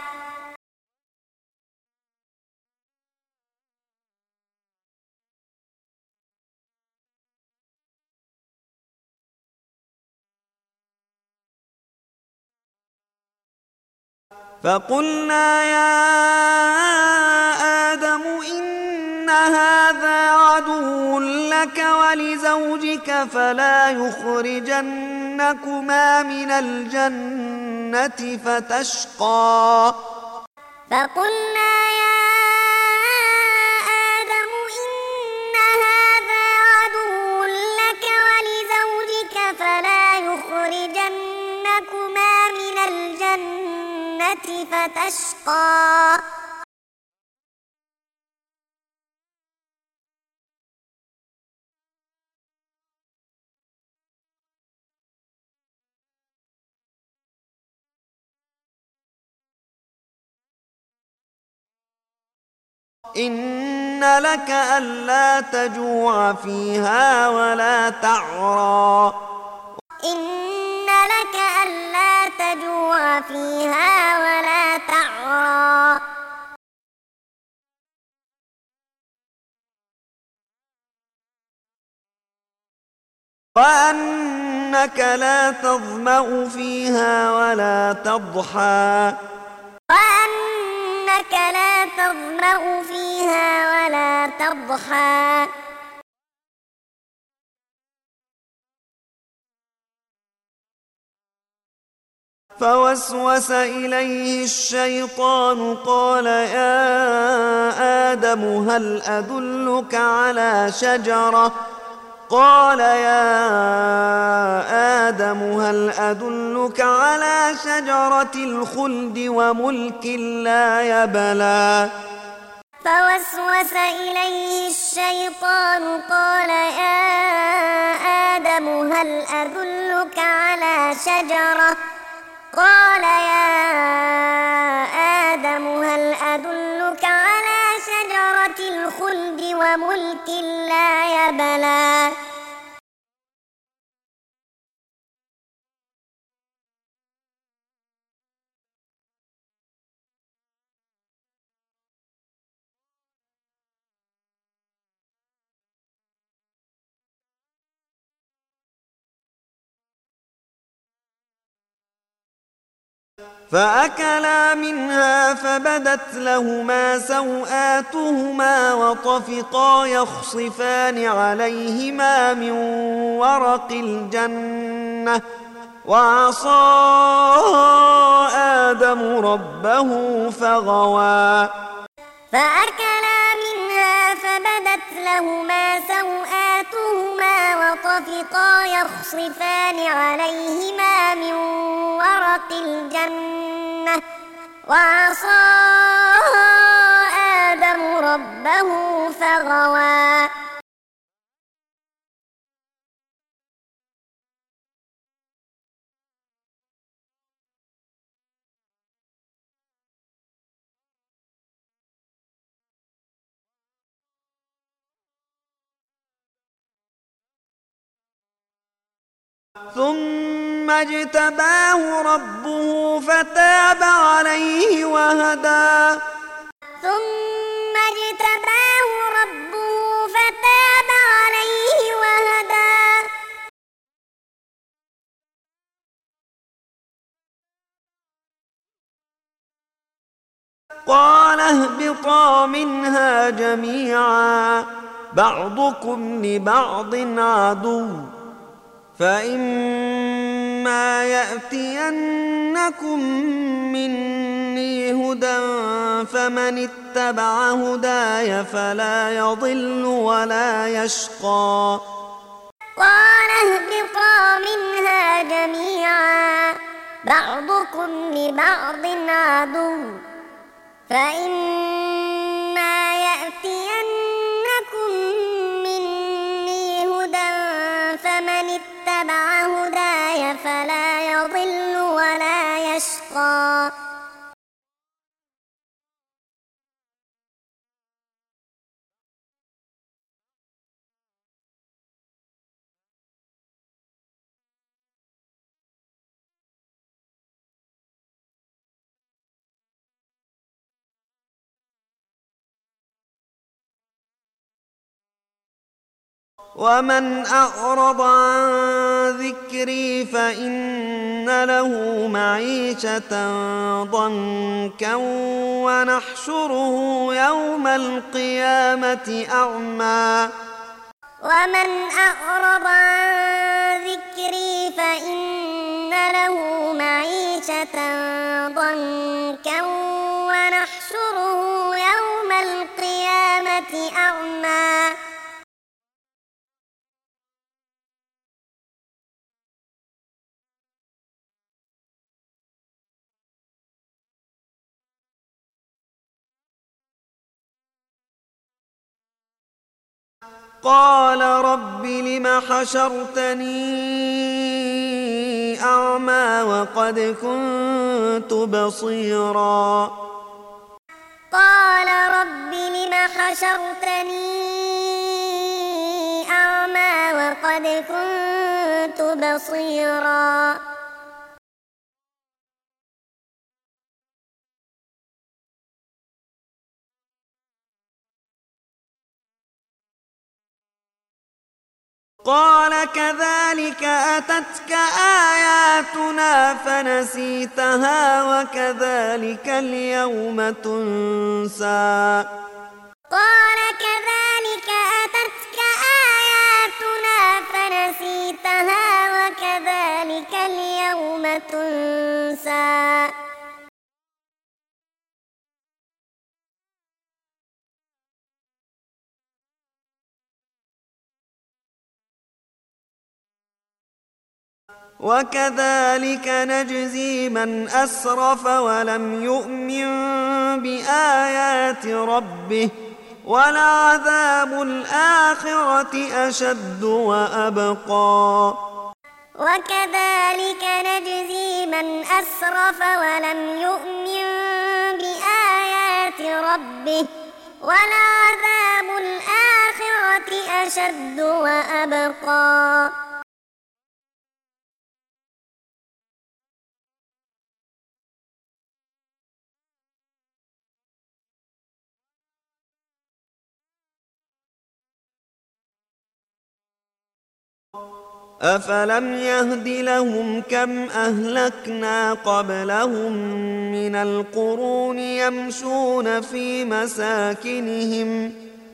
فقلنا يا آدم إن هذا عدو لك ولزوجك فلا يخرجنكما من الجنة فتشقى فقلنا يا آدم إن هذا عدو لك ولزوجك فلا يخرجنكما من الجنة فتشقى إن لك ألا تجوع فيها ولا تعرى إن لك ألا تجوع فيها ولا تعرى وأنك لا تظمأ فيها ولا تضحى وأنك لا تظمأ فيها ولا تضحى فوسوس إليه الشيطان قال يا آدم هل أدلك على شجرة قال يا آدم هل أدلك على شجرة الخلد وملك لا يبلى فوسوس إليه الشيطان قال يا آدم هل أدلك على شجرة قال يا آدم هل أدلك على شجرة الخلد وملك لا يبلى فأكلا منها فبدت لهما سوآتهما وطفقا يخصفان عليهما من ورق الجنة وعصى آدم ربه فغوى فأكلا منها فبدت لهما سوآتهما وطفقا يخصفان عليهما من ورق الجنة وعصى آدم ربه فغوى ثم اجتباه ربه فتاب عليه وهدى ثم اجتباه ربه فتاب عليه وهدى قال اهبطا منها جميعا بعضكم لبعض عدو فإما يأتينكم مني هدى فمن اتبع هداي فلا يضل ولا يشقى قال اهبطا منها جميعا بعضكم لبعض عدو فإما يأتينكم مني هدى فمن اتبع هداي فلا يضل ولا يشقى ومن أعرض عن ذكري فإن له معيشة ضنكا ونحشره يوم القيامة أعمى ومن أعرض عن ذكري فإن له معيشة ضنكا ونحشره يوم القيامة أعمى قال رب لم حشرتني أعمى وقد كنت بصيرا قال رب لم حشرتني أعمى وقد كنت بصيرا قال كذلك أتتك آياتنا فنسيتها وكذلك اليوم تنسى قال كذلك أتتك آياتنا فنسيتها وكذلك اليوم تنسى وكذلك نجزي من أسرف ولم يؤمن بآيات ربه ولعذاب الآخرة أشد وأبقى وكذلك نجزي من أسرف ولم يؤمن بآيات ربه ولعذاب الآخرة أشد وأبقى أفلم يهد لهم كم أهلكنا قبلهم من القرون يمشون في مساكنهم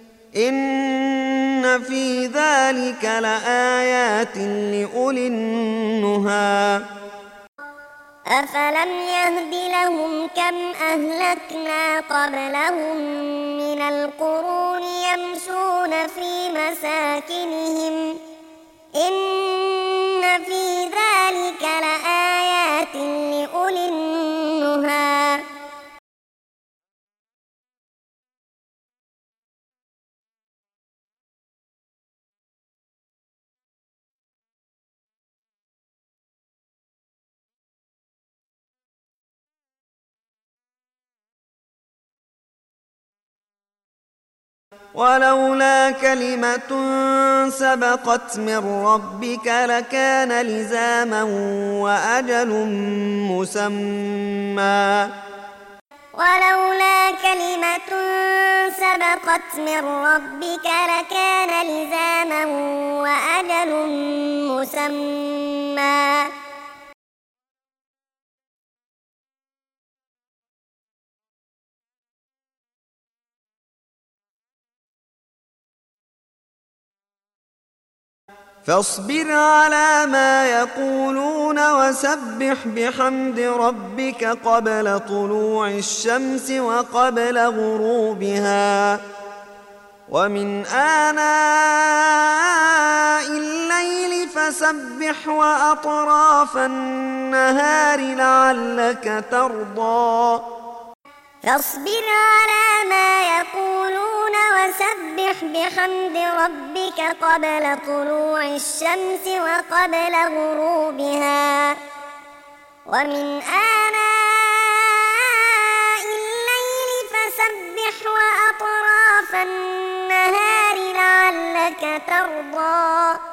إن في ذلك لآيات لأولي النهى أفلم يهد لهم كم أهلكنا قبلهم من القرون يمشون في مساكنهم إن في ذلك لآيات لأولي النهى ولولا كلمة سبقت من ربك لكان لزاما وأجل مسمى ولولا كلمة سبقت من ربك لكان لزاما وأجل مسمى فاصبر على ما يقولون وسبح بحمد ربك قبل طلوع الشمس وقبل غروبها ومن آناء الليل فسبح وأطراف النهار لعلك ترضى فاصبر على ما يقولون وسبح بحمد ربك قبل طلوع الشمس وقبل غروبها ومن آناء الليل فسبح وأطراف النهار لعلك ترضى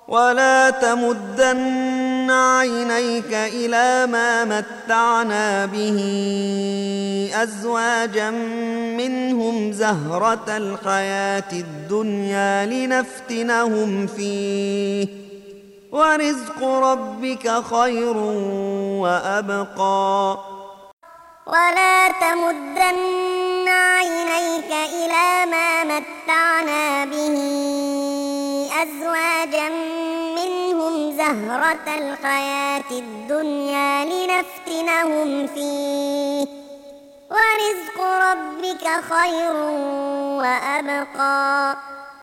ولا تمدن عينيك إلى ما متعنا به أزواجا منهم زهرة الحياة الدنيا لنفتنهم فيه ورزق ربك خير وأبقى. ولا تمدن عينيك إلى ما متعنا به أزواجا منهم زهرة الحياة الدنيا لنفتنهم فيه ورزق ربك خير وأبقى.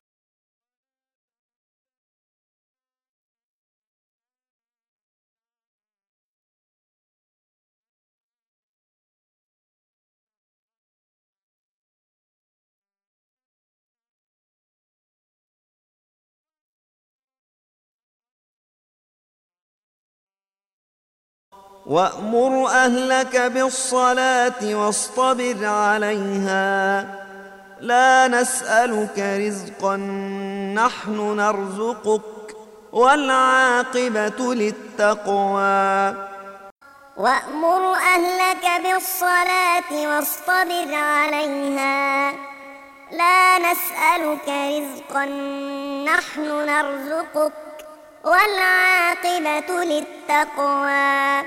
وأمر أهلك بالصلاة واصطبر عليها لا نسألك رزقا نحن نرزقك والعاقبة للتقوى. وأمر أهلك بالصلاة واصطبر عليها لا نسألك رزقا نحن نرزقك والعاقبة للتقوى.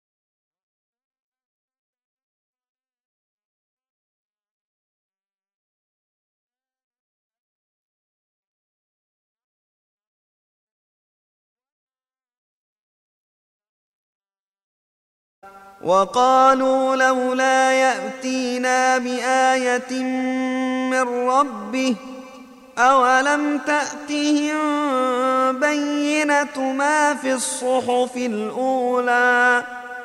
وقالوا لولا يأتينا بآية من ربه أولم تأتهم بينة ما في الصحف الأولى.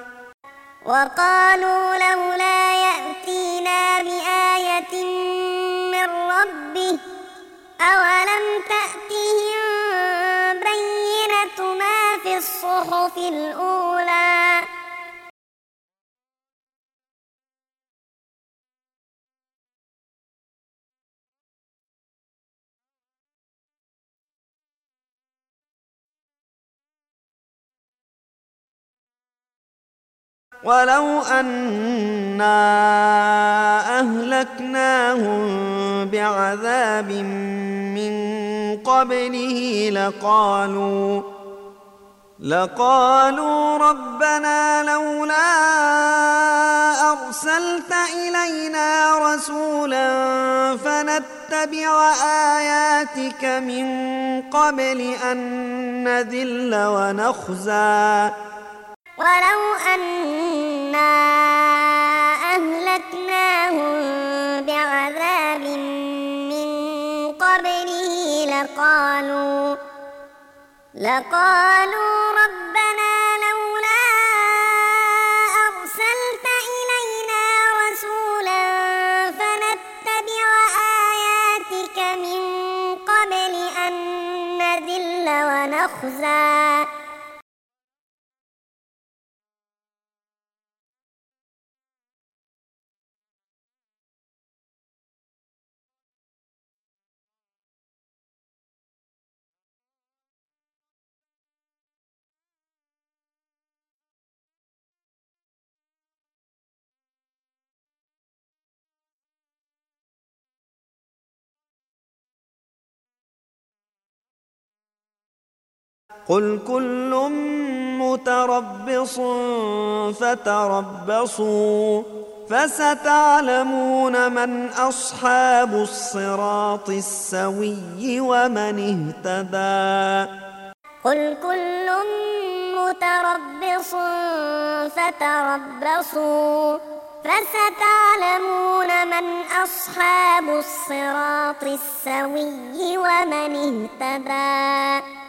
وقالوا لولا يأتينا بآية من ربه أولم تأتهم بينة ما في الصحف الأولى. ولو أنا أهلكناهم بعذاب من قبله لقالوا ربنا لولا أرسلت إلينا رسولا فنتبع آياتك من قبل أن نذل ونخزى. ولو أنا أهلكناهم بعذاب من قبله لقالوا ربنا لولا أرسلت إلينا رسولا فنتبع آياتك من قبل أن نذل ونخزى. قل كل متربص فتربصوا فستعلمون من أصحاب الصراط السوي ومن اهتدى. قل كل متربص فتربصوا فستعلمون من أصحاب الصراط السوي ومن اهتدى.